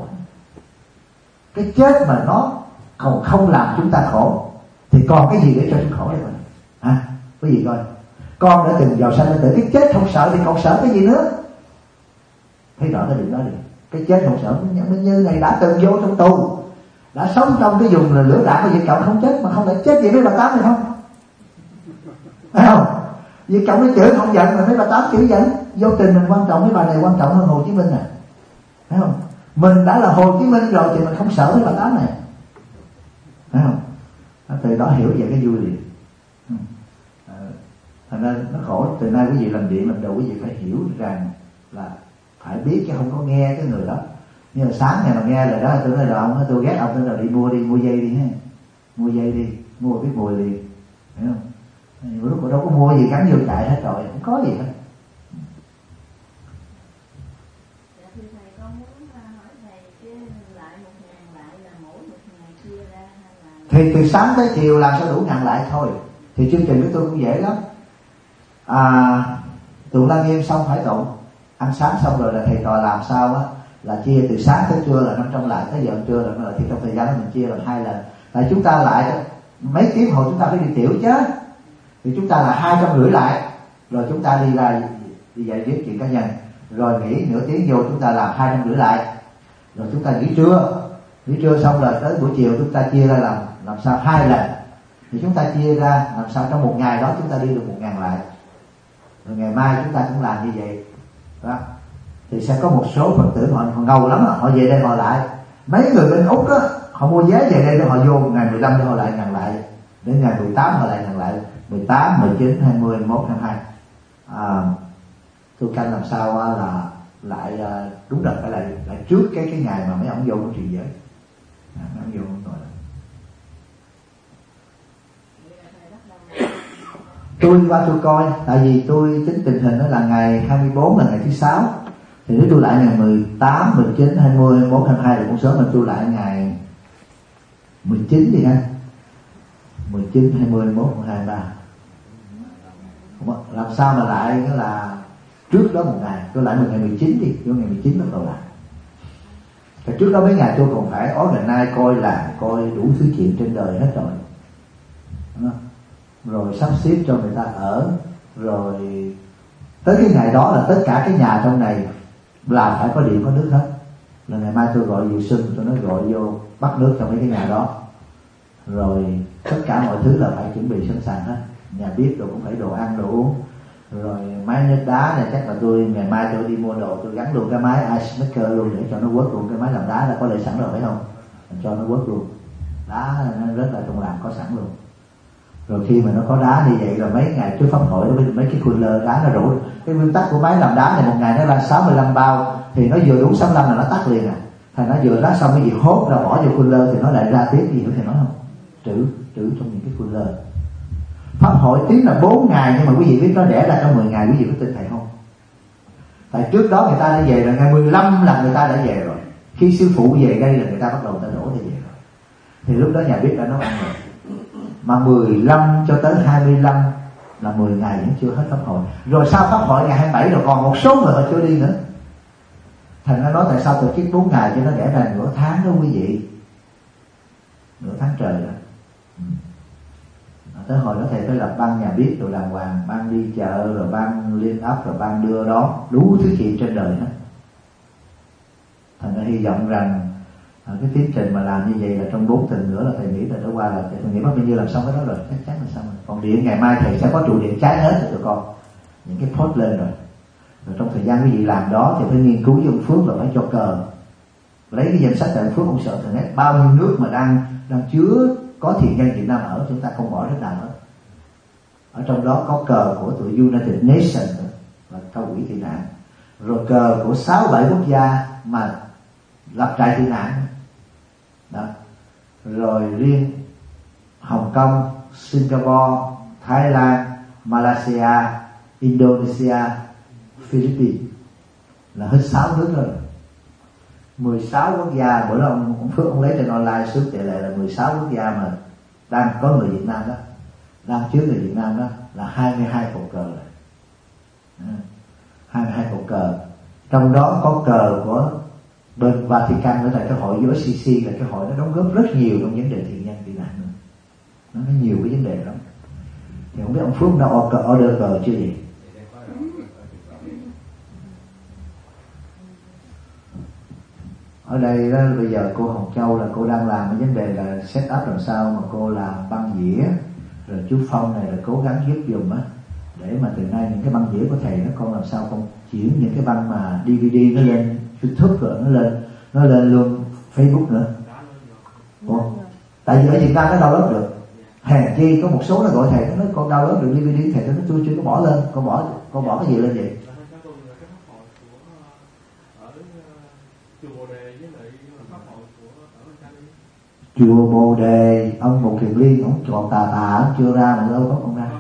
Cái chết mà nó còn không làm chúng ta khổ thì còn cái gì để cho chúng khổ đây mà? À, cái gì coi? Con đã từng vào sanh tử, cái chết không sợ thì còn sợ cái gì nữa? Thấy rõ cái điều đó đi. Cái chết không sợ, nhưng như này đã từng vô trong tù, đã sống trong cái vùng là lửa đạn mà Việt Cộng không chết, mà không thể chết gì mấy bà Tám này không? Phải không? Việt Cộng nó chửi không giận mà mấy bà Tám chửi giận. Vô tình mình quan trọng, mấy bà này quan trọng hơn Hồ Chí Minh nè, phải không? Mình đã là Hồ Chí Minh rồi thì mình không sợ mấy bà Tám này, phải không? Từ đó hiểu về cái vui liền. À, thành ra nó khổ. Từ nay quý vị làm điện làm đầu quý vị phải hiểu rằng là phải biết chứ không có nghe cái người đó. Nhưng mà sáng ngày mà nghe lời đó tôi nói là ông, tôi ghét ông, tôi nói đi mua đi, mua dây đi ha, mua dây đi, mua biết mùi liền, hiểu không? Lúc đó đâu có mua gì gắn vô chạy hết rồi, không có gì hết. Dạ thưa thầy, con muốn hỏi thầy cái lại một ngàn lại là mỗi một ngày chia ra hay là? Thì từ sáng tới chiều làm sao đủ ngàn lại thôi. Thì chương trình của tôi cũng dễ lắm. À, tụng Lăng Nghiêm xong phải tụng, ăn sáng xong rồi là thầy trò làm sao á là chia từ sáng tới trưa là năm trăm lại, tới giờ trưa là nó là, thì trong thời gian đó mình chia làm hai lần. Tại chúng ta lại mấy tiếng hồi chúng ta phải đi tiểu chứ, thì chúng ta là hai trăm rưỡi lại, rồi chúng ta đi ra đi dạy viết chuyện cá nhân, rồi nghỉ nửa tiếng vô chúng ta làm hai trăm rưỡi lại, rồi chúng ta nghỉ trưa, nghỉ trưa xong rồi tới buổi chiều chúng ta chia ra làm làm sao hai lần, thì chúng ta chia ra làm sao trong một ngày đó chúng ta đi được một ngàn lại, rồi ngày mai chúng ta cũng làm như vậy đó. Thì sẽ có một số Phật tử họ, họ ngầu lắm, họ về đây họ lại. Mấy người bên Úc á, họ mua vé về đây để họ vô ngày mười lăm cho họ lại ngàn lại, đến ngày mười tám họ lại ngàn lại, mười tám, mười chín, hai mươi, hai mươi mốt, hai mươi hai. À, tôi canh làm sao là lại đúng rồi phải lại lại trước cái cái ngày mà mấy ông vô của truyền giới. À, mấy ông vô rồi. Tôi qua tôi coi, tại vì tôi tính tình hình đó là ngày hai mươi bốn là ngày thứ sáu, thì nếu tôi lại ngày mười tám, mười chín, hai mươi, hai mươi mốt, hai mươi hai là cũng sớm, mà tôi lại ngày mười chín đi ha, mười chín, hai mươi, hai mươi mốt, hai mươi ba. Làm sao mà lại đó là trước đó một ngày, tôi lại một ngày mười chín đi, vô ngày mười chín bắt đầu lại. Thì trước đó mấy ngày tôi còn phải organize coi là coi đủ thứ chuyện trên đời hết rồi, rồi sắp xếp cho người ta ở, rồi tới cái ngày đó là tất cả cái nhà trong này là phải có điện có nước hết. Là ngày mai tôi gọi Diệu Xuân, tôi nói gọi vô bắt nước trong mấy cái nhà đó, rồi tất cả mọi thứ là phải chuẩn bị sẵn sàng hết. Nhà bếp đồ cũng phải đồ ăn đồ uống, rồi máy nước đá này chắc là tôi ngày mai tôi đi mua đồ tôi gắn luôn cái máy ice maker luôn để cho nó quất luôn. Cái máy làm đá là có để sẵn rồi phải không, mình cho nó quất luôn, đá nó rất là trong làm có sẵn luôn. Rồi khi mà nó có đá như vậy rồi mấy ngày trước pháp hội đó, mấy cái cooler đá nó rủ. Cái nguyên tắc của máy làm đá này một ngày nó ra sáu mươi lăm bao, thì nó vừa đúng sáu mươi lăm là nó tắt liền à. Thành nó vừa đá xong cái gì hốt ra bỏ vô cooler thì nó lại ra tiếp, gì nữa thì nói không, trữ trữ trong những cái cooler. Pháp hội tiếng là bốn ngày nhưng mà quý vị biết nó đẻ ra trong mười ngày, quý vị có tin thầy không? Tại trước đó người ta đã về rồi, ngày mười lăm là người ta đã về rồi. Khi sư phụ về đây là người ta bắt đầu ta đổ ta về rồi. Thì lúc đó nhà bếp đã nấu ăn rồi. Mà mười lăm cho tới hai mươi lăm là mười ngày vẫn chưa hết pháp hội. Rồi sau pháp hội ngày hai mươi bảy rồi còn một số người họ chưa đi nữa. Thành nó nói tại sao tổ chức bốn ngày cho nó đẻ ra nửa tháng đó quý vị, nửa tháng trời đó. Ừ. Tới hồi đó thầy phải lập ban nhà bếp rồi đàng hoàng, ban đi chợ rồi ban liên ấp rồi ban đưa đó, đủ thứ chuyện trên đời hết. Thành ra hy vọng rằng à, cái tiến trình mà làm như vậy là trong bốn tuần nữa là thầy nghĩ là đã qua là thầy nghĩ bao nhiêu làm xong cái đó rồi, chắc chắn là xong rồi. Còn điện ngày mai thầy sẽ có trụ điện cháy hết rồi tụi con, những cái post lên rồi. Rồi trong thời gian quý vị làm đó thì phải nghiên cứu với ông Phước là phải cho cờ, lấy cái danh sách tại Phước ông sợ thằng ấy bao nhiêu nước mà đang đang chứa có thiện nhân Việt Nam ở, chúng ta không bỏ nước nào hết. Ở trong đó có cờ của tụi United Nations và cao quỹ tị nạn, rồi cờ của sáu bảy quốc gia mà lập trại tị nạn đó, rồi riêng Hồng Kông, Singapore, Thái Lan, Malaysia, Indonesia, Philippines là hết sáu nước rồi. mười sáu quốc gia, bữa đó ông, ông Phước ông lấy trên online xuống tỷ lệ là mười sáu quốc gia mà đang có người Việt Nam đó, đang chứa người Việt Nam đó là hai mươi hai cột cờ rồi. hai mươi hai cột cờ, trong đó có cờ của bên Vatican nữa, là cái hội u ét xê xê, là cái hội nó đóng góp rất nhiều trong vấn đề thiện nhân tị nạn nữa. Nó có nhiều cái vấn đề lắm. Thì không biết ông Phước đã order cờ chưa gì? Ở đây đó, bây giờ cô Hồng Châu là cô đang làm cái vấn đề là set up làm sao mà cô làm băng dĩa, rồi chú Phong này là cố gắng giúp dùm á, để mà từ nay những cái băng dĩa của thầy nó con làm sao con chuyển những cái băng mà đê vê đê nó lên YouTube, rồi nó lên nó lên luôn Facebook nữa. Ủa? Tại vì ở Việt Nam nó download được, hèn chi có một số nó gọi thầy nó nói con download được đê vê đê, thầy nó tôi chưa có bỏ lên, con bỏ con bỏ cái gì lên vậy? Chùa Bồ Đề, ông Bồ Kiền Liên, ông còn tà tà, ông chưa ra mà đâu có con ra.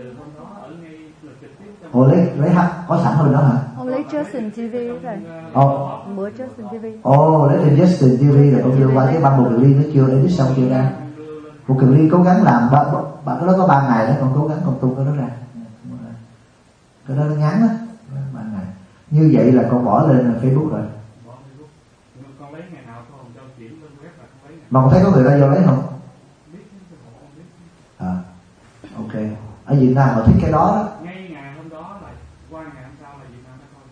Ồ lấy lấy hả? Có sẵn rồi đó hả? Ông lấy Justin ti vi rồi. Ồ. Bữa Justin ti vi. Ồ lấy trên Justin ti vi rồi con đưa qua cái băng Bồ Kiền Liên nó chưa edit xong chưa ra. Bồ Kiền Liên cố gắng làm ba, ba cái đó có ba ngày đó, con cố gắng con tung cái đó ra. Cái đó nó ngắn á, ba ngày. Như vậy là con bỏ lên Facebook rồi. Mà con thấy có người ta vô lấy không? À, ok. Ở Việt Nam họ thích cái đó đó. Ngay ngày hôm đó là qua ngày hôm sau là Việt Nam nó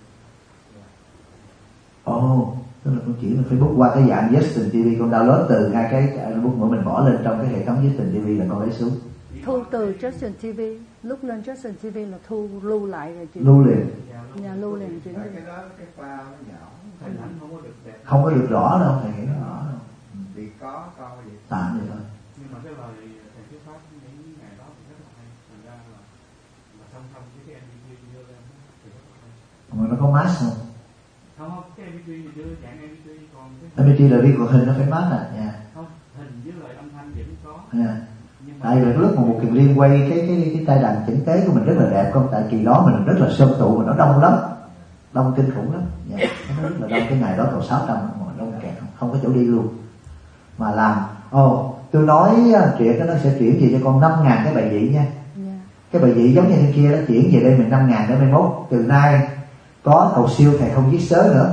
coi. Ồ, oh, tức là con chuyển lên Facebook qua cái dạng Justin ti vi, con download từ ngay cái Facebook của mình bỏ lên trong cái hệ thống Justin ti vi là con lấy xuống. Thu từ Justin ti vi, lúc lên Justin ti vi là thu lưu lại rồi chuyển. Lưu liền. Nhà lưu liền chuyển. Cái đó cái file nó nhỏ, hình ảnh không có được đẹp. Không có được rõ đâu, thầy nghĩ nó rõ đâu. Vì có coi vậy. Tạm vậy thôi. Nhưng mà cái lời thầy thuyết pháp những ngày đó thì rất là hay, thành ra là mà song song với cái em vê pê đưa lên thì rất là hay. Mà nó có mask không? Không, không, cái em vê pê thì đưa dạng em vê pê còn cái em vê pê là đi của hình nó phải mask à, nha. Không, hình với lời âm thanh vẫn có. Yeah. Tại vì lúc mà một Kiều Liên quay cái cái cái tay đàn chỉnh tế của mình rất là đẹp, không? Tại kỳ đó mình rất là sơn tụ mà nó đông lắm, đông kinh khủng lắm. Yeah. Nó rất là đông, cái ngày đó còn sáu trăm mà đông kẹt, không có chỗ đi luôn. Mà làm, ồ, oh, tôi nói chuyện nó sẽ chuyển về cho con năm ngàn cái bài vị nha. Yeah. Cái bài vị giống như thế kia nó chuyển về đây mình năm ngàn để mai mốt từ nay có cầu siêu thầy không viết sớ nữa,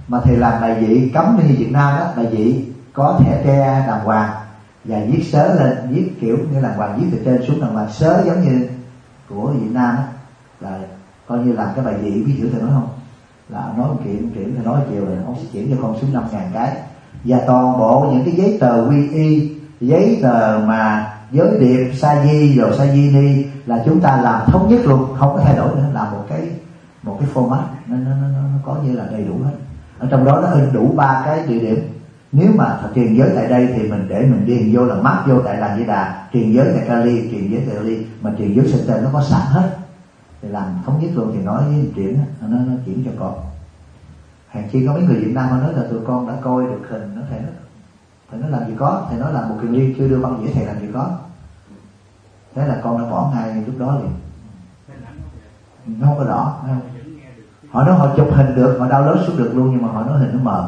mà thầy làm bài vị cấm như Việt Nam đó, bài vị có thẻ tre đàng hoàng và viết sớ lên, viết kiểu như đàng hoàng, viết từ trên xuống đàng hoàng, sớ giống như của Việt Nam đó, là coi như làm cái bài vị. Biết hiểu thầy nói không? Là ông nói một kiện một kiện, thầy nói chiều rồi ông sẽ chuyển cho con xuống năm ngàn cái, và toàn bộ những cái giấy tờ quy y, giấy tờ mà giới điệp sa di rồi sa di ni là chúng ta làm thống nhất luôn, không có thay đổi nữa, làm một cái một cái format nó, nó, nó, nó có như là đầy đủ hết. Ở trong đó nó in đủ ba cái địa điểm. Nếu mà truyền giới tại đây thì mình để mình điền vô là mát vô tại Làng Di Đà, truyền giới tại Cali, truyền giới tại Cali, mà truyền giới center nó có sẵn hết thì làm thống nhất luôn. Thì nói với chuyển nó, nó chuyển cho con. Hàng chi có mấy người Việt Nam nói là tụi con đã coi được hình, nó thầy nói thầy nói làm gì có, thầy nói là một Kiền Liên chưa đưa băng dĩa thầy làm gì có. Thế là con đã bỏ ngay lúc đó liền. Nó không có rõ, không? Họ nói họ chụp hình được, họ download xuống được luôn, nhưng mà họ nói hình nó mờ.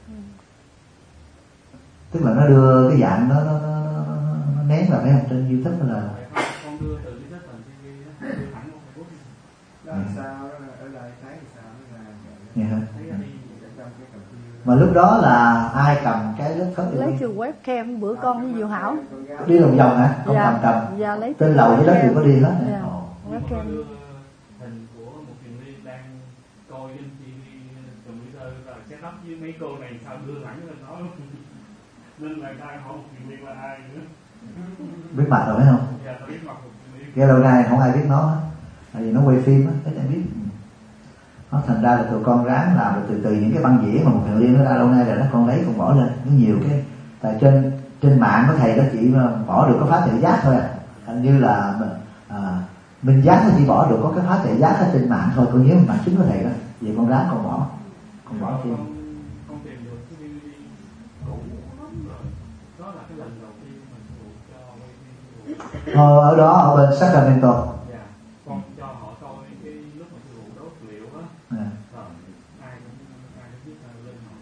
Tức là nó đưa cái dạng nó nó, nó, nó nén là phải không? Trên YouTube là con đưa từ cái chất hình ti vi đó, đưa thẳng qua Facebook. Đó là sao ở đây thấy thì sao nó là vậy hả? thấy đi trong cái computer. Mà lúc đó là ai cầm cái laptop lấy từ webcam bữa con với Diệu Hảo đi lòng vòng hả? Không dạ, cầm cầm. dạ, lấy trên lầu với đó đều có đi hết. Dạ. Ồ. Webcam. Hình của một Kiền Liên đang coi trên ti vi computer rồi set up với mấy cô này sao đưa thẳng lên đó luôn. Nên là ai hỏi một Kiền Liên là ai nữa. Biết mặt rồi phải không? Dạ, tôi biết mặt một Kiền Liên. Cái lâu nay không ai biết nó hết. Tại vì nó quay phim á, ít ai biết. Nó thành ra là tụi con ráng làm rồi từ từ những cái băng dĩa mà một Kiền Liên nó ra lâu nay rồi nó con lấy con bỏ lên. Nó nhiều cái tại trên trên mạng có thầy đó chỉ bỏ được có phá tự giác thôi à. Hình như là à, Minh Giác nó chỉ bỏ được có cái phá tự giác ở trên mạng thôi. Con nhớ bản chứng của thầy đó. Vậy con ráng con bỏ. Con bỏ thêm. Con tìm được cái đê vê đê cũ lắm rồi. Đó là cái lần đầu tiên mình phụ cho quay phim. Ờ, ở đó ở bên Sacramento. Dạ, con cho họ coi cái lúc mà sư phụ đốt liệu á. À. Rồi ai cũng ai cũng biết là lên họ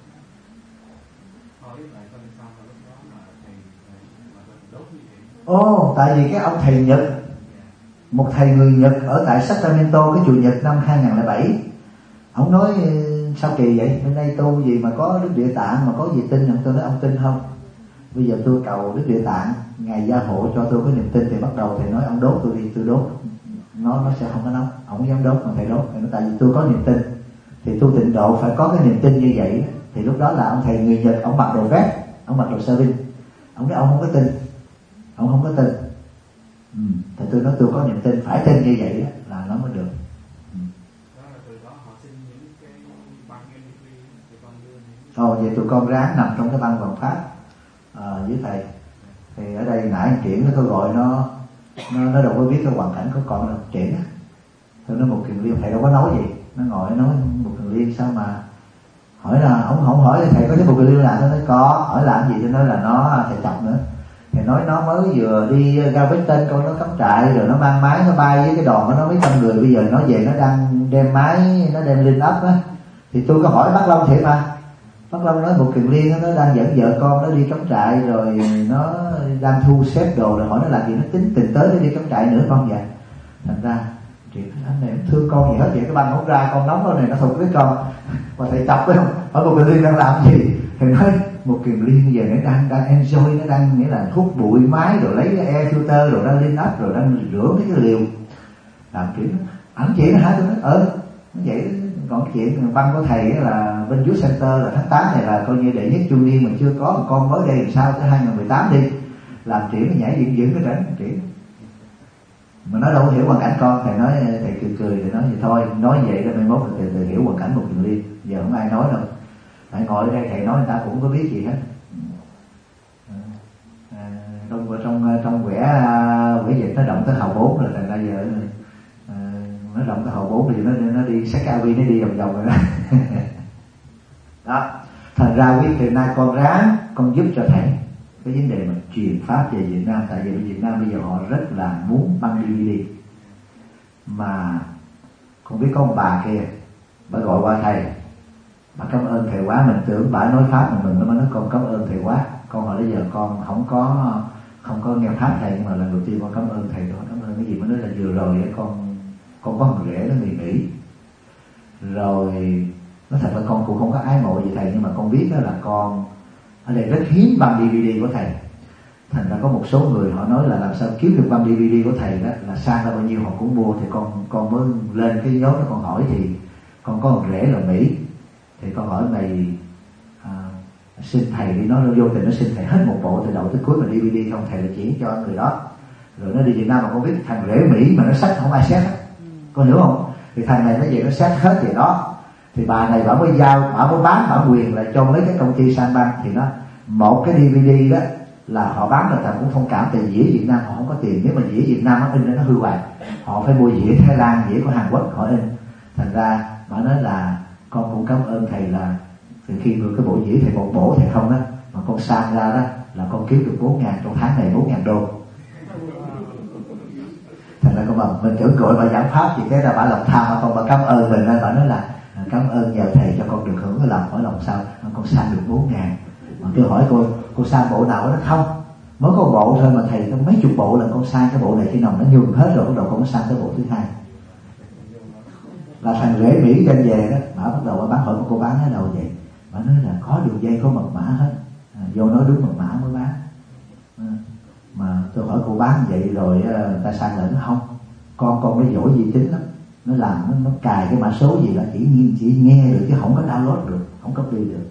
hỏi lại coi sao mà lúc đó mà thầy mà đốt như vậy. Ồ, tại vì cái ông thầy Nhật, một thầy người Nhật ở tại Sacramento cái chủ nhật năm hai không không bảy, ông nói sao kỳ vậy, bên đây tu gì mà có Đức Địa Tạng mà có gì tin không? Tôi nói ông tin không? Bây giờ tôi cầu Đức Địa Tạng ngài gia hộ cho tôi có niềm tin. Thì bắt đầu thầy nói ông đốt tôi đi, tôi đốt. Nó nó sẽ không có nóng, ông không dám đốt mà thầy đốt. Thầy nói tại vì tôi có niềm tin, thì tu tịnh độ phải có cái niềm tin như vậy. Thì lúc đó là ông thầy người Nhật, ông mặc đồ vest, ông mặc đồ sơ vin, ông nói ông không có tin, ông không có tin. Ừ. Thì tôi nói tôi có niềm tin, phải tin như vậy đó, là nó mới được. Ừ. Đó là từ đó họ xin những cái băng em pê ba thì con đưa những. Ồ, vậy tụi con ráng nằm trong cái băng vòng pháp à, với thầy. Thì ở đây nãy Triển nó có gọi nó nó, nó đâu có biết cái hoàn cảnh của con đâu. Triển á, tôi nói một Kiền Liên, thầy đâu có nói gì. Nó ngồi nói một Kiền Liên sao mà hỏi là ông không hỏi thầy có thấy một Kiền Liên là. Nó nói có, hỏi làm gì, tôi nói là nó thầy chọc nữa. Thầy nói nó mới vừa đi ra Vết Tên con nó cắm trại rồi nó mang máy nó bay với cái đòn của nó mấy trăm người, bây giờ nó về nó đang đem máy nó đem lên ấp á. Thì tôi có hỏi bác Long thiệt mà. Bác Long nói một Kiền Liên nó đang dẫn vợ con nó đi cắm trại rồi nó đang thu xếp đồ, rồi hỏi nó làm gì, nó tính tình tới nó đi cắm trại nữa không vậy. Thành ra chuyện anh này thương con gì hết vậy, cái băng không ra con nóng đó này nó thục với con mà thầy chọc phải không? Hỏi một Kiền Liên đang làm gì? Thầy nói một Kiền Liên giờ nó đang đang enjoy, nó đang nghĩa là hút bụi máy rồi lấy cái air filter rồi đang lên ấp rồi đang rửa mấy cái liều làm chuyện ảnh chuyện hả? Tôi nói ờ nó vậy. Còn chuyện băng của thầy là bên Youth Center là tháng tám này là coi như đệ nhất trung niên mà chưa có một con mới đây làm sao tới hai không một tám đi làm chuyện nhảy dựng dựng cái rảnh chuyện mà nó đâu có hiểu hoàn cảnh con. Thầy nói thầy cười cười thầy nói vậy thôi, nói vậy đó mai mốt thầy, thầy hiểu hoàn cảnh một Kiền Liên. Giờ không ai nói đâu, thầy ngồi ở đây thầy nói người ta cũng có biết gì hết. À, trong trong trong vẽ vẽ dịch nó động tới hào bốn rồi, thành ra giờ à, nó động tới hào bốn thì nó nó đi sát a vi nó đi vòng vòng rồi đó. Đó thành ra quý thầy nay con ráng con giúp cho thầy cái vấn đề mà truyền pháp về Việt Nam. Tại vì Việt Nam bây giờ họ rất là muốn băng đi đi mà con biết có một bà kia bà gọi qua thầy, bà cảm ơn thầy quá. Mình tưởng bà nói pháp mà mình nó mới nói con cảm ơn thầy quá. Con hỏi bây giờ con không có không có nghe pháp thầy, nhưng mà lần đầu tiên con cảm ơn thầy. Con cảm ơn cái gì mà nói là vừa rồi con con có một rễ nó nghỉ nghỉ rồi Nói thật là con cũng không có ái mộ gì thầy, nhưng mà con biết đó là con ở đây rất hiếm băng đê vê đê của thầy. Thành ra có một số người họ nói là làm sao kiếm được băng đê vê đê của thầy đó, là sang ra bao nhiêu họ cũng mua. Thì con con mới lên cái nhóm đó con hỏi, thì con có một rể là Mỹ, thì con hỏi mày à, xin thầy đi, nó vô tình nó xin thầy hết một bộ từ đầu tới cuối mà đê vê đê không, thầy là chỉ cho người đó. Rồi nó đi Việt Nam mà con biết thằng rể Mỹ mà nó sách không ai xét hết, con hiểu không? Thì thằng này nó về nó xét hết vậy đó. Thì bà này bà mới giao, bà mới bán bản quyền lại cho mấy cái công ty sang băng. Thì nó một cái đê vê đê đó là họ bán là thằng cũng thông cảm, tại dĩa Việt Nam họ không có tiền. Nếu mà dĩa Việt Nam nó in nó hư hoài, họ phải mua dĩa Thái Lan, dĩa của Hàn Quốc họ in. Thành ra bà nói là con cũng cảm ơn thầy, là từ khi được cái bộ dĩa thầy một bổ thầy không đó mà con sang ra đó là con kiếm được bốn ngàn trong tháng này, bốn ngàn đô. Thành ra con mà mình tưởng gọi bà giảng pháp gì cái là bà lòng tham mà con bà cảm ơn mình, bà nói là cảm ơn nhờ thầy cho con được hưởng cái lòng, hỏi lòng sao con sang được bốn ngàn. Mà tôi hỏi cô cô sang bộ nào đó, không mới có bộ thôi mà thầy có mấy chục bộ là con sang cái bộ này, khi nào nó nhường hết rồi bắt đầu con mới sang cái bộ thứ hai. Là thằng rể Mỹ trên về đó, bà bắt đầu bà bán, hỏi cô bán ở đâu vậy? Bà nói là có đường dây có mật mã hết, à, vô nói đúng mật mã mới bán. À, mà tôi hỏi cô bán vậy rồi ta sang lại nó không, con con nó giỏi vi tính lắm, nó làm nó, nó cài cái mã số gì là chỉ nhiên chỉ nghe được chứ không có download được, không copy được.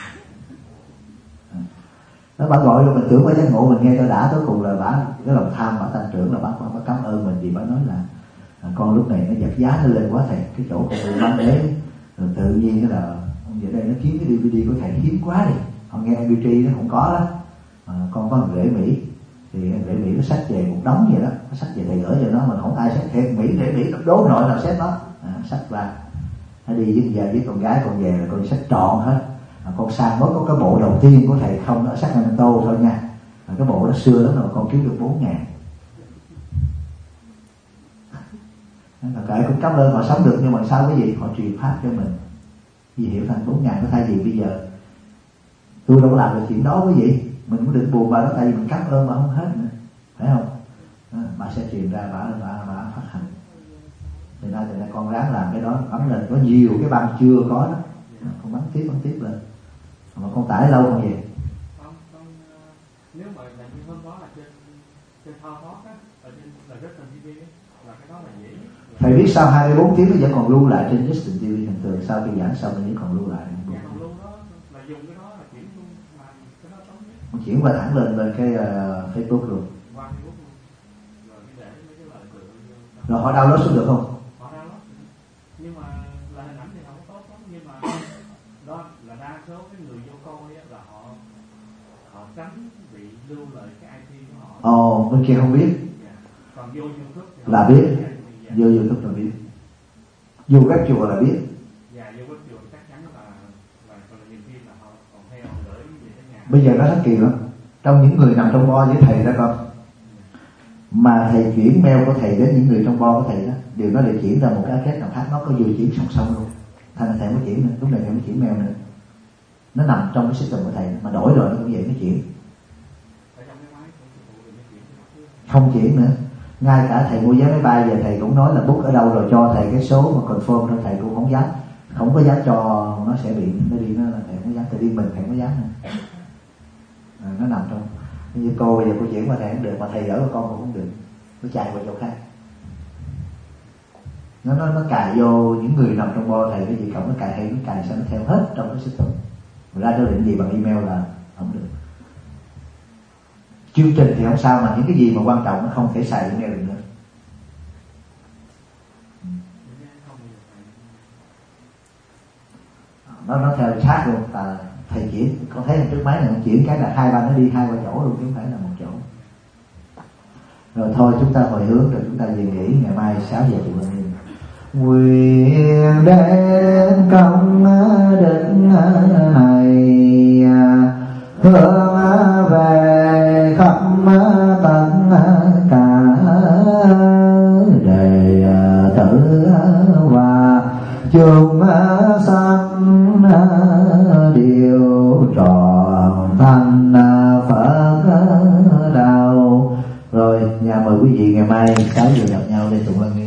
À, nó bà gọi rồi mình tưởng bà giác ngộ mình nghe cho đã, tới cùng là bà cái lòng tham bà tăng trưởng, là bà bà cảm ơn mình vì bà nói là à, con lúc này nó giật giá nó lên quá thầy, cái chỗ con bán đế rồi tự nhiên là ông về đây nó kiếm cái đê vê đê của thầy hiếm quá đi, họ nghe em pê nó không có đó. À, con có một rể Mỹ thì rể Mỹ nó xách về một đống vậy đó, nó xách về thầy gửi cho nó, mình không ai xách thiệt Mỹ, rể Mỹ nó đố nội nào xách nó, à, xách ra nó đi với giờ với con gái con về là con xách trọn hết. À, con sang mới có cái bộ đầu tiên của thầy không, nó xách năm tô thôi nha, à, cái bộ đó xưa lắm rồi con kiếm được bốn ngàn. Là kệ cũng cảm ơn họ sống được, nhưng mà sao cái gì họ truyền pháp cho mình vì hiểu thành bốn ngàn. Có thay vì bây giờ tôi đâu có làm được chuyện đó với gì, mình cũng đừng buồn bà đó, tại vì mình cảm ơn bà không hết nữa, phải không? À, bà sẽ truyền ra, bà bà bà phát hành. Thì nay thì nay con ráng làm cái đó, bắn lên có nhiều cái băng chưa có đó, à, con bắn tiếp bắn tiếp lên. Mà con tải lâu không vậy? Không, con nếu mà là như hôm đó là trên trên thao thoát á, ở trên là Justin ti vi là cái đó là dễ. Thầy biết sao hai mươi bốn tiếng nó vẫn còn lưu lại trên Justin ti vi thường thường, sau khi giảng xong nó vẫn còn lưu lại. Dạ, còn lưu đó là dùng cái đó là chuyển luôn, mà cái đó tốt nhất. Con chuyển qua thẳng lên lên cái uh, Facebook luôn. Qua Facebook luôn. Rồi cái để mấy cái lời tự. Rồi họ download xuống được không? Họ download. Nhưng mà là hình ảnh thì không có tốt lắm, nhưng mà đó là đa số cái người vô coi á là họ họ tránh bị lưu lại cái i pê của họ. Ồ, bên kia không biết. Dạ. Còn vô YouTube thì là biết, vô YouTube là biết, vô các chùa là biết. Dạ, vô các chùa chắc chắn là là còn là nhiều khi là họ còn theo gửi về tới nhà. Bây giờ nó rất kỳ lắm, trong những người nằm trong bo với thầy đó con, mà thầy chuyển mail của thầy đến những người trong bo của thầy đó, điều nó để chuyển ra một cái kết nào khác, nó có vừa chuyển song song luôn. Thành ra thầy mới chuyển nữa, lúc này thầy mới chuyển mail nữa. Nó nằm trong cái system của thầy, mà đổi rồi nó cũng vậy, nó chuyển. Không chuyển nữa. Ngay cả thầy mua vé máy bay giờ thầy cũng nói là book ở đâu rồi cho thầy cái số mà confirm, thôi thầy cũng không dám, không có dám cho nó sẽ bị nó đi, nó là thầy không dám, thầy đi mình thầy không có dám nữa. À, nó nằm trong như cô bây giờ cô chuyển qua thầy không được, mà thầy gửi qua con cũng không được, nó chạy qua chỗ khác. Nó nó nó cài vô những người nằm trong bo thầy, cái gì cộng nó cài hay nó cài sao nó theo hết trong cái system. Rồi ra cho định gì bằng email là không được. Chương trình thì không sao, mà những cái gì mà quan trọng nó không thể xài email được nữa. Nó nó theo sát luôn, à, thầy chuyển, con thấy trước máy này con chuyển cái là hai ba nó đi hai qua chỗ luôn chứ không phải là một chỗ. Rồi thôi chúng ta hồi hướng rồi chúng ta về nghỉ, ngày mai sáu giờ tụi mình nguyện đến công định này hướng về khắp tận cả đời tử và chúng sanh đều trọn thành Phật đạo. Rồi nhà mời quý vị ngày mai sáu giờ gặp nhau để tụng lăng nghiêm.